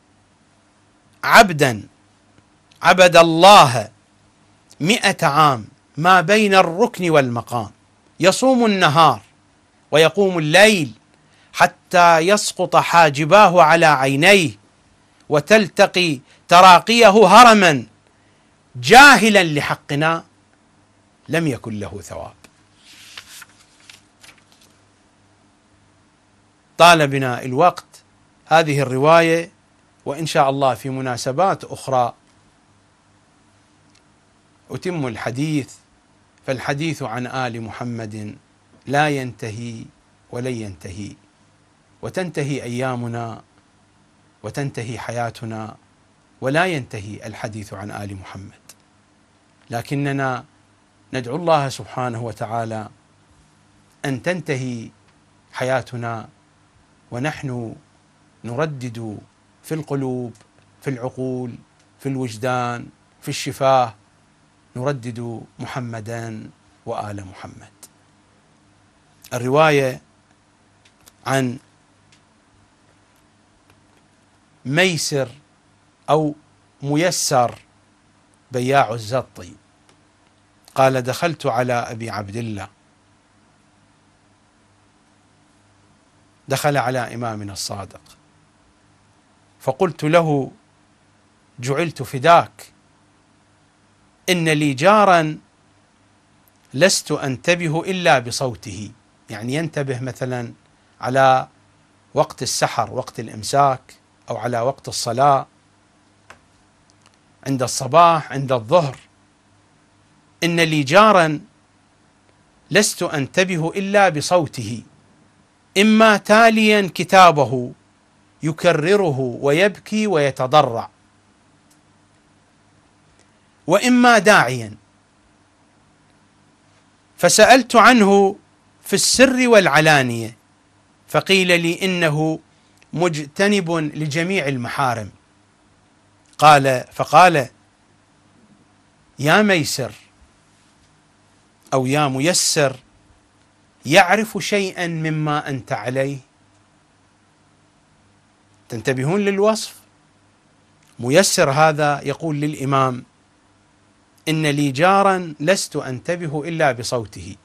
عبدا عبد الله 100 عام ما بين الركن والمقام، يصوم النهار ويقوم الليل حتى يسقط حاجباه على عينيه وتلتقي تراقيه هرما، جاهلا لحقنا، لم يكن له ثواب. طال بنا الوقت. هذه الرواية، وإن شاء الله في مناسبات أخرى أتم الحديث، فالحديث عن آل محمد لا ينتهي ولن ينتهي، وتنتهي أيامنا وتنتهي حياتنا ولا ينتهي الحديث عن آل محمد. لكننا ندعو الله سبحانه وتعالى أن تنتهي حياتنا ونحن نردد في القلوب، في العقول، في الوجدان، في الشفاه، نردد محمدا وآل محمد. الرواية عن ميسر أو ميسر بياع الزطي قال: دخلت على أبي عبد الله، دخل على إمامنا الصادق، فقلت له: جعلت فداك، إن لي جارا لست أنتبه إلا بصوته. يعني ينتبه مثلا على وقت السحر، وقت الإمساك، أو على وقت الصلاة، عند الصباح، عند الظهر. إن لي جارا لست أنتبه إلا بصوته، إما تاليا كتابه يكرره ويبكي ويتضرع، وإما داعيا. فسألت عنه في السر والعلانية، فقيل لي إنه مجتنب لجميع المحارم. فقال: يا ميسر أو يا ميسر، يعرف شيئا مما أنت عليه؟ تنتبهون للوصف؟ ميسر هذا يقول للإمام: إن لي جارا لست أنتبه إلا بصوته،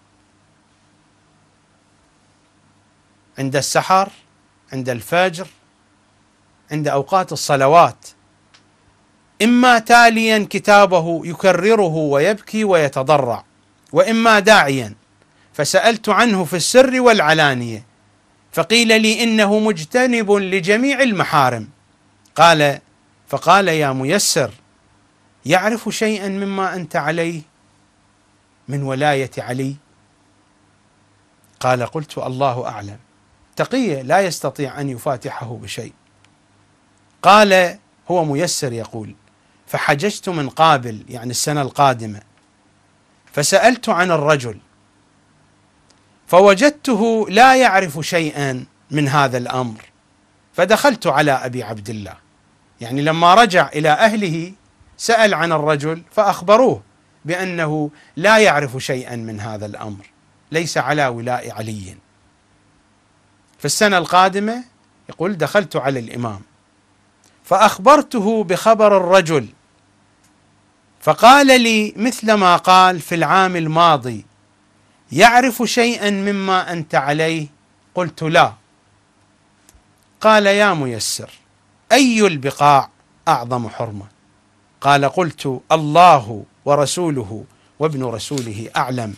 عند السحر، عند الفجر، عند أوقات الصلوات، إما تاليا كتابه يكرره ويبكي ويتضرع، وإما داعيا. فسألت عنه في السر والعلانية، فقيل لي إنه مجتنب لجميع المحارم. فقال: يا ميسر، يعرف شيئا مما أنت عليه من ولاية علي؟ قلت: الله أعلم. تقية لا يستطيع أن يفاتحه بشيء. قال: هو ميسر يقول: فحججت من قابل، يعني السنة القادمة، فسألت عن الرجل فوجدته لا يعرف شيئا من هذا الأمر، فدخلت على أبي عبد الله. يعني لما رجع إلى أهله سأل عن الرجل فأخبروه بأنه لا يعرف شيئا من هذا الأمر، ليس على ولاء علي. في السنة القادمة يقول: دخلت على الإمام فأخبرته بخبر الرجل، فقال لي مثل ما قال في العام الماضي: يعرف شيئا مما أنت عليه؟ قلت: لا. قال: يا ميسر، أي البقاع أعظم حرمة؟ قلت: الله ورسوله وابن رسوله أعلم.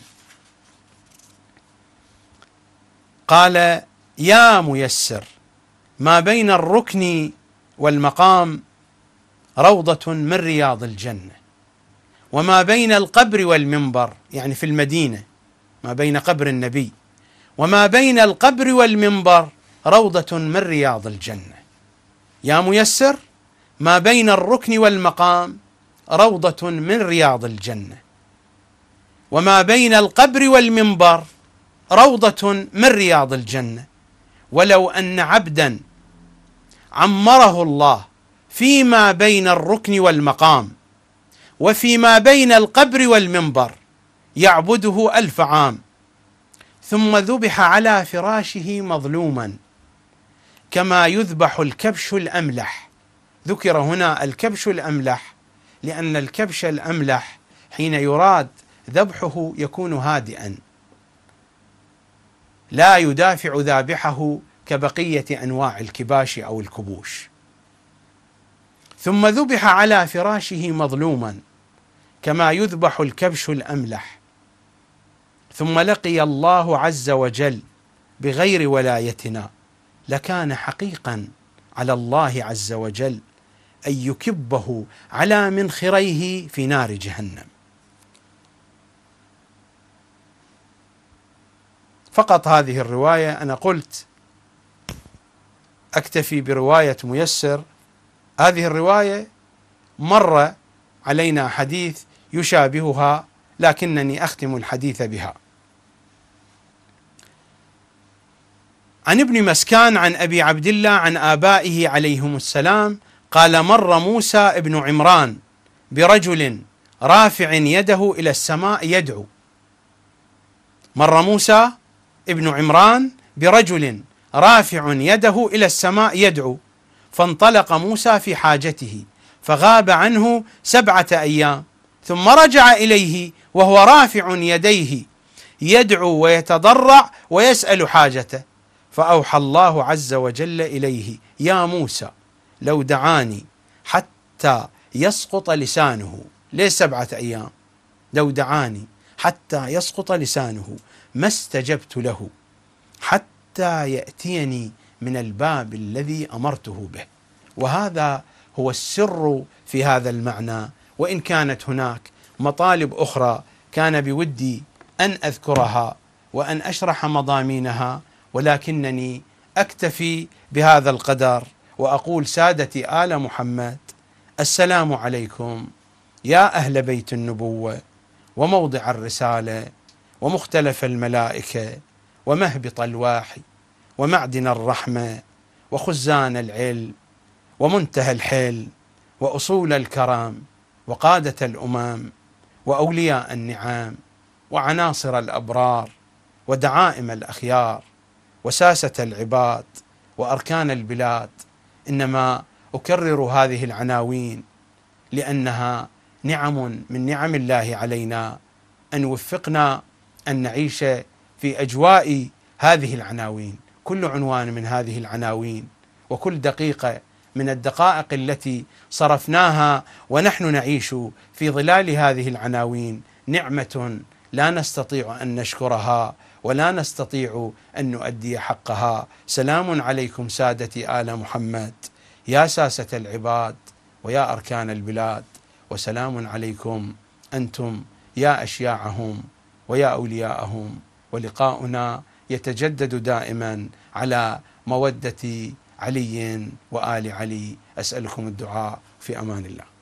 قال: يا ميسر، ما بين الركن والمقام روضة من رياض الجنة، وما بين القبر والمنبر، يعني في المدينة، ما بين قبر النبي وما بين القبر والمنبر روضة من رياض الجنة. يا ميسر، ما بين الركن والمقام روضة من رياض الجنة، وما بين القبر والمنبر روضة من رياض الجنة. ولو أن عبدا عمره الله فيما بين الركن والمقام وفيما بين القبر والمنبر يعبده 1000 عام، ثم ذبح على فراشه مظلوما كما يذبح الكبش الأملح. ذكر هنا الكبش الأملح لأن الكبش الأملح حين يراد ذبحه يكون هادئا، لا يدافع ذابحه كبقية أنواع الكباش أو الكبوش. ثم ذبح على فراشه مظلوما كما يذبح الكبش الأملح، ثم لقي الله عز وجل بغير ولايتنا، لكان حقيقا على الله عز وجل أن يكبه على منخريه في نار جهنم. فقط هذه الرواية، أنا قلت أكتفي برواية ميسر. هذه الرواية مر علينا حديث يشابهها لكنني أختم الحديث بها. عن ابن مسكان عن أبي عبد الله عن آبائه عليهم السلام قال: مر موسى ابن عمران برجل رافع يده إلى السماء يدعو. مر موسى ابن عمران برجل رافع يده إلى السماء يدعو، فانطلق موسى في حاجته فغاب عنه 7 أيام، ثم رجع إليه وهو رافع يديه يدعو ويتضرع ويسأل حاجته، فأوحى الله عز وجل إليه: يا موسى لو دعاني حتى يسقط لسانه. ليه 7 أيام؟ لو دعاني حتى يسقط لسانه ما استجبت له حتى يأتيني من الباب الذي أمرته به. وهذا هو السر في هذا المعنى، وإن كانت هناك مطالب أخرى كان بودي أن أذكرها وأن أشرح مضامينها، ولكنني أكتفي بهذا القدر وأقول: سادتي آل محمد، السلام عليكم يا أهل بيت النبوة وموضع الرسالة ومختلف الملائكة ومهبط الوحي ومعدن الرحمة وخزان العلم ومنتهى الحلم وأصول الكرم وقادة الأمم وأولياء النعم وعناصر الأبرار ودعائم الأخيار وساسة العباد وأركان البلاد. إنما أكرر هذه العناوين لأنها نعم من نعم الله علينا، أن وفقنا أن نعيش في أجواء هذه العناوين. كل عنوان من هذه العناوين وكل دقيقة من الدقائق التي صرفناها ونحن نعيش في ظلال هذه العناوين نعمة لا نستطيع أن نشكرها ولا نستطيع أن نؤدي حقها. سلام عليكم سادتي آل محمد، يا ساسة العباد ويا أركان البلاد، وسلام عليكم أنتم يا أشياعهم ويا أولياءهم. ولقاؤنا يتجدد دائما على مودة علي وآل علي. أسألكم الدعاء، في أمان الله.